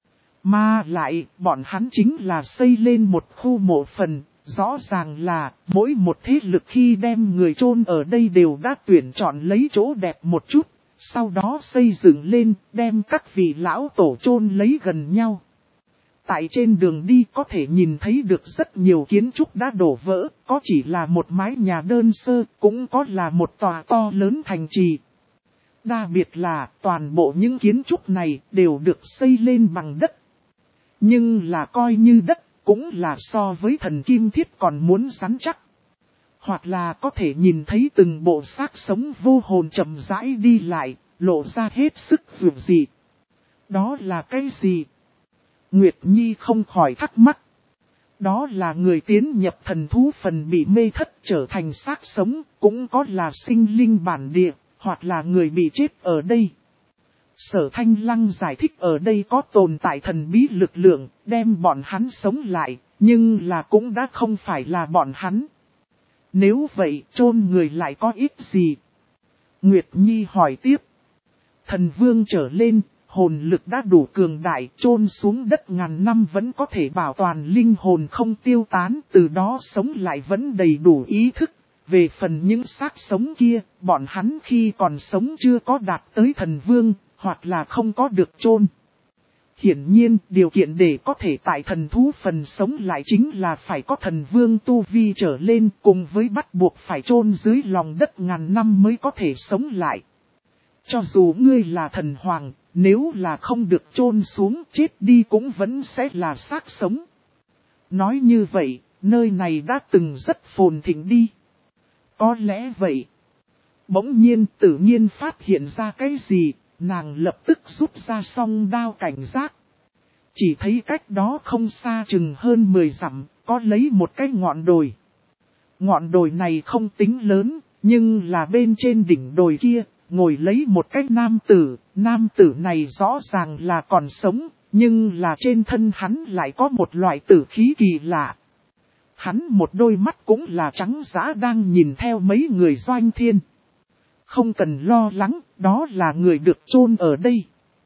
Mà lại, bọn hắn chính là xây lên một khu mộ phần, rõ ràng là mỗi một thế lực khi đem người chôn ở đây đều đã tuyển chọn lấy chỗ đẹp một chút, sau đó xây dựng lên, đem các vị lão tổ chôn lấy gần nhau. Tại trên đường đi có thể nhìn thấy được rất nhiều kiến trúc đã đổ vỡ, có chỉ là một mái nhà đơn sơ, cũng có là một tòa to lớn thành trì. Đặc biệt là toàn bộ những kiến trúc này đều được xây lên bằng đất. Nhưng là coi như đất, cũng là so với thần kim thiết còn muốn rắn chắc. Hoặc là có thể nhìn thấy từng bộ xác sống vô hồn chậm rãi đi lại, lộ ra hết sức dường dị. Đó là cái gì? Nguyệt Nhi không khỏi thắc mắc. Đó là người tiến nhập thần thú phần bị mê thất trở thành xác sống, cũng có là sinh linh bản địa, hoặc là người bị chết ở đây. Sở Thanh Lăng giải thích ở đây có tồn tại thần bí lực lượng, đem bọn hắn sống lại, nhưng là cũng đã không phải là bọn hắn. Nếu vậy, chôn người lại có ích gì? Nguyệt Nhi hỏi tiếp. Thần vương trở lên, hồn lực đã đủ cường đại, chôn xuống đất ngàn năm vẫn có thể bảo toàn linh hồn không tiêu tán, từ đó sống lại vẫn đầy đủ ý thức. Về phần những xác sống kia, bọn hắn khi còn sống chưa có đạt tới thần vương, hoặc là không có được chôn. Hiển nhiên, điều kiện để có thể tại thần thú phần sống lại chính là phải có thần vương tu vi trở lên, cùng với bắt buộc phải chôn dưới lòng đất ngàn năm mới có thể sống lại. Cho dù ngươi là thần hoàng, nếu là không được chôn xuống chết đi cũng vẫn sẽ là xác sống. Nói như vậy, nơi này đã từng rất phồn thịnh đi. Có lẽ vậy. Bỗng nhiên tự nhiên phát hiện ra cái gì, nàng lập tức rút ra song đao cảnh giác. Chỉ thấy cách đó không xa chừng hơn 10 dặm, có lấy một cái ngọn đồi. Ngọn đồi này không tính lớn, nhưng là bên trên đỉnh đồi kia, ngồi lấy một cái nam tử này rõ ràng là còn sống, Nhưng là trên thân hắn lại có một loại tử khí kỳ lạ. Hắn một đôi mắt cũng là trắng dã đang nhìn theo mấy người Doanh Thiên. Không cần lo lắng, đó là người được chôn ở đây.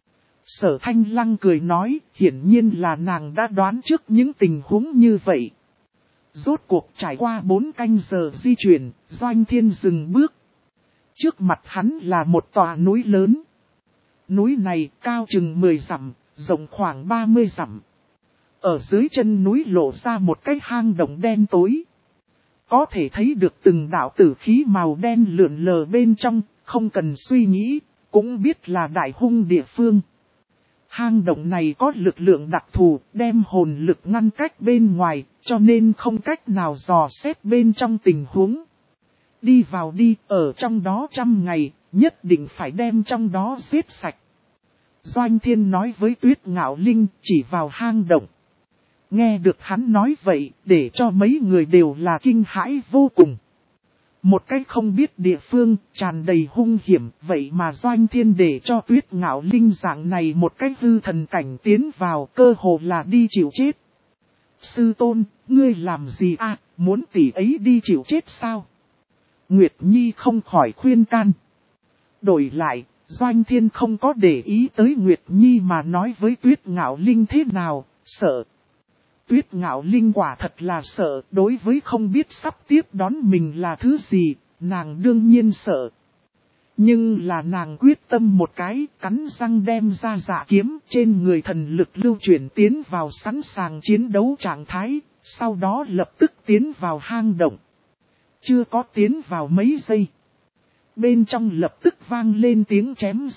Sở Thanh Lăng cười nói, hiển nhiên là nàng đã đoán trước những tình huống như vậy. Rốt cuộc trải qua 4 canh giờ di chuyển, Doanh Thiên dừng bước. Trước mặt hắn là một tòa núi lớn. Núi này cao chừng 10 dặm, rộng khoảng 30 dặm. Ở dưới chân núi lộ ra một cái hang động đen tối. Có thể thấy được từng đạo tử khí màu đen lượn lờ bên trong, không cần suy nghĩ, cũng biết là đại hung địa phương. Hang động này có lực lượng đặc thù, đem hồn lực ngăn cách bên ngoài, cho nên không cách nào dò xét bên trong tình huống. Đi vào đi, ở trong đó 100 ngày, nhất định phải đem trong đó giết sạch. Doanh Thiên nói với Tuyết Ngạo Linh, chỉ vào hang động. Nghe được hắn nói vậy, để cho mấy người đều là kinh hãi vô cùng. Một cách không biết địa phương, tràn đầy hung hiểm, vậy mà Doanh Thiên để cho Tuyết Ngạo Linh dạng này một cách hư thần cảnh tiến vào, cơ hồ là đi chịu chết. Sư tôn, ngươi làm gì à, muốn tỷ ấy đi chịu chết sao? Nguyệt Nhi không khỏi khuyên can. Đổi lại, Doanh Thiên không có để ý tới Nguyệt Nhi mà nói với Tuyết Ngạo Linh thế nào, sợ. Tuyết Ngạo Linh quả thật là sợ, đối với không biết sắp tiếp đón mình là thứ gì, nàng đương nhiên sợ. Nhưng là nàng quyết tâm một cái, cắn răng đem ra dạ kiếm, trên người thần lực lưu chuyển tiến vào sẵn sàng chiến đấu trạng thái, sau đó lập tức tiến vào hang động. Chưa có tiến vào mấy giây. Bên trong lập tức vang lên tiếng chém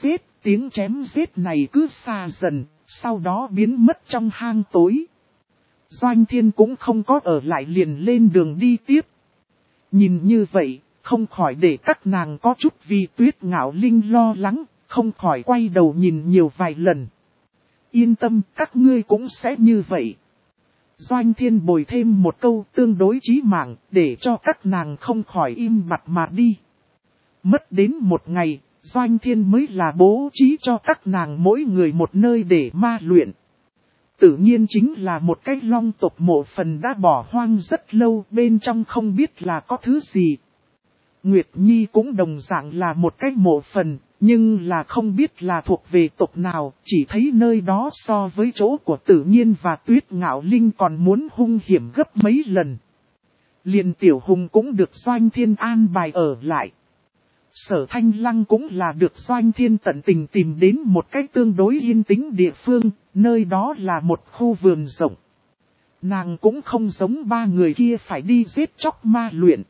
giết này cứ xa dần, sau đó biến mất trong hang tối. Doanh Thiên cũng không có ở lại liền lên đường đi tiếp. Nhìn như vậy, không khỏi để các nàng có chút vì Tuyết Ngạo Linh lo lắng, không khỏi quay đầu nhìn nhiều vài lần. Yên tâm, các ngươi cũng sẽ như vậy. Doanh Thiên bồi thêm một câu tương đối chí mạng, để cho các nàng không khỏi im bặt mà đi. Mất đến một ngày, Doanh Thiên mới là bố trí cho các nàng mỗi người một nơi để ma luyện. Tự nhiên chính là một cái long tộc mộ phần đã bỏ hoang rất lâu, bên trong không biết là có thứ gì. Nguyệt Nhi cũng đồng dạng là một cái mộ phần, nhưng là không biết là thuộc về tộc nào, chỉ thấy nơi đó so với chỗ của Tự Nhiên và Tuyết Ngạo Linh còn muốn hung hiểm gấp mấy lần. Liền Tiểu Hùng cũng được Doanh Thiên an bài ở lại. Sở Thanh Lăng cũng là được Doanh Thiên tận tình tìm đến một cách tương đối yên tĩnh địa phương, nơi đó là một khu vườn rộng. Nàng cũng không giống 3 người kia phải đi giết chóc ma luyện,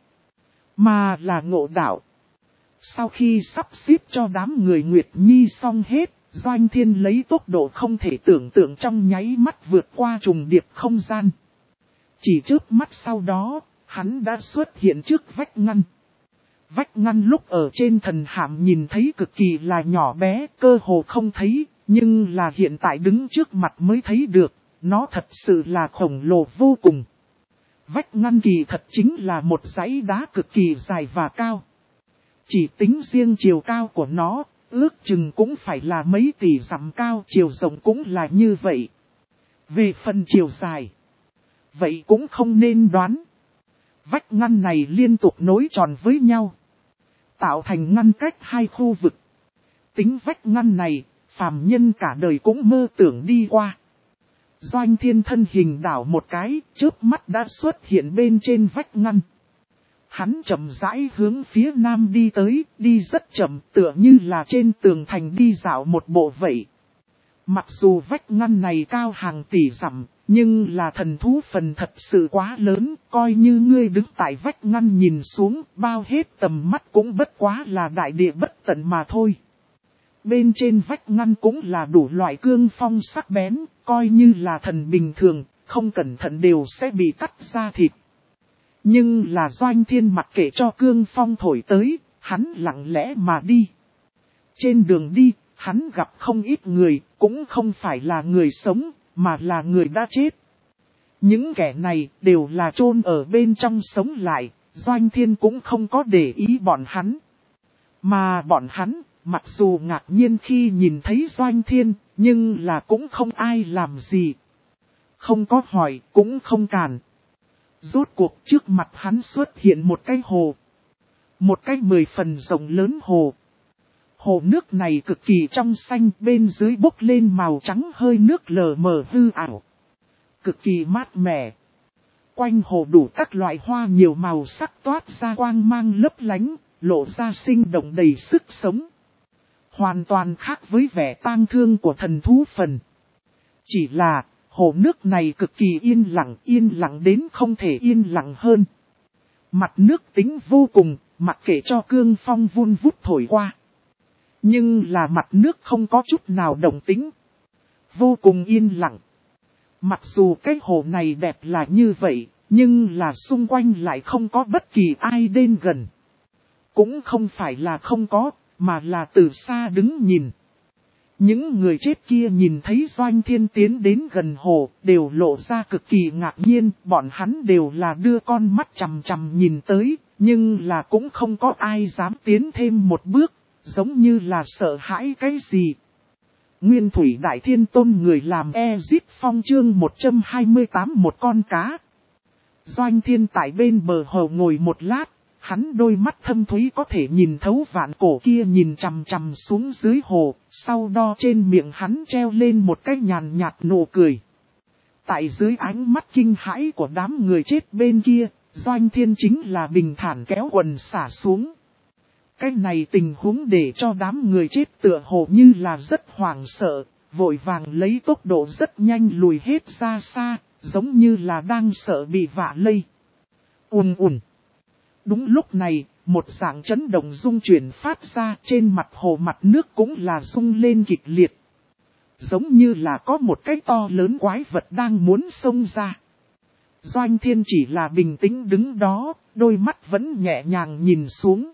mà là ngộ đạo. Sau khi sắp xếp cho đám người Nguyệt Nhi xong hết, Doanh Thiên lấy tốc độ không thể tưởng tượng trong nháy mắt vượt qua trùng điệp không gian. Chỉ trước mắt sau đó, hắn đã xuất hiện trước vách ngăn. Vách ngăn lúc ở trên thần hạm nhìn thấy cực kỳ là nhỏ bé, cơ hồ không thấy, nhưng là hiện tại đứng trước mặt mới thấy được, nó thật sự là khổng lồ vô cùng. Vách ngăn kỳ thật chính là một dãy đá cực kỳ dài và cao. Chỉ tính riêng chiều cao của nó, ước chừng cũng phải là mấy tỷ dặm cao, chiều rộng cũng là như vậy. Về phần chiều dài, vậy cũng không nên đoán. Vách ngăn này liên tục nối tròn với nhau, tạo thành ngăn cách hai khu vực. Tính vách ngăn này, phàm nhân cả đời cũng mơ tưởng đi qua. Doanh Thiên thân hình đảo một cái, chớp mắt đã xuất hiện bên trên vách ngăn. Hắn chậm rãi hướng phía nam đi tới, đi rất chậm, tựa như là trên tường thành đi dạo một bộ vậy. Mặc dù vách ngăn này cao hàng tỷ dặm, nhưng là thần thú phần thật sự quá lớn, coi như ngươi đứng tại vách ngăn nhìn xuống, bao hết tầm mắt cũng bất quá là đại địa bất tận mà thôi. Bên trên vách ngăn cũng là đủ loại cương phong sắc bén, coi như là thần bình thường, không cẩn thận đều sẽ bị cắt ra thịt. Nhưng là Doanh Thiên mặc kệ cho cương phong thổi tới, hắn lặng lẽ mà đi. Trên đường đi, hắn gặp không ít người, cũng không phải là người sống, mà là người đã chết. Những kẻ này đều là chôn ở bên trong sống lại, Doanh Thiên cũng không có để ý bọn hắn. Mà bọn hắn, mặc dù ngạc nhiên khi nhìn thấy Doanh Thiên, nhưng là cũng không ai làm gì. Không có hỏi, cũng không cản. Rốt cuộc trước mặt hắn xuất hiện một cái hồ. Một cái 10 phần rộng lớn hồ. Hồ nước này cực kỳ trong xanh, bên dưới bốc lên màu trắng hơi nước lờ mờ hư ảo. Cực kỳ mát mẻ. Quanh hồ đủ các loại hoa nhiều màu sắc toát ra quang mang lấp lánh, lộ ra sinh động đầy sức sống. Hoàn toàn khác với vẻ tang thương của thần thú phần. Chỉ là, hồ nước này cực kỳ yên lặng đến không thể yên lặng hơn. Mặt nước tĩnh vô cùng, mặc kệ cho cương phong vun vút thổi qua. Nhưng là mặt nước không có chút nào động tĩnh. Vô cùng yên lặng. Mặc dù cái hồ này đẹp là như vậy, nhưng là xung quanh lại không có bất kỳ ai đến gần. Cũng không phải là không có, mà là từ xa đứng nhìn. Những người chết kia nhìn thấy Doanh Thiên tiến đến gần hồ, đều lộ ra cực kỳ ngạc nhiên, bọn hắn đều là đưa con mắt chằm chằm nhìn tới, nhưng là cũng không có ai dám tiến thêm một bước, giống như là sợ hãi cái gì. Nguyên Thủy Đại Thiên Tôn người làm Ezit Phong chương 128 một con cá. Doanh Thiên tại bên bờ hồ ngồi một lát, hắn đôi mắt thâm thúy có thể nhìn thấu vạn cổ kia nhìn chằm chằm xuống dưới hồ, sau đó trên miệng hắn treo lên một cái nhàn nhạt nụ cười. Tại dưới ánh mắt kinh hãi của đám người chết bên kia, Doanh Thiên chính là bình thản kéo quần xả xuống. Cái này tình huống để cho đám người chết tựa hồ như là rất hoảng sợ, vội vàng lấy tốc độ rất nhanh lùi hết ra xa, giống như là đang sợ bị vạ lây. Ùn. Đúng lúc này, một dạng chấn động rung chuyển phát ra trên mặt hồ mặt nước cũng là rung lên kịch liệt. Giống như là có một cái to lớn quái vật đang muốn xông ra. Doanh Thiên chỉ là bình tĩnh đứng đó, đôi mắt vẫn nhẹ nhàng nhìn xuống.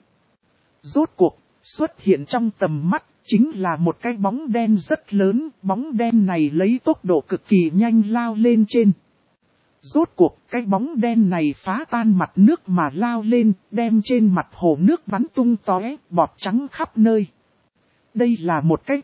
Rốt cuộc, xuất hiện trong tầm mắt, chính là một cái bóng đen rất lớn, bóng đen này lấy tốc độ cực kỳ nhanh lao lên trên. Rốt cuộc, cái bóng đen này phá tan mặt nước mà lao lên, đem trên mặt hồ nước bắn tung tóe, bọt trắng khắp nơi. Đây là một cái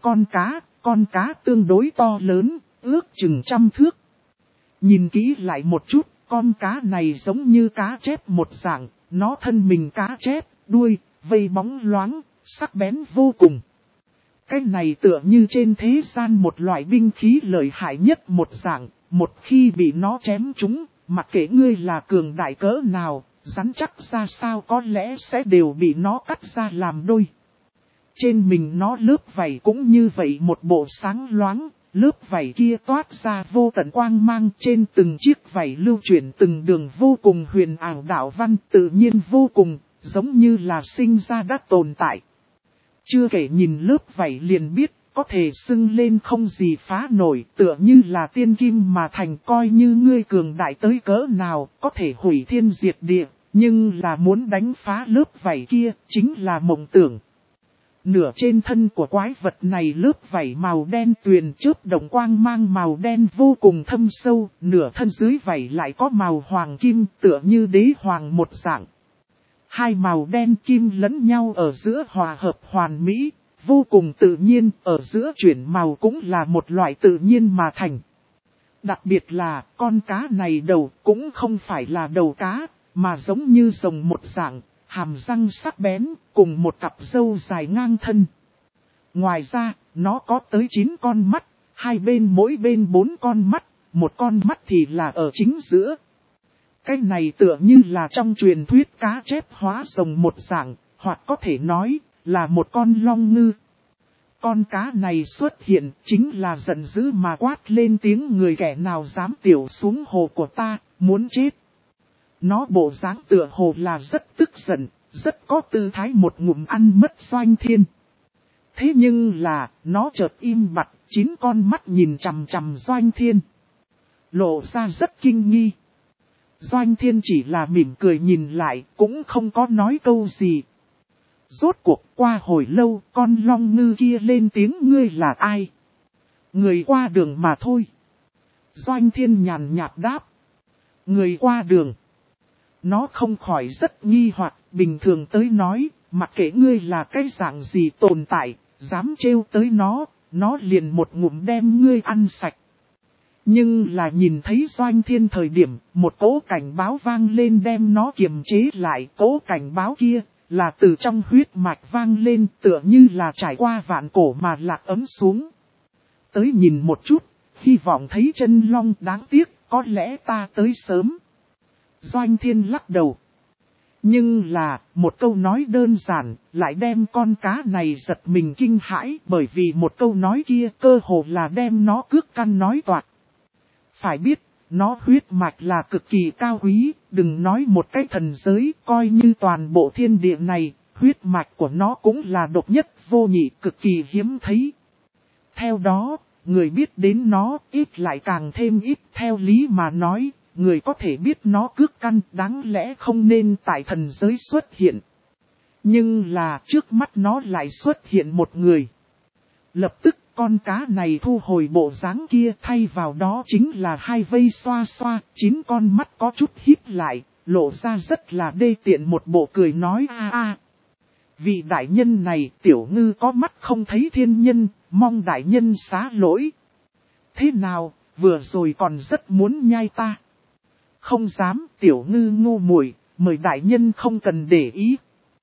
con cá tương đối to lớn, ước chừng 100 thước. Nhìn kỹ lại một chút, con cá này giống như cá chép một dạng, nó thân mình cá chép, đuôi, vây bóng loáng, sắc bén vô cùng. Cái này tựa như trên thế gian một loại binh khí lợi hại nhất một dạng, một khi bị nó chém trúng, mặc kệ ngươi là cường đại cỡ nào, rắn chắc ra sao có lẽ sẽ đều bị nó cắt ra làm đôi. Trên mình nó lớp vảy cũng như vậy một bộ sáng loáng, lớp vảy kia toát ra vô tận quang mang trên từng chiếc vảy lưu chuyển từng đường vô cùng huyền ảo đạo văn tự nhiên vô cùng, giống như là sinh ra đã tồn tại. Chưa kể nhìn lớp vảy liền biết, có thể sưng lên không gì phá nổi, tựa như là tiên kim mà thành coi như ngươi cường đại tới cỡ nào, có thể hủy thiên diệt địa, nhưng là muốn đánh phá lớp vảy kia, chính là mộng tưởng. Nửa trên thân của quái vật này lớp vảy màu đen tuyền chớp đồng quang mang màu đen vô cùng thâm sâu, nửa thân dưới vảy lại có màu hoàng kim tựa như đế hoàng một dạng. Hai màu đen kim lẫn nhau ở giữa hòa hợp hoàn mỹ, vô cùng tự nhiên, ở giữa chuyển màu cũng là một loại tự nhiên mà thành. Đặc biệt là con cá này đầu cũng không phải là đầu cá, mà giống như rồng một dạng, hàm răng sắc bén, cùng một cặp râu dài ngang thân. Ngoài ra, nó có tới 9 con mắt, hai bên mỗi bên 4 con mắt, một con mắt thì là ở chính giữa. Cái này tựa như là trong truyền thuyết cá chép hóa rồng một dạng, hoặc có thể nói là một con long ngư. Con cá này xuất hiện chính là giận dữ mà quát lên tiếng người kẻ nào dám tiểu xuống hồ của ta, muốn chết. Nó bộ dáng tựa hồ là rất tức giận, rất có tư thái một ngụm ăn mất Doanh Thiên. Thế nhưng là, nó chợt im bặt, 9 con mắt nhìn chằm chằm Doanh Thiên. Lộ ra rất kinh nghi. Doanh Thiên chỉ là mỉm cười nhìn lại, cũng không có nói câu gì. Rốt cuộc qua hồi lâu, con long ngư kia lên tiếng ngươi là ai? Người qua đường mà thôi. Doanh Thiên nhàn nhạt đáp. Người qua đường. Nó không khỏi rất nghi hoặc, bình thường tới nói, mặc kệ ngươi là cái dạng gì tồn tại, dám trêu tới nó liền một ngụm đem ngươi ăn sạch. Nhưng là nhìn thấy Doanh Thiên thời điểm, một cỗ cảnh báo vang lên đem nó kiềm chế lại. Cỗ cảnh báo kia là từ trong huyết mạch vang lên, tựa như là trải qua vạn cổ mà lạc ấm xuống. Tới nhìn một chút, hy vọng thấy chân long, đáng tiếc, có lẽ ta tới sớm. Doanh Thiên lắc đầu. Nhưng là, một câu nói đơn giản, lại đem con cá này giật mình kinh hãi, bởi vì một câu nói kia cơ hồ là đem nó cước căn nói toạc. Phải biết, nó huyết mạch là cực kỳ cao quý, đừng nói một cái thần giới, coi như toàn bộ thiên địa này, huyết mạch của nó cũng là độc nhất vô nhị, cực kỳ hiếm thấy. Theo đó, người biết đến nó ít lại càng thêm ít, theo lý mà nói, người có thể biết nó cước căn đáng lẽ không nên tại thần giới xuất hiện. Nhưng là trước mắt nó lại xuất hiện một người. Lập tức con cá này thu hồi bộ dáng kia, thay vào đó chính là hai vây xoa xoa, 9 con mắt có chút híp lại, lộ ra rất là đê tiện một bộ cười nói a. Vị đại nhân này tiểu ngư có mắt không thấy thiên nhân, mong đại nhân xá lỗi. Thế nào, vừa rồi còn rất muốn nhai ta. Không dám, tiểu ngư ngu muội, mời đại nhân không cần để ý.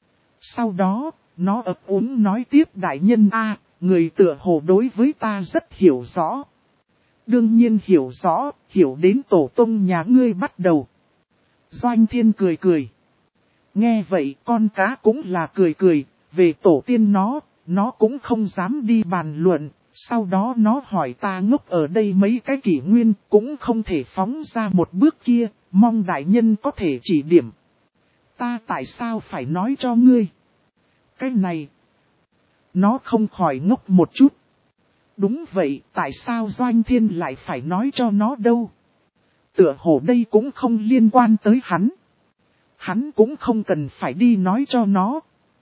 Sau đó, nó ấp úng nói tiếp đại nhân a, người tựa hồ đối với ta rất hiểu rõ. Đương nhiên hiểu rõ, hiểu đến tổ tông nhà ngươi bắt đầu. Doanh Thiên cười cười. Nghe vậy con cá cũng là cười cười, về tổ tiên nó cũng không dám đi bàn luận. Sau đó nó hỏi ta ngốc ở đây mấy cái kỷ nguyên cũng không thể phóng ra một bước kia, mong đại nhân có thể chỉ điểm. Ta tại sao phải nói cho ngươi? Cái này, nó không khỏi ngốc một chút. Đúng vậy, tại sao Doanh Thiên lại phải nói cho nó đâu? Tựa hồ đây cũng không liên quan tới hắn. Hắn cũng không cần phải đi nói cho nó.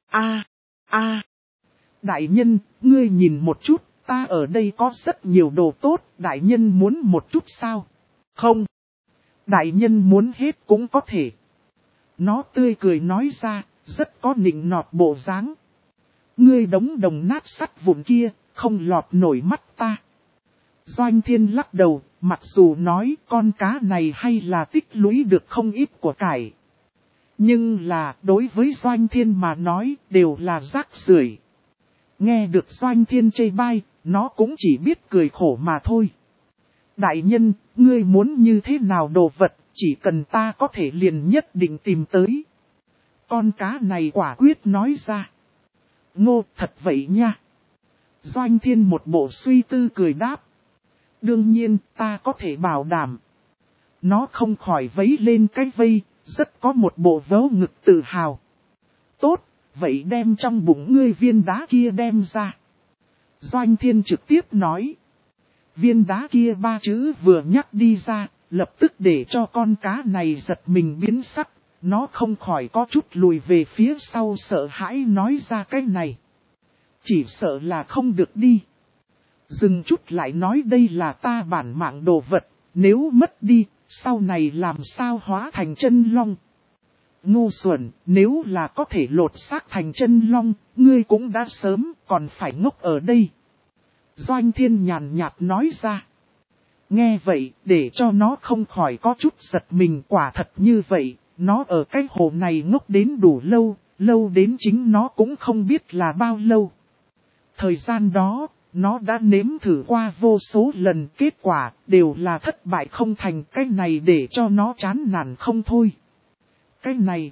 Đại nhân, ngươi nhìn một chút, ta ở đây có rất nhiều đồ tốt, đại nhân muốn một chút sao? Không. Đại nhân muốn hết cũng có thể. Nó tươi cười nói ra, rất có nịnh nọt bộ dáng. Ngươi đống đồng nát sắt vụn kia, không lọt nổi mắt ta. Doanh Thiên lắc đầu, mặc dù nói con cá này hay là tích lũy được không ít của cải. Nhưng là đối với Doanh Thiên mà nói đều là rác rưởi. Nghe được Doanh Thiên chê bai, nó cũng chỉ biết cười khổ mà thôi. Đại nhân, ngươi muốn như thế nào đồ vật, chỉ cần ta có thể liền nhất định tìm tới. Con cá này quả quyết nói ra. Ngô, thật vậy nha. Doanh Thiên một bộ suy tư cười đáp. Đương nhiên, ta có thể bảo đảm. Nó không khỏi vấy lên cái vây, rất có một bộ vớ ngực tự hào. Tốt, vậy đem trong bụng ngươi viên đá kia đem ra. Doanh Thiên trực tiếp nói. Viên đá kia 3 chữ vừa nhắc đi ra, lập tức để cho con cá này giật mình biến sắc. Nó không khỏi có chút lùi về phía sau sợ hãi nói ra cái này. Chỉ sợ là không được đi. Dừng chút lại nói đây là ta bản mạng đồ vật, nếu mất đi, sau này làm sao hóa thành chân long. Ngu xuẩn, nếu là có thể lột xác thành chân long, ngươi cũng đã sớm, còn phải ngốc ở đây. Doanh Thiên nhàn nhạt nói ra. Nghe vậy, để cho nó không khỏi có chút giật mình quả thật như vậy, nó ở cái hồ này ngốc đến đủ lâu, lâu đến chính nó cũng không biết là bao lâu. Thời gian đó, nó đã nếm thử qua vô số lần kết quả, đều là thất bại không thành cái này để cho nó chán nản không thôi. Cái này,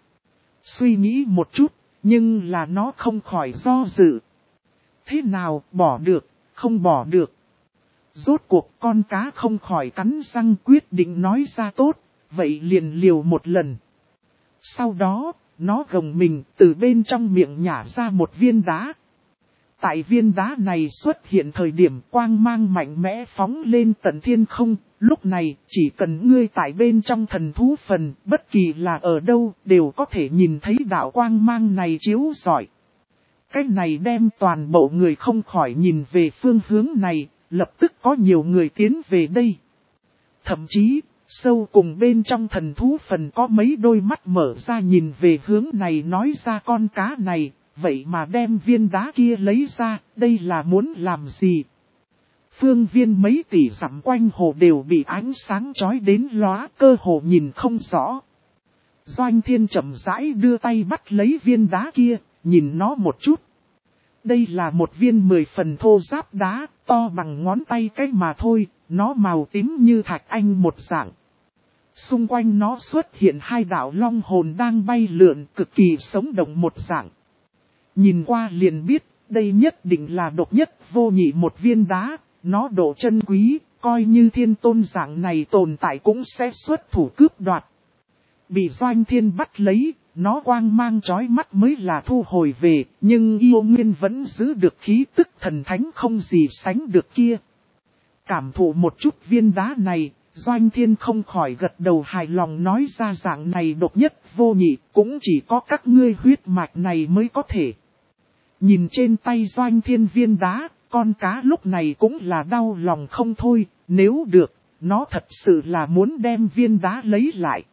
suy nghĩ một chút, nhưng là nó không khỏi do dự. Thế nào, bỏ được, không bỏ được. Rốt cuộc con cá không khỏi cắn răng quyết định nói ra tốt, vậy liền liều một lần. Sau đó, nó gồng mình từ bên trong miệng nhả ra một viên đá. Tại viên đá này xuất hiện thời điểm quang mang mạnh mẽ phóng lên tận thiên không, lúc này chỉ cần ngươi tại bên trong thần thú phần, bất kỳ là ở đâu, đều có thể nhìn thấy đạo quang mang này chiếu rọi. Cái này đem toàn bộ người không khỏi nhìn về phương hướng này, lập tức có nhiều người tiến về đây. Thậm chí, Sâu cùng bên trong thần thú phần có mấy đôi mắt mở ra nhìn về hướng này nói ra con cá này, vậy mà đem viên đá kia lấy ra, đây là muốn làm gì? Phương viên mấy tỷ dặm quanh hồ đều bị ánh sáng chói đến lóa, cơ hồ nhìn không rõ. Doanh Thiên chậm rãi đưa tay bắt lấy viên đá kia, nhìn nó một chút. Đây là một viên 10 phần thô ráp đá, to bằng ngón tay cái mà thôi, nó màu tím như thạch anh một dạng. Xung quanh nó xuất hiện hai đạo long hồn đang bay lượn cực kỳ sống động một dạng. Nhìn qua liền biết, đây nhất định là độc nhất vô nhị một viên đá, nó độ chân quý, coi như thiên tôn dạng này tồn tại cũng sẽ xuất thủ cướp đoạt. Bị Doanh Thiên bắt lấy, nó quang mang chói mắt mới là thu hồi về, nhưng yêu nguyên vẫn giữ được khí tức thần thánh không gì sánh được kia. Cảm thụ một chút viên đá này, Doanh Thiên không khỏi gật đầu hài lòng nói ra dạng này độc nhất vô nhị, cũng chỉ có các ngươi huyết mạch này mới có thể. Nhìn trên tay Doanh Thiên viên đá, con cá lúc này cũng là đau lòng không thôi, nếu được, nó thật sự là muốn đem viên đá lấy lại.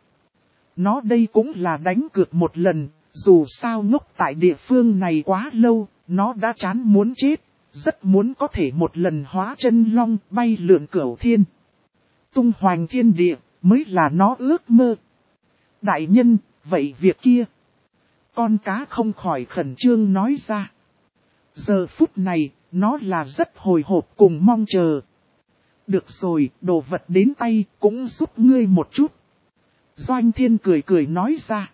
Nó đây cũng là đánh cược một lần, dù sao ngốc tại địa phương này quá lâu, nó đã chán muốn chết, rất muốn có thể một lần hóa chân long bay lượn cửu thiên. Tung hoành thiên địa, mới là nó ước mơ. Đại nhân, vậy việc kia. Con cá không khỏi khẩn trương nói ra. Giờ phút này, nó là rất hồi hộp cùng mong chờ. Được rồi, đồ vật đến tay cũng giúp ngươi một chút. Doanh Thiên cười cười nói ra.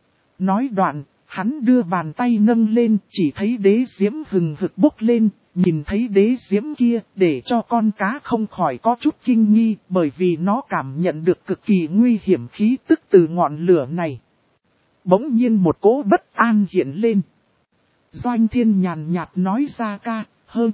Nói đoạn, hắn đưa bàn tay nâng lên, chỉ thấy đế diễm hừng hực bốc lên, nhìn thấy đế diễm kia, để cho con cá không khỏi có chút kinh nghi, bởi vì nó cảm nhận được cực kỳ nguy hiểm khí tức từ ngọn lửa này. Bỗng nhiên một cỗ bất an hiện lên. Doanh Thiên nhàn nhạt nói ra ca,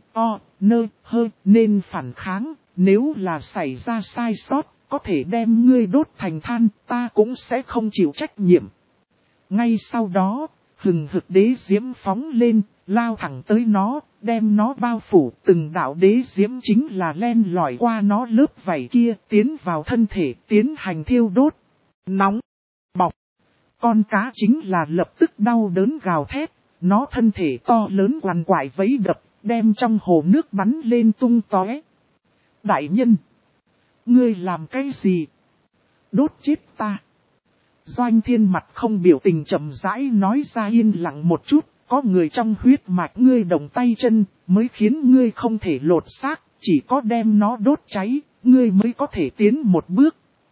nên phản kháng, nếu là xảy ra sai sót, có thể đem ngươi đốt thành than, ta cũng sẽ không chịu trách nhiệm. Ngay sau đó, hừng hực đế diễm phóng lên, lao thẳng tới nó, đem nó bao phủ, từng đạo đế diễm chính là len lỏi qua nó lớp vảy kia, tiến vào thân thể, tiến hành thiêu đốt. Nóng, bỏng. Con cá chính là lập tức đau đớn gào thét, nó thân thể to lớn quằn quại vẫy đập, đem trong hồ nước bắn lên tung tóe. Đại nhân! Ngươi làm cái gì? Đốt chết ta! Doanh Thiên mặt không biểu tình chậm rãi nói ra yên lặng một chút, có người trong huyết mạch ngươi động tay chân, mới khiến ngươi không thể lột xác, chỉ có đem nó đốt cháy, ngươi mới có thể tiến một bước.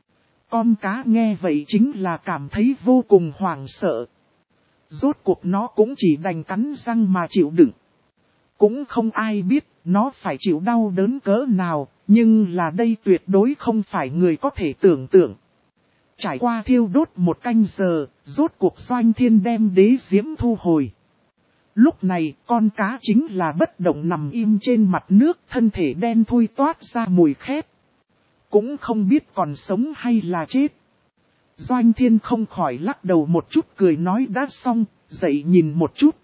Con cá nghe vậy chính là cảm thấy vô cùng hoảng sợ. Rốt cuộc nó cũng chỉ đành cắn răng mà chịu đựng. Cũng không ai biết nó phải chịu đau đớn cỡ nào, nhưng là đây tuyệt đối không phải người có thể tưởng tượng. Trải qua thiêu đốt một canh giờ, rốt cuộc Doanh Thiên đem đế diễm thu hồi. Lúc này con cá chính là bất động nằm im trên mặt nước, thân thể đen thui toát ra mùi khét. Cũng không biết còn sống hay là chết. Doanh Thiên không khỏi lắc đầu một chút cười nói đã xong, dậy nhìn một chút.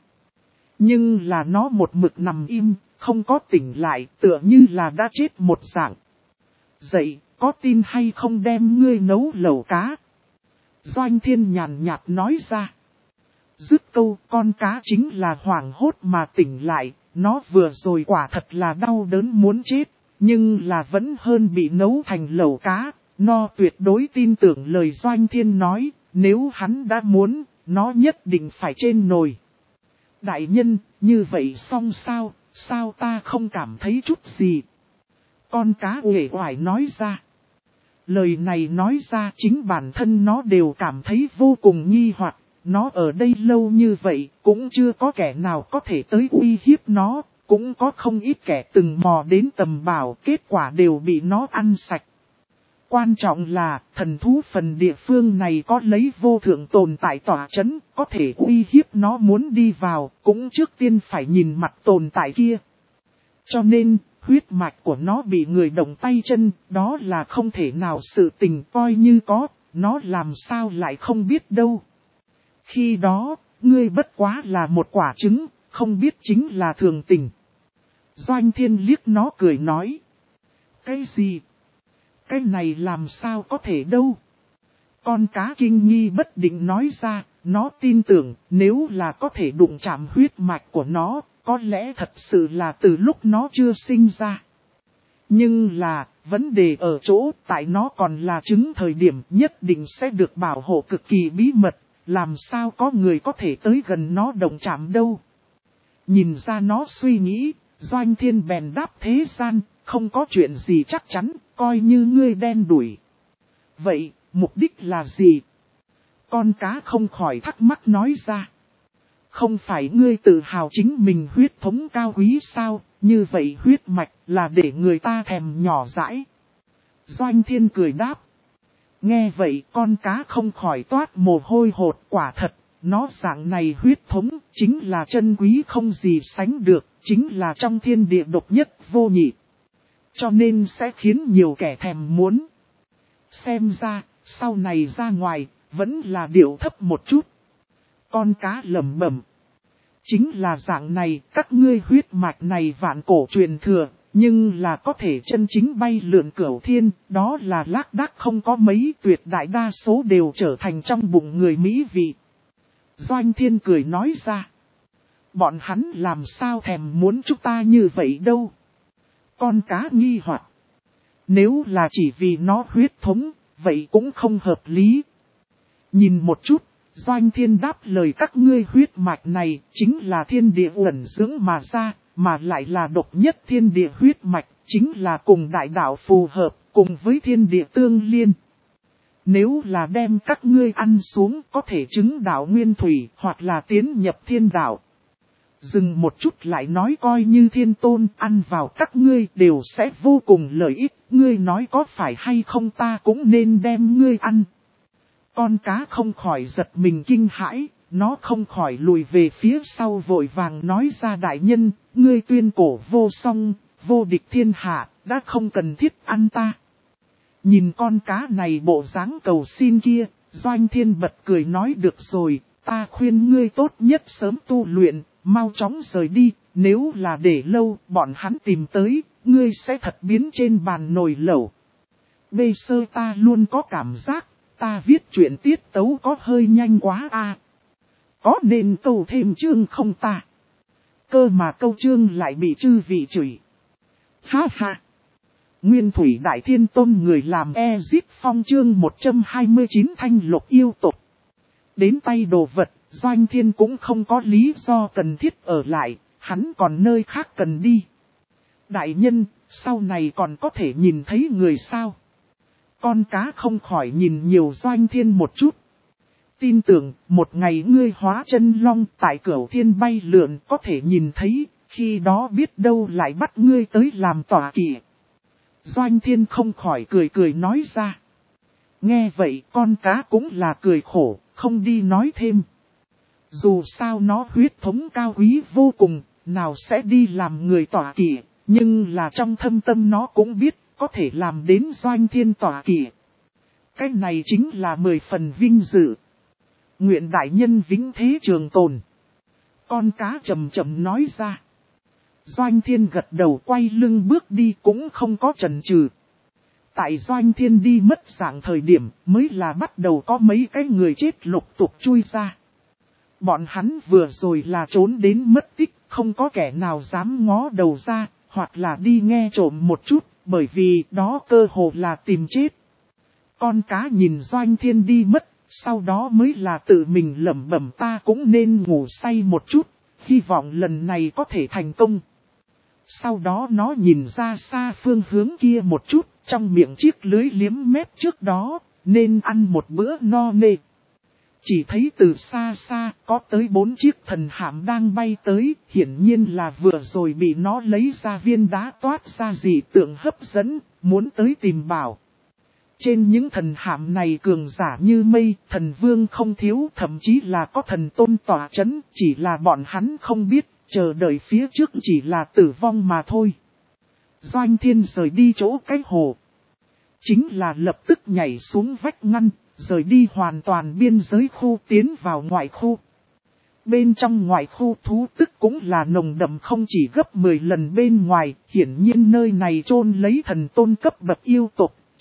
Nhưng là nó một mực nằm im, không có tỉnh lại, tựa như là đã chết một dạng. Dậy, có tin hay không đem ngươi nấu lẩu cá? Doanh Thiên nhàn nhạt nói ra. Dứt câu, con cá chính là hoảng hốt mà tỉnh lại, nó vừa rồi quả thật là đau đớn muốn chết, nhưng là vẫn hơn bị nấu thành lẩu cá. Nó tuyệt đối tin tưởng lời Doanh Thiên nói, nếu hắn đã muốn, nó nhất định phải trên nồi. Đại nhân, như vậy xong sao ta không cảm thấy chút gì? Con cá uể oải nói ra. Lời này nói ra chính bản thân nó đều cảm thấy vô cùng nghi hoặc. Nó ở đây lâu như vậy, cũng chưa có kẻ nào có thể tới uy hiếp nó, cũng có không ít kẻ từng mò đến tầm bảo, kết quả đều bị nó ăn sạch. Quan trọng là, thần thú phần địa phương này có lấy vô thượng tồn tại tỏa chấn, có thể uy hiếp nó muốn đi vào, cũng trước tiên phải nhìn mặt tồn tại kia. Cho nên, huyết mạch của nó bị người động tay chân, đó là không thể nào sự tình coi như có, nó làm sao lại không biết đâu. Khi đó, ngươi bất quá là một quả trứng, không biết chính là thường tình. Doanh Thiên liếc nó cười nói. Cái gì? Cái này làm sao có thể đâu. Con cá kinh nghi bất định nói ra, nó tin tưởng nếu là có thể đụng chạm huyết mạch của nó, có lẽ thật sự là từ lúc nó chưa sinh ra. Nhưng là, vấn đề ở chỗ tại nó còn là trứng thời điểm nhất định sẽ được bảo hộ cực kỳ bí mật, làm sao có người có thể tới gần nó động chạm đâu. Nhìn ra nó suy nghĩ, Doanh Thiên bèn đáp thế gian, không có chuyện gì chắc chắn, coi như ngươi đen đuổi. Vậy, mục đích là gì? Con cá không khỏi thắc mắc nói ra. Không phải ngươi tự hào chính mình huyết thống cao quý sao, như vậy huyết mạch là để người ta thèm nhỏ dãi. Doanh Thiên cười đáp. Nghe vậy con cá không khỏi toát mồ hôi hột, quả thật, nó dạng này huyết thống chính là chân quý không gì sánh được, chính là trong thiên địa độc nhất vô nhị. Cho nên sẽ khiến nhiều kẻ thèm muốn. Xem ra, sau này ra ngoài, vẫn là điệu thấp một chút. Con cá lẩm bẩm. Chính là dạng này, các ngươi huyết mạch này vạn cổ truyền thừa, nhưng là có thể chân chính bay lượn cửu thiên, đó là lác đác không có mấy, tuyệt đại đa số đều trở thành trong bụng người mỹ vị. Doanh Thiên cười nói ra. Bọn hắn làm sao thèm muốn chúng ta như vậy đâu. Con cá nghi hoặc. Nếu là chỉ vì nó huyết thống, vậy cũng không hợp lý. Nhìn một chút, Doanh Thiên đáp lời các ngươi huyết mạch này chính là thiên địa uẩn dưỡng mà ra, mà lại là độc nhất thiên địa huyết mạch, chính là cùng đại đạo phù hợp, cùng với thiên địa tương liên. Nếu là đem các ngươi ăn xuống có thể chứng đạo nguyên thủy hoặc là tiến nhập thiên đạo. Dừng một chút lại nói coi như thiên tôn ăn vào các ngươi đều sẽ vô cùng lợi ích, ngươi nói có phải hay không ta cũng nên đem ngươi ăn. Con cá không khỏi giật mình kinh hãi, nó không khỏi lùi về phía sau vội vàng nói ra đại nhân, ngươi tuyên cổ vô song, vô địch thiên hạ, đã không cần thiết ăn ta. Nhìn con cá này bộ dáng cầu xin kia, Doanh Thiên bật cười nói được rồi, ta khuyên ngươi tốt nhất sớm tu luyện, mau chóng rời đi, nếu là để lâu bọn hắn tìm tới, ngươi sẽ thật biến trên bàn nồi lẩu. Bây giờ ta luôn có cảm giác, ta viết chuyện tiết tấu có hơi nhanh quá à. Có nên câu thêm chương không ta? Cơ mà câu chương lại bị chư vị chửi. Ha ha! Nguyên Thủy Đại Thiên Tôn người làm Ezit Phong chương 129 thanh lục yêu tộc. Đến tay đồ vật, Doanh Thiên cũng không có lý do cần thiết ở lại, hắn còn nơi khác cần đi. Đại nhân, sau này còn có thể nhìn thấy người sao? Con cá không khỏi nhìn nhiều Doanh Thiên một chút. Tin tưởng, một ngày ngươi hóa chân long tại cửu thiên bay lượn có thể nhìn thấy, khi đó biết đâu lại bắt ngươi tới làm tọa kỵ. Doanh Thiên không khỏi cười nói ra. Nghe vậy con cá cũng là cười khổ, không đi nói thêm. Dù sao nó huyết thống cao quý vô cùng, nào sẽ đi làm người tọa kỵ, nhưng là trong thâm tâm nó cũng biết, có thể làm đến Doanh Thiên tọa kỵ. Cái này chính là 10 phần vinh dự. Nguyện đại nhân vĩnh thế trường tồn. Con cá chậm chậm nói ra. Doanh Thiên gật đầu quay lưng bước đi cũng không có chần chừ. Tại Doanh Thiên đi mất dạng thời điểm mới là bắt đầu có mấy cái người chết lục tục chui ra. Bọn hắn vừa rồi là trốn đến mất tích, không có kẻ nào dám ngó đầu ra, hoặc là đi nghe trộm một chút, bởi vì đó cơ hồ là tìm chết. Con cá nhìn Doanh Thiên đi mất, sau đó mới là tự mình lẩm bẩm ta cũng nên ngủ say một chút, hy vọng lần này có thể thành công. Sau đó nó nhìn ra xa phương hướng kia một chút, trong miệng chiếc lưới liếm mép trước đó, nên ăn một bữa no nê. Chỉ thấy từ xa xa có tới 4 chiếc thần hạm đang bay tới, hiển nhiên là vừa rồi bị nó lấy ra viên đá toát ra dị tượng hấp dẫn, muốn tới tìm bảo. Trên những thần hạm này cường giả như mây, thần vương không thiếu, thậm chí là có thần tôn tỏa chấn, chỉ là bọn hắn không biết, chờ đợi phía trước chỉ là tử vong mà thôi. Doanh Thiên rời đi chỗ cái hồ. Chính là lập tức nhảy xuống vách ngăn, rời đi hoàn toàn biên giới khu tiến vào ngoại khu. Bên trong ngoại khu thú tức cũng là nồng đậm không chỉ gấp 10 lần bên ngoài, hiển nhiên nơi này chôn lấy thần tôn cấp bậc yêu tộc,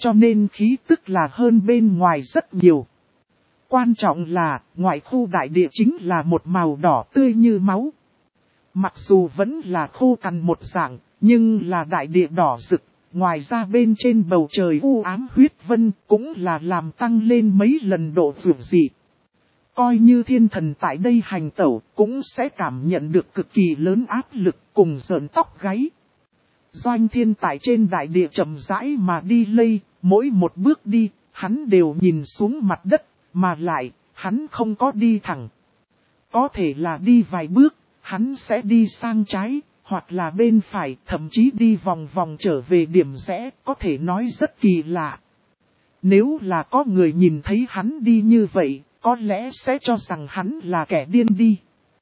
cho nên khí tức là hơn bên ngoài rất nhiều. Quan trọng là, ngoại khu đại địa chính là một màu đỏ tươi như máu. Mặc dù vẫn là khô cằn một dạng, nhưng là đại địa đỏ rực, ngoài ra bên trên bầu trời u ám huyết vân cũng là làm tăng lên mấy lần độ vượt dị. Coi như thiên thần tại đây hành tẩu cũng sẽ cảm nhận được cực kỳ lớn áp lực cùng rợn tóc gáy. Doanh Thiên tại trên đại địa chậm rãi mà đi lây, mỗi một bước đi, hắn đều nhìn xuống mặt đất, mà lại, hắn không có đi thẳng. Có thể là đi vài bước, hắn sẽ đi sang trái, hoặc là bên phải, thậm chí đi vòng vòng trở về điểm rẽ, có thể nói rất kỳ lạ. Nếu là có người nhìn thấy hắn đi như vậy, có lẽ sẽ cho rằng hắn là kẻ điên đi.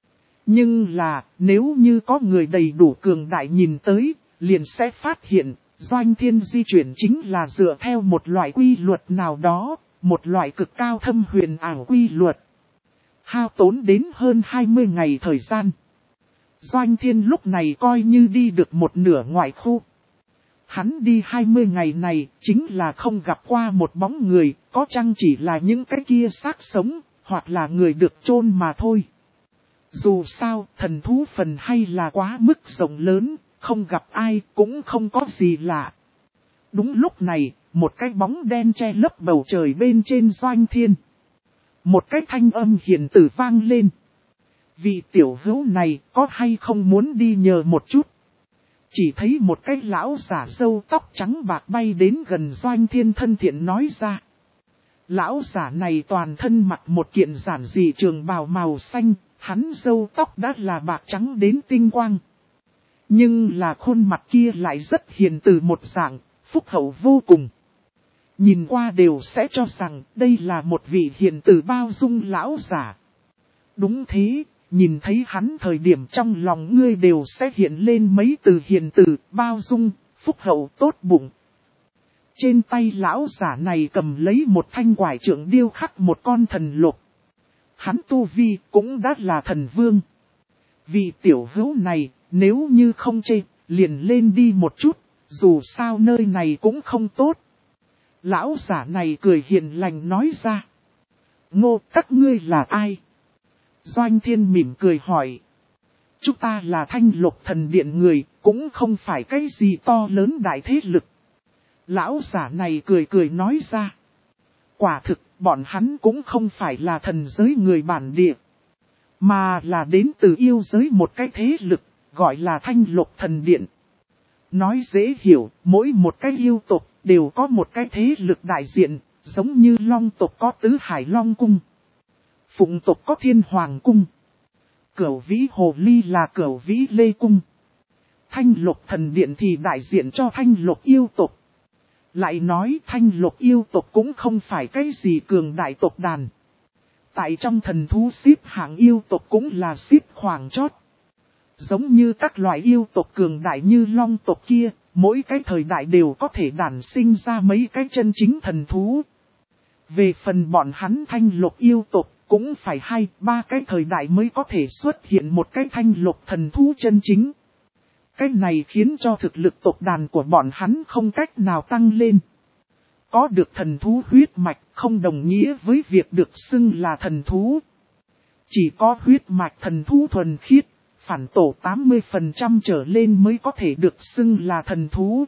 Nhưng là, nếu như có người đầy đủ cường đại nhìn tới, liền sẽ phát hiện, Doanh Thiên di chuyển chính là dựa theo một loại quy luật nào đó, một loại cực cao thâm huyền ảo quy luật. Hao tốn đến hơn 20 ngày thời gian. Doanh Thiên lúc này coi như đi được một nửa ngoại khu. Hắn đi 20 ngày này chính là không gặp qua một bóng người, có chăng chỉ là những cái kia xác sống, hoặc là người được chôn mà thôi. Dù sao, thần thú phần hay là quá mức rộng lớn, không gặp ai cũng không có gì lạ. Đúng lúc này, một cái bóng đen che lấp bầu trời bên trên Doanh Thiên. Một cái thanh âm hiền từ vang lên. Vị tiểu hữu này có hay không muốn đi nhờ một chút? Chỉ thấy một cái lão giả râu tóc trắng bạc bay đến gần Doanh Thiên thân thiện nói ra. Lão giả này toàn thân mặc một kiện giản dị trường bào màu xanh, hắn râu tóc đã là bạc trắng đến tinh quang. Nhưng là khuôn mặt kia lại rất hiền từ một dạng, phúc hậu vô cùng. Nhìn qua đều sẽ cho rằng đây là một vị hiền từ bao dung lão giả. Đúng thế, nhìn thấy hắn thời điểm trong lòng ngươi đều sẽ hiện lên mấy từ hiền từ, bao dung, phúc hậu, tốt bụng. Trên tay lão giả này cầm lấy một thanh quải trượng điêu khắc một con thần lộc. Hắn tu vi cũng đã là thần vương. Vị tiểu hữu này, nếu như không chê, liền lên đi một chút, dù sao nơi này cũng không tốt. Lão giả này cười hiền lành nói ra. Ngô, các ngươi là ai? Doanh Thiên mỉm cười hỏi. Chúng ta là Thanh Lục Thần Điện người, cũng không phải cái gì to lớn đại thế lực. Lão giả này cười cười nói ra. Quả thực, bọn hắn cũng không phải là thần giới người bản địa, mà là đến từ yêu giới một cái thế lực, gọi là Thanh Lục Thần Điện. Nói dễ hiểu, mỗi một cái yêu tộc đều có một cái thế lực đại diện, giống như Long tộc có Tứ Hải Long Cung, Phụng tộc có Thiên Hoàng Cung, Cửu Vĩ Hồ Ly là Cửu Vĩ Lê Cung. Thanh Lục Thần Điện thì đại diện cho Thanh Lục yêu tộc. Lại nói Thanh Lục yêu tộc cũng không phải cái gì cường đại tộc đàn. Tại trong thần thú xếp hạng yêu tộc cũng là xếp khoảng chót. Giống như các loại yêu tộc cường đại như Long tộc kia, mỗi cái thời đại đều có thể đản sinh ra mấy cái chân chính thần thú. Về phần bọn hắn Thanh Lục yêu tộc, cũng phải 2-3 cái thời đại mới có thể xuất hiện một cái Thanh Lục thần thú chân chính. Cái này khiến cho thực lực tộc đàn của bọn hắn không cách nào tăng lên. Có được thần thú huyết mạch không đồng nghĩa với việc được xưng là thần thú. Chỉ có huyết mạch thần thú thuần khiết, phản tổ 80% trở lên mới có thể được xưng là thần thú.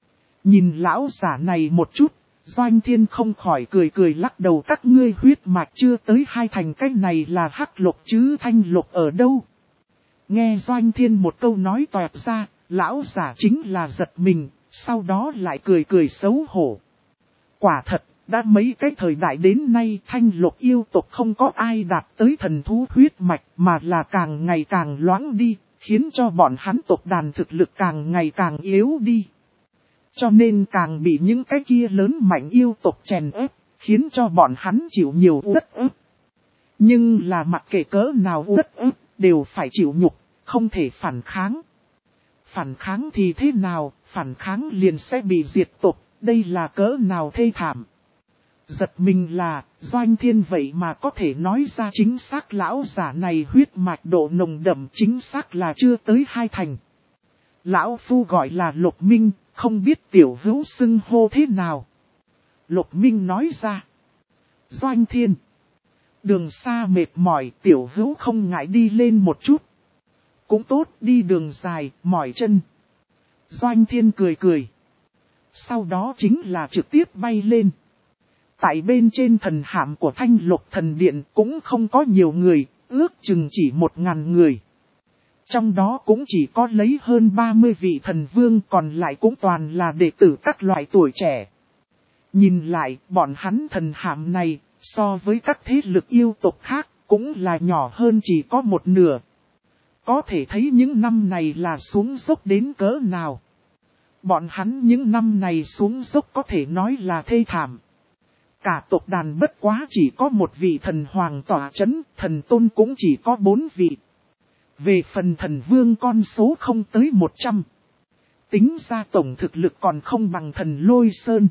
Nhìn lão giả này một chút, Doanh Thiên không khỏi cười cười lắc đầu, các ngươi huyết mạch chưa tới 2 thành, cái này là hắc lục chứ thanh lục ở đâu. Nghe Doanh Thiên một câu nói toẹt ra, lão giả chính là giật mình, sau đó lại cười cười xấu hổ. Quả thật, đã mấy cái thời đại đến nay Thanh Lục yêu tộc không có ai đạt tới thần thú huyết mạch mà là càng ngày càng loãng đi, khiến cho bọn hắn tộc đàn thực lực càng ngày càng yếu đi. Cho nên càng bị những cái kia lớn mạnh yêu tộc chèn ép, khiến cho bọn hắn chịu nhiều uất ức. Nhưng là mặc kệ cỡ nào uất ức, đều phải chịu nhục, không thể phản kháng. Phản kháng thì thế nào, phản kháng liền sẽ bị diệt tộc, đây là cỡ nào thê thảm. Giật mình là, Doanh Thiên vậy mà có thể nói ra chính xác lão giả này huyết mạch độ nồng đậm chính xác là chưa tới 2 thành. Lão Phu gọi là Lục Minh, không biết tiểu hữu xưng hô thế nào. Lục Minh nói ra. Doanh Thiên. Đường xa mệt mỏi, tiểu hữu không ngại đi lên một chút. Cũng tốt, đi đường dài, mỏi chân. Doanh Thiên cười cười. Sau đó chính là trực tiếp bay lên. Tại bên trên thần hạm của Thanh Lục Thần Điện cũng không có nhiều người, ước chừng chỉ 1000 người. Trong đó cũng chỉ có lấy hơn 30 vị thần vương, còn lại cũng toàn là đệ tử các loại tuổi trẻ. Nhìn lại, bọn hắn thần hạm này, so với các thế lực yêu tộc khác, cũng là nhỏ hơn chỉ có một nửa. Có thể thấy những năm này là xuống dốc đến cỡ nào. Bọn hắn những năm này xuống dốc có thể nói là thê thảm. Cả tộc đàn bất quá chỉ có một vị thần hoàng tỏa chấn, thần tôn cũng chỉ có 4 vị. Về phần thần vương con số không tới 100. Tính ra tổng thực lực còn không bằng thần Lôi Sơn.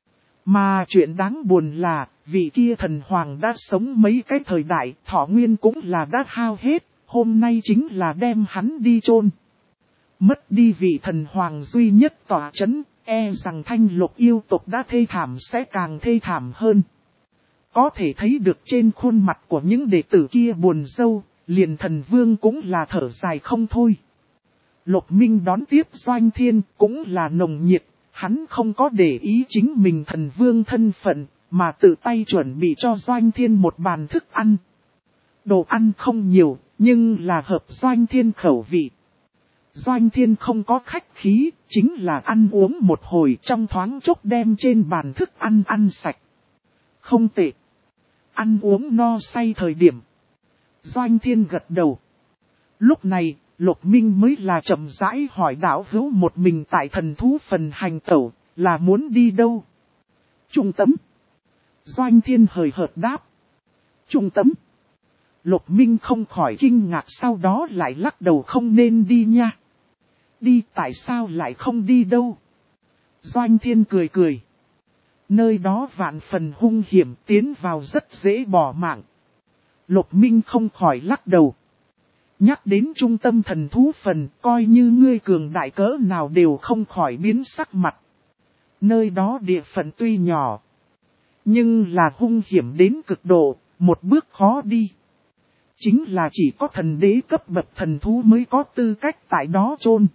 Mà chuyện đáng buồn là, vị kia thần hoàng đã sống mấy cái thời đại, thọ nguyên cũng là đã hao hết, hôm nay chính là đem hắn đi chôn. Mất đi vị thần hoàng duy nhất tỏa chấn, e rằng Thanh Lục yêu tộc đã thê thảm sẽ càng thê thảm hơn. Có thể thấy được trên khuôn mặt của những đệ tử kia buồn râu, liền thần vương cũng là thở dài không thôi. Lục Minh đón tiếp Doanh Thiên cũng là nồng nhiệt, hắn không có để ý chính mình thần vương thân phận, mà tự tay chuẩn bị cho Doanh Thiên một bàn thức ăn. Đồ ăn không nhiều, nhưng là hợp Doanh Thiên khẩu vị. Doanh Thiên không có khách khí, chính là ăn uống một hồi trong thoáng chốc đem trên bàn thức ăn ăn sạch. Không tệ. Ăn uống no say thời điểm. Doanh Thiên gật đầu. Lúc này, Lục Minh mới là chậm rãi hỏi đạo hữu một mình tại thần thú phần hành tẩu, là muốn đi đâu? Trung tâm. Doanh Thiên hời hợt đáp. Trung tâm. Lục Minh không khỏi kinh ngạc, sau đó lại lắc đầu, không nên đi nha. Đi, tại sao lại không đi đâu? Doanh Thiên cười cười. Nơi đó vạn phần hung hiểm, tiến vào rất dễ bỏ mạng. Lục Minh không khỏi lắc đầu. Nhắc đến trung tâm thần thú phần, coi như ngươi cường đại cỡ nào đều không khỏi biến sắc mặt. Nơi đó địa phận tuy nhỏ, nhưng là hung hiểm đến cực độ, một bước khó đi. Chính là chỉ có thần đế cấp bậc thần thú mới có tư cách tại đó chôn.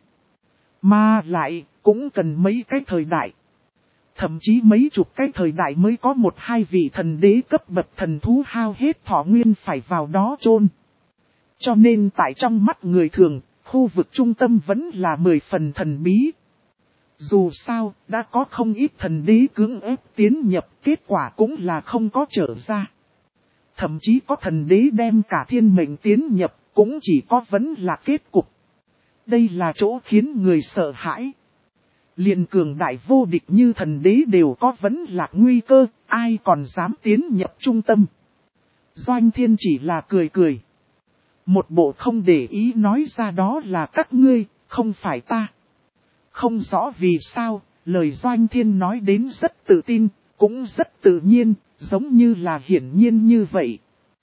Mà lại, cũng cần mấy cái thời đại. Thậm chí mấy chục cái thời đại mới có 1-2 vị thần đế cấp bậc thần thú hao hết thọ nguyên phải vào đó chôn. Cho nên tại trong mắt người thường, khu vực trung tâm vẫn là 10 phần thần bí. Dù sao, đã có không ít thần đế cưỡng ép tiến nhập, kết quả cũng là không có trở ra. Thậm chí có thần đế đem cả thiên mệnh tiến nhập, cũng chỉ có vẫn là kết cục. Đây là chỗ khiến người sợ hãi. Liền cường đại vô địch như thần đế đều có vẫn là nguy cơ, ai còn dám tiến nhập trung tâm. Doanh Thiên chỉ là cười cười. Một bộ không để ý nói ra, đó là các ngươi, không phải ta. Không rõ vì sao, lời Doanh Thiên nói đến rất tự tin, cũng rất tự nhiên, giống như là hiển nhiên như vậy.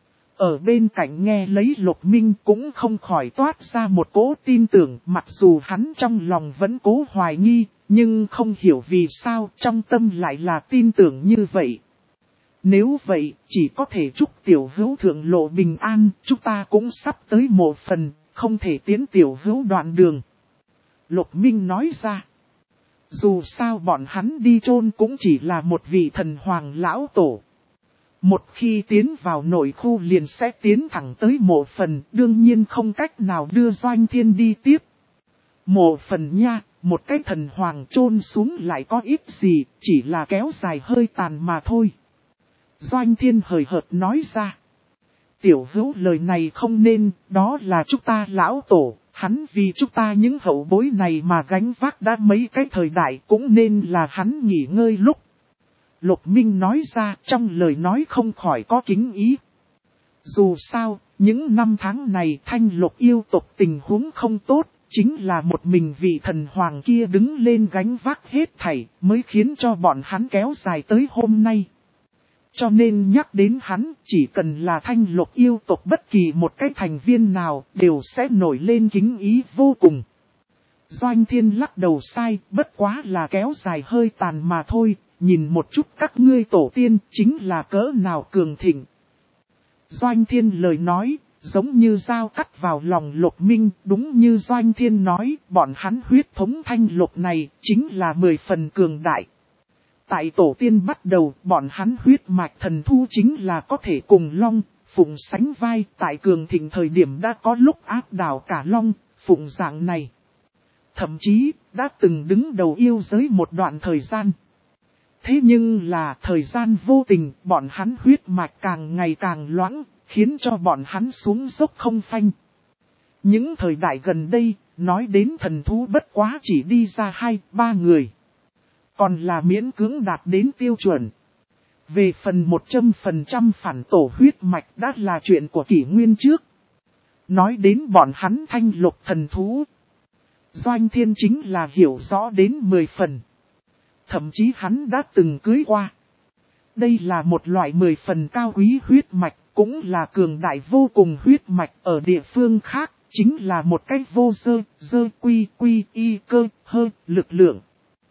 Ở bên cạnh nghe lấy Lục Minh cũng không khỏi toát ra một cỗ tin tưởng, mặc dù hắn trong lòng vẫn cố hoài nghi, nhưng không hiểu vì sao trong tâm lại là tin tưởng như vậy. Nếu vậy, chỉ có thể chúc tiểu hữu thượng lộ bình an, chúng ta cũng sắp tới một phần, không thể tiến tiểu hữu đoạn đường. Lục Minh nói ra, dù sao bọn hắn đi chôn cũng chỉ là một vị thần hoàng lão tổ. Một khi tiến vào nội khu liền sẽ tiến thẳng tới mộ phần, đương nhiên không cách nào đưa Doanh Thiên đi tiếp. Mộ phần nha, một cái thần hoàng chôn xuống lại có ít gì, chỉ là kéo dài hơi tàn mà thôi. Doanh Thiên hời hợt nói ra. Tiểu hữu lời này không nên, đó là chúng ta lão tổ, hắn vì chúng ta những hậu bối này mà gánh vác đã mấy cái thời đại, cũng nên là hắn nghỉ ngơi lúc. Lục Minh nói ra, trong lời nói không khỏi có kính ý. Dù sao, những năm tháng này Thanh Lục yêu tộc tình huống không tốt, chính là một mình vị thần hoàng kia đứng lên gánh vác hết thảy, mới khiến cho bọn hắn kéo dài tới hôm nay. Cho nên nhắc đến hắn, chỉ cần là Thanh Lục yêu tộc bất kỳ một cái thành viên nào, đều sẽ nổi lên kính ý vô cùng. Doanh Thiên lắc đầu sai, bất quá là kéo dài hơi tàn mà thôi, nhìn một chút các ngươi tổ tiên chính là cỡ nào cường thịnh. Doanh Thiên lời nói, giống như dao cắt vào lòng Lục Minh, đúng như Doanh Thiên nói, bọn hắn huyết thống Thanh Lục này chính là 10 phần cường đại. Tại tổ tiên bắt đầu, bọn hắn huyết mạch thần thu chính là có thể cùng Long, Phụng sánh vai, tại cường thịnh thời điểm đã có lúc áp đảo cả Long, Phụng dạng này. Thậm chí, đã từng đứng đầu yêu giới một đoạn thời gian. Thế nhưng là thời gian vô tình, bọn hắn huyết mạch càng ngày càng loãng, khiến cho bọn hắn xuống dốc không phanh. Những thời đại gần đây, nói đến thần thú bất quá chỉ đi ra 2-3 người. Còn là miễn cưỡng đạt đến tiêu chuẩn. Về phần 100% phản tổ huyết mạch đã là chuyện của kỷ nguyên trước. Nói đến bọn hắn Thanh Lục thần thú. Doanh Thiên chính là hiểu rõ đến 10 phần. Thậm chí hắn đã từng cưới qua. Đây là một loại 10 phần cao quý huyết mạch, cũng là cường đại vô cùng huyết mạch ở địa phương khác, chính là một cách vô dơ quy y cơ hơ lực lượng.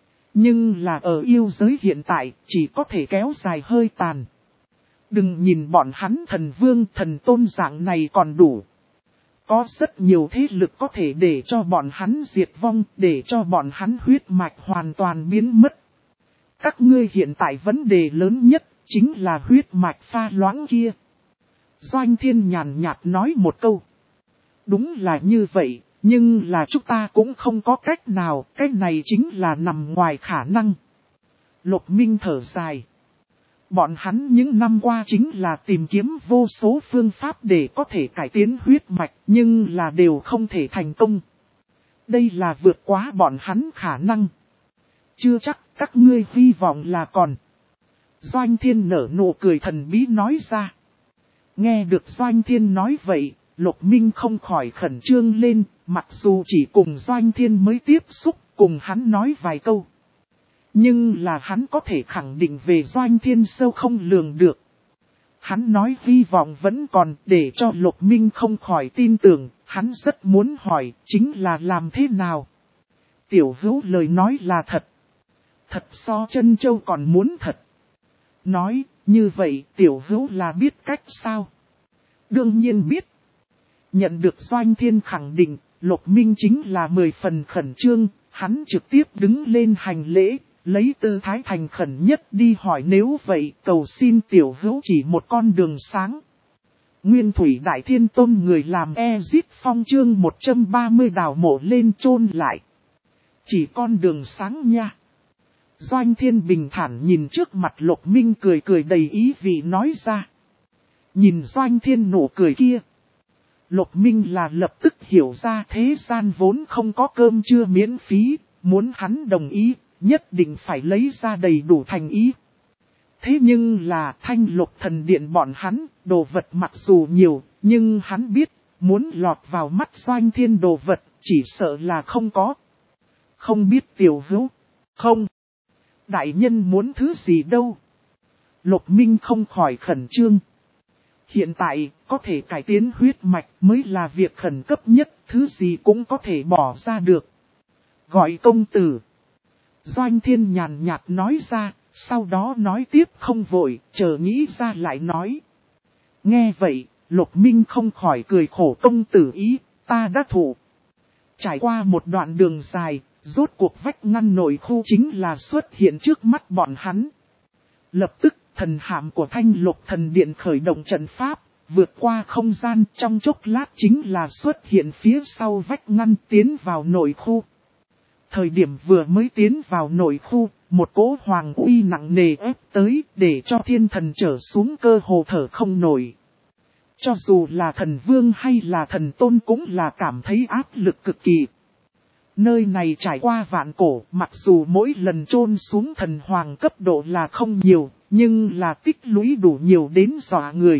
Nhưng là ở yêu giới hiện tại, chỉ có thể kéo dài hơi tàn. Đừng nhìn bọn hắn thần vương thần tôn dạng này còn đủ. Có rất nhiều thế lực có thể để cho bọn hắn diệt vong, để cho bọn hắn huyết mạch hoàn toàn biến mất. Các ngươi hiện tại vấn đề lớn nhất, chính là huyết mạch pha loãng kia. Doanh Thiên nhàn nhạt nói một câu. Đúng là như vậy, nhưng là chúng ta cũng không có cách nào, cách này chính là nằm ngoài khả năng. Lục Minh thở dài. Bọn hắn những năm qua chính là tìm kiếm vô số phương pháp để có thể cải tiến huyết mạch, nhưng là đều không thể thành công. Đây là vượt quá bọn hắn khả năng. Chưa chắc các ngươi hy vọng là còn. Doanh Thiên nở nụ cười thần bí nói ra. Nghe được Doanh Thiên nói vậy, Lục Minh không khỏi khẩn trương lên, mặc dù chỉ cùng Doanh Thiên mới tiếp xúc, cùng hắn nói vài câu. Nhưng là hắn có thể khẳng định về Doanh Thiên sâu không lường được. Hắn nói hy vọng vẫn còn, để cho Lục Minh không khỏi tin tưởng, hắn rất muốn hỏi, chính là làm thế nào. Tiểu Hữu lời nói là thật. Thật so chân châu còn muốn thật. Nói, như vậy Tiểu Hữu là biết cách sao? Đương nhiên biết. Nhận được Doanh Thiên khẳng định, Lục Minh chính là 10 phần khẩn trương, hắn trực tiếp đứng lên hành lễ, lấy tư thái thành khẩn nhất đi hỏi nếu vậy cầu xin Tiểu Hữu chỉ một con đường sáng. Nguyên Thủy Đại Thiên Tôn người làm Ezit Phong chương 130 đào mộ lên chôn lại. Chỉ con đường sáng nha. Doanh Thiên bình thản nhìn trước mặt Lục Minh cười cười đầy ý vị nói ra. Nhìn Doanh Thiên nụ cười kia. Lục Minh là lập tức hiểu ra thế gian vốn không có cơm trưa miễn phí, muốn hắn đồng ý, nhất định phải lấy ra đầy đủ thành ý. Thế nhưng là Thanh Lục thần điện bọn hắn, đồ vật mặc dù nhiều, nhưng hắn biết, muốn lọt vào mắt Doanh Thiên đồ vật, chỉ sợ là không có. Không biết Tiểu Hữu, không. Đại nhân muốn thứ gì đâu. Lục Minh không khỏi khẩn trương. Hiện tại, có thể cải tiến huyết mạch mới là việc khẩn cấp nhất, thứ gì cũng có thể bỏ ra được. Gọi công tử. Doanh Thiên nhàn nhạt nói ra, sau đó nói tiếp không vội, chờ nghĩ ra lại nói. Nghe vậy, Lục Minh không khỏi cười khổ công tử ý, ta đã thụ. Trải qua một đoạn đường dài, rốt cuộc vách ngăn nội khu chính là xuất hiện trước mắt bọn hắn. Lập tức, thần hạm của Thanh Lục thần điện khởi động trận pháp, vượt qua không gian trong chốc lát chính là xuất hiện phía sau vách ngăn tiến vào nội khu. Thời điểm vừa mới tiến vào nội khu, một cỗ hoàng uy nặng nề ép tới để cho thiên thần trở xuống cơ hồ thở không nổi. Cho dù là thần vương hay là thần tôn cũng là cảm thấy áp lực cực kỳ. Nơi này trải qua vạn cổ, mặc dù mỗi lần chôn xuống thần hoàng cấp độ là không nhiều, nhưng là tích lũy đủ nhiều đến dọa người.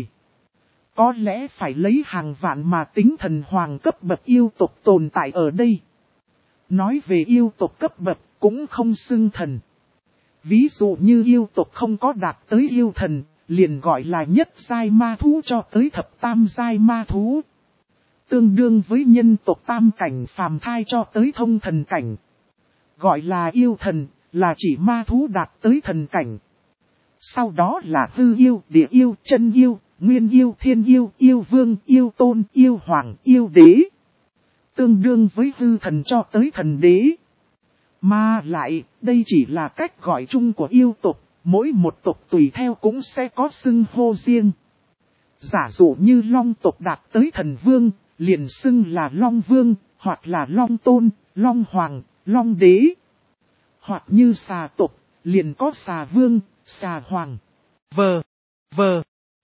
Có lẽ phải lấy hàng vạn mà tính thần hoàng cấp bậc yêu tộc tồn tại ở đây. Nói về yêu tộc cấp bậc cũng không xưng thần. Ví dụ như yêu tộc không có đạt tới yêu thần, liền gọi là nhất giai ma thú cho tới thập tam giai ma thú. Tương đương với nhân tộc tam cảnh phàm thai cho tới thông thần cảnh. Gọi là yêu thần, là chỉ ma thú đạt tới thần cảnh. Sau đó là hư yêu, địa yêu, chân yêu, nguyên yêu, thiên yêu, yêu vương, yêu tôn, yêu hoàng, yêu đế. Tương đương với hư thần cho tới thần đế. Mà lại, đây chỉ là cách gọi chung của yêu tộc, mỗi một tộc tùy theo cũng sẽ có xưng hô riêng. Giả dụ như long tộc đạt tới thần vương, liền xưng là long vương, hoặc là long tôn, long hoàng, long đế. Hoặc như xà tộc, liền có xà vương, xà hoàng, vờ.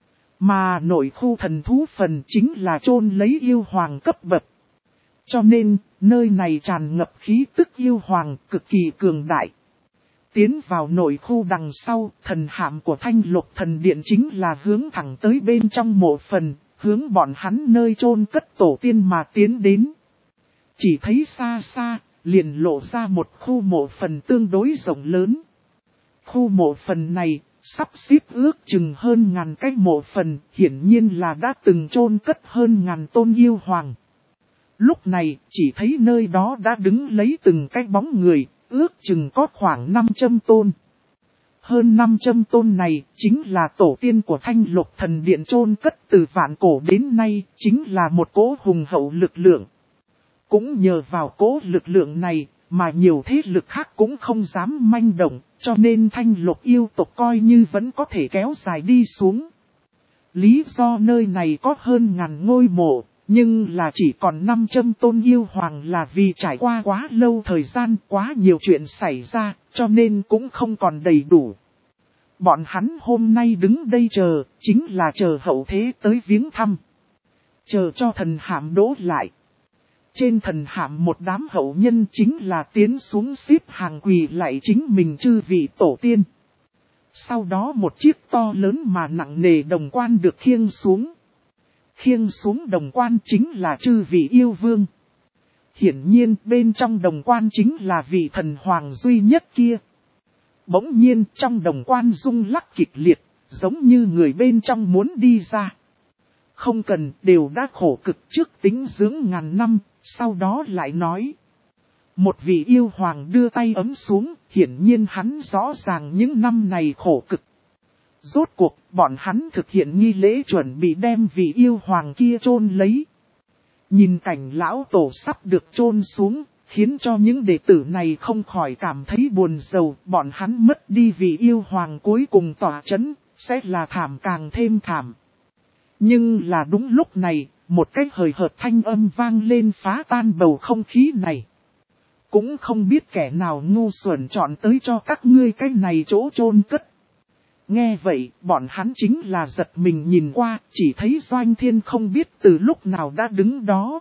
Mà nội khu thần thú phần chính là chôn lấy yêu hoàng cấp bậc. Cho nên, nơi này tràn ngập khí tức yêu hoàng cực kỳ cường đại. Tiến vào nội khu đằng sau, thần hạm của Thanh Lục Thần Điện chính là hướng thẳng tới bên trong mộ phần, hướng bọn hắn nơi chôn cất tổ tiên mà tiến đến. Chỉ thấy xa xa, liền lộ ra một khu mộ phần tương đối rộng lớn. Khu mộ phần này, sắp xếp ước chừng hơn ngàn cái mộ phần, hiển nhiên là đã từng chôn cất hơn ngàn tôn yêu hoàng. Lúc này, chỉ thấy nơi đó đã đứng lấy từng cái bóng người, ước chừng có khoảng 500 tôn. Hơn 500 tôn này, chính là tổ tiên của Thanh Lục Thần Điện chôn cất từ vạn cổ đến nay, chính là một cỗ hùng hậu lực lượng. Cũng nhờ vào cỗ lực lượng này, mà nhiều thế lực khác cũng không dám manh động, cho nên Thanh Lục yêu tộc coi như vẫn có thể kéo dài đi xuống. Lý do nơi này có hơn ngàn ngôi mộ, nhưng là chỉ còn 500 tôn yêu hoàng là vì trải qua quá lâu thời gian, quá nhiều chuyện xảy ra, cho nên cũng không còn đầy đủ. Bọn hắn hôm nay đứng đây chờ, chính là chờ hậu thế tới viếng thăm. Chờ cho thần hạm đỗ lại. Trên thần hạm một đám hậu nhân chính là tiến xuống xếp hàng quỳ lại chính mình chư vị tổ tiên. Sau đó một chiếc to lớn mà nặng nề đồng quan được khiêng xuống. Khiêng xuống đồng quan chính là chư vị yêu vương. Hiển nhiên bên trong đồng quan chính là vị thần hoàng duy nhất kia. Bỗng nhiên trong đồng quan rung lắc kịch liệt, giống như người bên trong muốn đi ra. Không cần, đều đã khổ cực trước tính dưỡng ngàn năm, sau đó lại nói. Một vị yêu hoàng đưa tay ấm xuống, hiển nhiên hắn rõ ràng những năm này khổ cực. Rốt cuộc, bọn hắn thực hiện nghi lễ chuẩn bị đem vị yêu hoàng kia chôn lấy. Nhìn cảnh lão tổ sắp được chôn xuống, khiến cho những đệ tử này không khỏi cảm thấy buồn rầu. Bọn hắn mất đi vị yêu hoàng cuối cùng tỏa chấn, sẽ là thảm càng thêm thảm. Nhưng là đúng lúc này, một cái hời hợt thanh âm vang lên phá tan bầu không khí này. Cũng không biết kẻ nào ngu xuẩn chọn tới cho các ngươi cái này chỗ chôn cất. Nghe vậy, bọn hắn chính là giật mình nhìn qua, chỉ thấy Doanh Thiên không biết từ lúc nào đã đứng đó.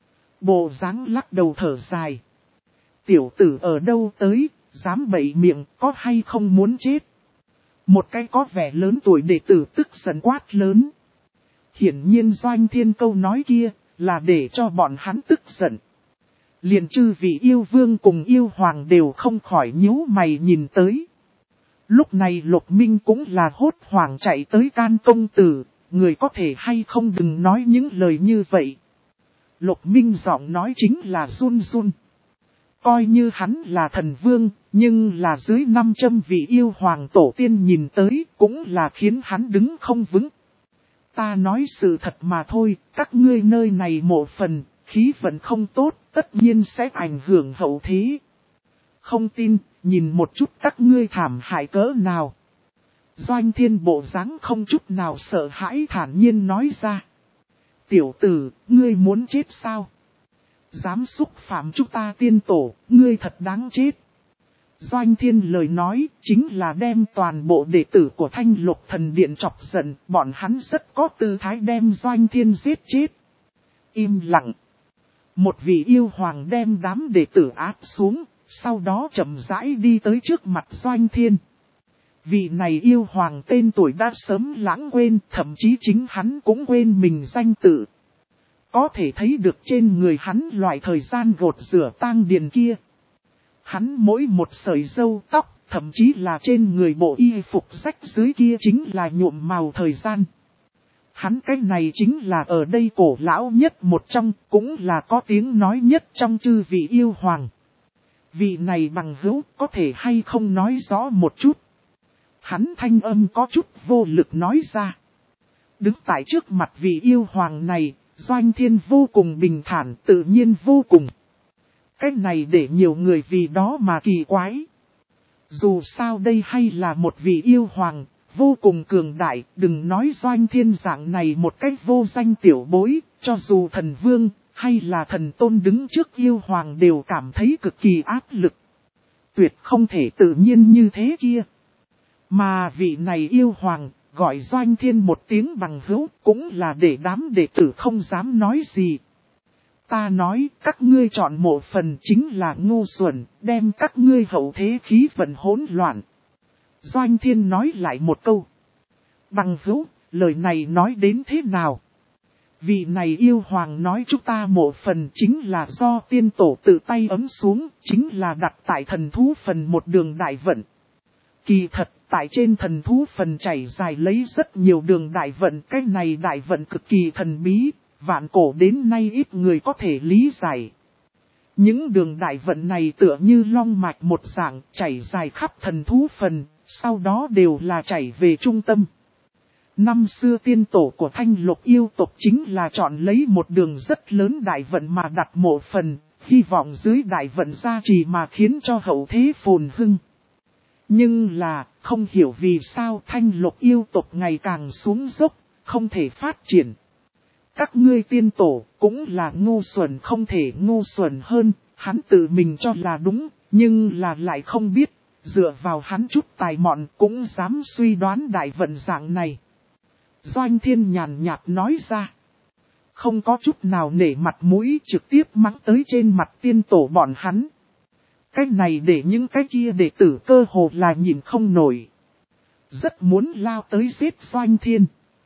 Bộ dáng lắc đầu thở dài. Tiểu tử ở đâu tới, dám bậy miệng, có hay không muốn chết. Một cái có vẻ lớn tuổi đệ tử tức giận quát lớn. Hiển nhiên Doanh Thiên câu nói kia, là để cho bọn hắn tức giận. Liền chư vị yêu vương cùng yêu hoàng đều không khỏi nhíu mày nhìn tới. Lúc này Lục Minh cũng là hốt hoảng chạy tới can công tử, người có thể hay không đừng nói những lời như vậy. Lục Minh giọng nói chính là run run. Coi như hắn là thần vương, nhưng là dưới 500 vị yêu hoàng tổ tiên nhìn tới cũng là khiến hắn đứng không vững. Ta nói sự thật mà thôi, các ngươi nơi này mộ phần, khí vận không tốt, tất nhiên sẽ ảnh hưởng hậu thế. Không tin, nhìn một chút các ngươi thảm hại cỡ nào. Doanh Thiên bộ dáng không chút nào sợ hãi thản nhiên nói ra. Tiểu tử, ngươi muốn chết sao? Dám xúc phạm chúng ta tiên tổ, ngươi thật đáng chết. Doanh Thiên lời nói chính là đem toàn bộ đệ tử của Thanh Lục Thần Điện chọc giận, bọn hắn rất có tư thái đem Doanh Thiên giết chết. Im lặng. Một vị yêu hoàng đem đám đệ tử áp xuống, sau đó chậm rãi đi tới trước mặt Doanh Thiên. Vị này yêu hoàng tên tuổi đã sớm lãng quên, thậm chí chính hắn cũng quên mình danh tự. Có thể thấy được trên người hắn loại thời gian gột rửa tang điền kia. Hắn mỗi một sợi râu tóc, thậm chí là trên người bộ y phục rách dưới kia chính là nhuộm màu thời gian. Hắn cái này chính là ở đây cổ lão nhất một trong, cũng là có tiếng nói nhất trong chư vị yêu hoàng. Vị này bằng hữu có thể hay không nói rõ một chút. Hắn thanh âm có chút vô lực nói ra. Đứng tại trước mặt vị yêu hoàng này, Doanh Thiên vô cùng bình thản, tự nhiên vô cùng. Cái này để nhiều người vì đó mà kỳ quái. Dù sao đây hay là một vị yêu hoàng, vô cùng cường đại, đừng nói Doanh Thiên dạng này một cách vô danh tiểu bối, cho dù thần vương, hay là thần tôn đứng trước yêu hoàng đều cảm thấy cực kỳ áp lực. Tuyệt không thể tự nhiên như thế kia. Mà vị này yêu hoàng, gọi Doanh Thiên một tiếng bằng hữu, cũng là để đám đệ tử không dám nói gì. Ta nói, các ngươi chọn một phần chính là ngu xuẩn, đem các ngươi hậu thế khí vận hỗn loạn. Doanh Thiên nói lại một câu. Bằng hữu, lời này nói đến thế nào? Vị này yêu hoàng nói chúng ta một phần chính là do tiên tổ tự tay ấm xuống, chính là đặt tại thần thú phần một đường đại vận. Kỳ thật, tại trên thần thú phần chảy dài lấy rất nhiều đường đại vận, cái này đại vận cực kỳ thần bí, vạn cổ đến nay ít người có thể lý giải. Những đường đại vận này tựa như long mạch một dạng, chảy dài khắp thần thú phần, sau đó đều là chảy về trung tâm. Năm xưa tiên tổ của Thanh Lục yêu tộc chính là chọn lấy một đường rất lớn đại vận mà đặt một phần, hy vọng dưới đại vận gia trì mà khiến cho hậu thế phồn hưng. Nhưng là, không hiểu vì sao Thanh Lục yêu tộc ngày càng xuống dốc, không thể phát triển. Các ngươi tiên tổ cũng là ngu xuẩn không thể ngu xuẩn hơn, hắn tự mình cho là đúng, nhưng là lại không biết, dựa vào hắn chút tài mọn cũng dám suy đoán đại vận dạng này. Doanh Thiên nhàn nhạt nói ra. Không có chút nào nể mặt mũi trực tiếp mắng tới trên mặt tiên tổ bọn hắn. Cái này để những cái kia đệ tử cơ hồ là nhìn không nổi. Rất muốn lao tới giết Doanh Thiên.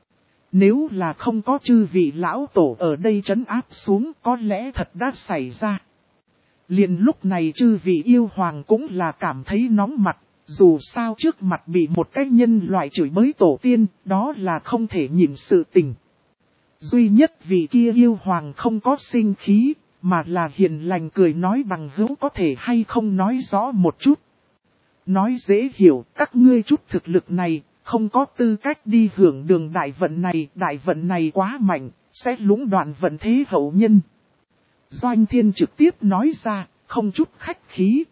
Nếu là không có chư vị lão tổ ở đây trấn áp xuống có lẽ thật đã xảy ra. Liền lúc này chư vị yêu hoàng cũng là cảm thấy nóng mặt. Dù sao trước mặt bị một cái nhân loại chửi bới tổ tiên, đó là không thể nhìn sự tình. Duy nhất vì kia yêu hoàng không có sinh khí, mà là hiền lành cười nói bằng hữu có thể hay không nói rõ một chút. Nói dễ hiểu, các ngươi chút thực lực này, không có tư cách đi hưởng đường đại vận này quá mạnh, sẽ lũng đoạn vận thế hậu nhân. Doanh Thiên trực tiếp nói ra, không chút khách khí.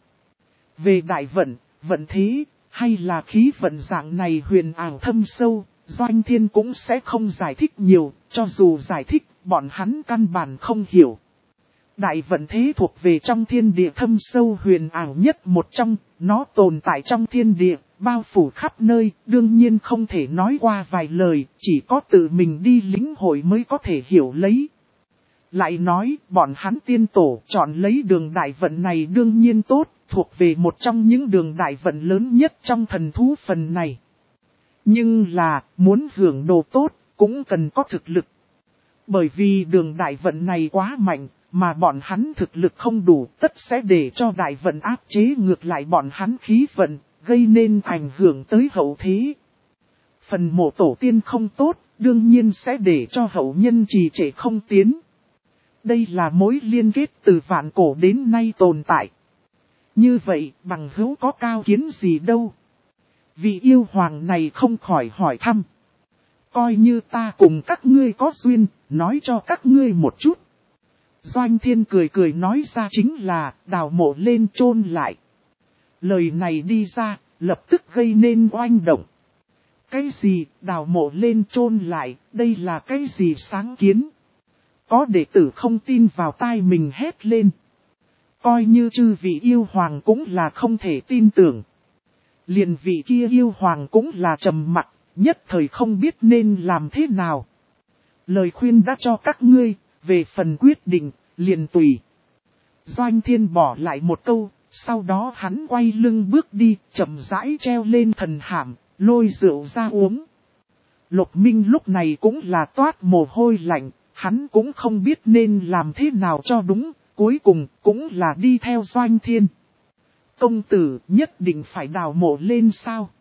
Về đại vận, vận thế, hay là khí vận dạng này huyền ảo thâm sâu, Doanh Thiên cũng sẽ không giải thích nhiều, cho dù giải thích, bọn hắn căn bản không hiểu. Đại vận thế thuộc về trong thiên địa thâm sâu huyền ảo nhất một trong, nó tồn tại trong thiên địa, bao phủ khắp nơi, đương nhiên không thể nói qua vài lời, chỉ có tự mình đi lĩnh hội mới có thể hiểu lấy. Lại nói, bọn hắn tiên tổ chọn lấy đường đại vận này đương nhiên tốt, thuộc về một trong những đường đại vận lớn nhất trong thần thú phần này. Nhưng là, muốn hưởng đồ tốt, cũng cần có thực lực. Bởi vì đường đại vận này quá mạnh, mà bọn hắn thực lực không đủ, tất sẽ để cho đại vận áp chế ngược lại bọn hắn khí vận, gây nên ảnh hưởng tới hậu thế. Phần mộ tổ tiên không tốt, đương nhiên sẽ để cho hậu nhân trì trệ không tiến. Đây là mối liên kết từ vạn cổ đến nay tồn tại. Như vậy, bằng hữu có cao kiến gì đâu. Vị yêu hoàng này không khỏi hỏi thăm. Coi như ta cùng các ngươi có duyên, nói cho các ngươi một chút. Doanh Thiên cười cười nói ra chính là, đào mộ lên chôn lại. Lời này đi ra, lập tức gây nên oanh động. Cái gì, đào mộ lên chôn lại, đây là cái gì sáng kiến? Có đệ tử không tin vào tai mình hét lên. Coi như chư vị yêu hoàng cũng là không thể tin tưởng. Liền vị kia yêu hoàng cũng là trầm mặc, nhất thời không biết nên làm thế nào. Lời khuyên đã cho các ngươi, về phần quyết định, liền tùy. Doanh Thiên bỏ lại một câu, sau đó hắn quay lưng bước đi, chậm rãi treo lên thần hàm, lôi rượu ra uống. Lục Minh lúc này cũng là toát mồ hôi lạnh, hắn cũng không biết nên làm thế nào cho đúng, cuối cùng cũng là đi theo Doanh Thiên. Công tử nhất định phải đào mộ lên sao?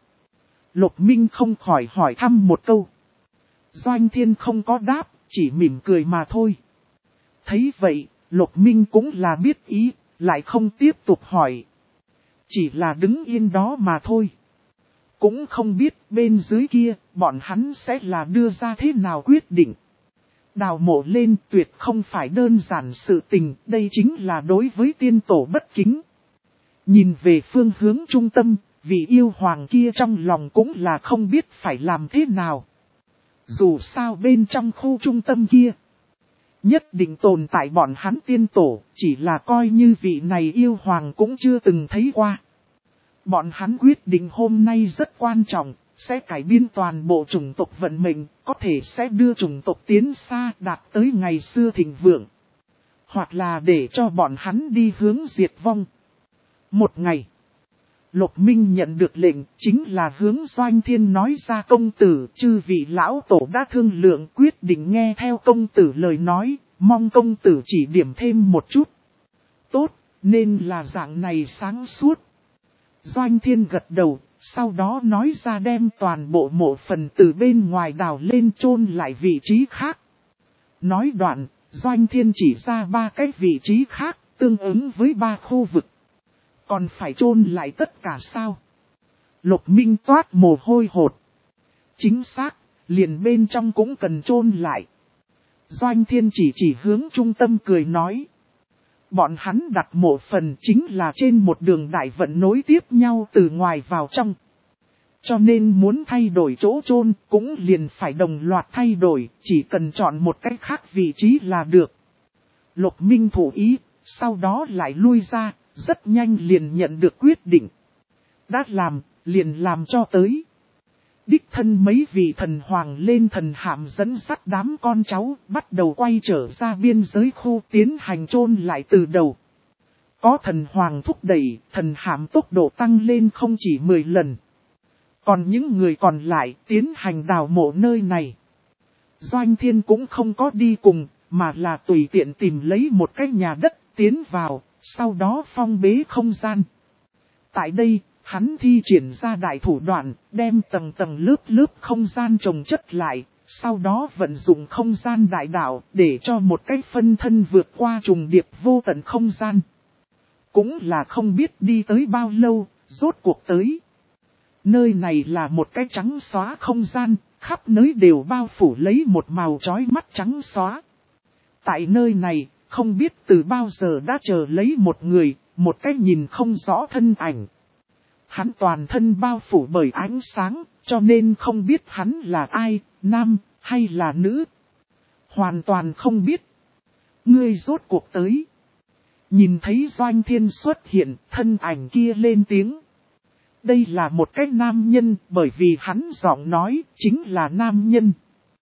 Lục Minh không khỏi hỏi thăm một câu. Doanh Thiên không có đáp, chỉ mỉm cười mà thôi. Thấy vậy, Lục Minh cũng là biết ý, lại không tiếp tục hỏi. Chỉ là đứng yên đó mà thôi. Cũng không biết bên dưới kia, bọn hắn sẽ là đưa ra thế nào quyết định. Đào mộ lên tuyệt không phải đơn giản sự tình, đây chính là đối với tiên tổ bất kính. Nhìn về phương hướng trung tâm, vị yêu hoàng kia trong lòng cũng là không biết phải làm thế nào. Dù sao bên trong khu trung tâm kia, nhất định tồn tại bọn hắn tiên tổ, chỉ là coi như vị này yêu hoàng cũng chưa từng thấy qua. Bọn hắn quyết định hôm nay rất quan trọng, sẽ cải biến toàn bộ chủng tộc vận mệnh, có thể sẽ đưa chủng tộc tiến xa đạt tới ngày xưa thịnh vượng. Hoặc là để cho bọn hắn đi hướng diệt vong. Một ngày, Lục Minh nhận được lệnh, chính là hướng Doanh Thiên nói ra công tử, chư vị lão tổ đã thương lượng quyết định nghe theo công tử lời nói, mong công tử chỉ điểm thêm một chút. Tốt, nên là dạng này sáng suốt. Doanh Thiên gật đầu, sau đó nói ra đem toàn bộ mộ phần từ bên ngoài đào lên chôn lại vị trí khác. Nói đoạn, Doanh Thiên chỉ ra 3 cái vị trí khác, tương ứng với 3 khu vực. Còn phải chôn lại tất cả sao? Lục Minh toát mồ hôi hột. Chính xác, liền bên trong cũng cần chôn lại. Doanh Thiên chỉ hướng trung tâm cười nói. Bọn hắn đặt mộ phần chính là trên một đường đại vận nối tiếp nhau từ ngoài vào trong. Cho nên muốn thay đổi chỗ chôn cũng liền phải đồng loạt thay đổi, chỉ cần chọn một cách khác vị trí là được. Lục Minh thủ ý, sau đó lại lui ra, rất nhanh liền nhận được quyết định. Đã làm, liền làm cho tới. Đích thân mấy vị thần hoàng lên thần hạm dẫn dắt đám con cháu, bắt đầu quay trở ra biên giới khu tiến hành chôn lại từ đầu. Có thần hoàng thúc đẩy, thần hạm tốc độ tăng lên không chỉ 10 lần. Còn những người còn lại tiến hành đào mộ nơi này. Doanh Thiên cũng không có đi cùng, mà là tùy tiện tìm lấy một cái nhà đất tiến vào, sau đó phong bế không gian. Tại đây, hắn thi triển ra đại thủ đoạn, đem tầng tầng lớp lớp không gian chồng chất lại, sau đó vận dụng không gian đại đạo để cho một cái phân thân vượt qua trùng điệp vô tận không gian. Cũng là không biết đi tới bao lâu, rốt cuộc tới. Nơi này là một cái trắng xóa không gian, khắp nơi đều bao phủ lấy một màu chói mắt trắng xóa. Tại nơi này, không biết từ bao giờ đã chờ lấy một người, một cái nhìn không rõ thân ảnh. Hắn toàn thân bao phủ bởi ánh sáng, cho nên không biết hắn là ai, nam hay là nữ. Hoàn toàn không biết. Ngươi rốt cuộc tới. Nhìn thấy Doanh Thiên xuất hiện, thân ảnh kia lên tiếng. Đây là một cái nam nhân, bởi vì hắn giọng nói chính là nam nhân.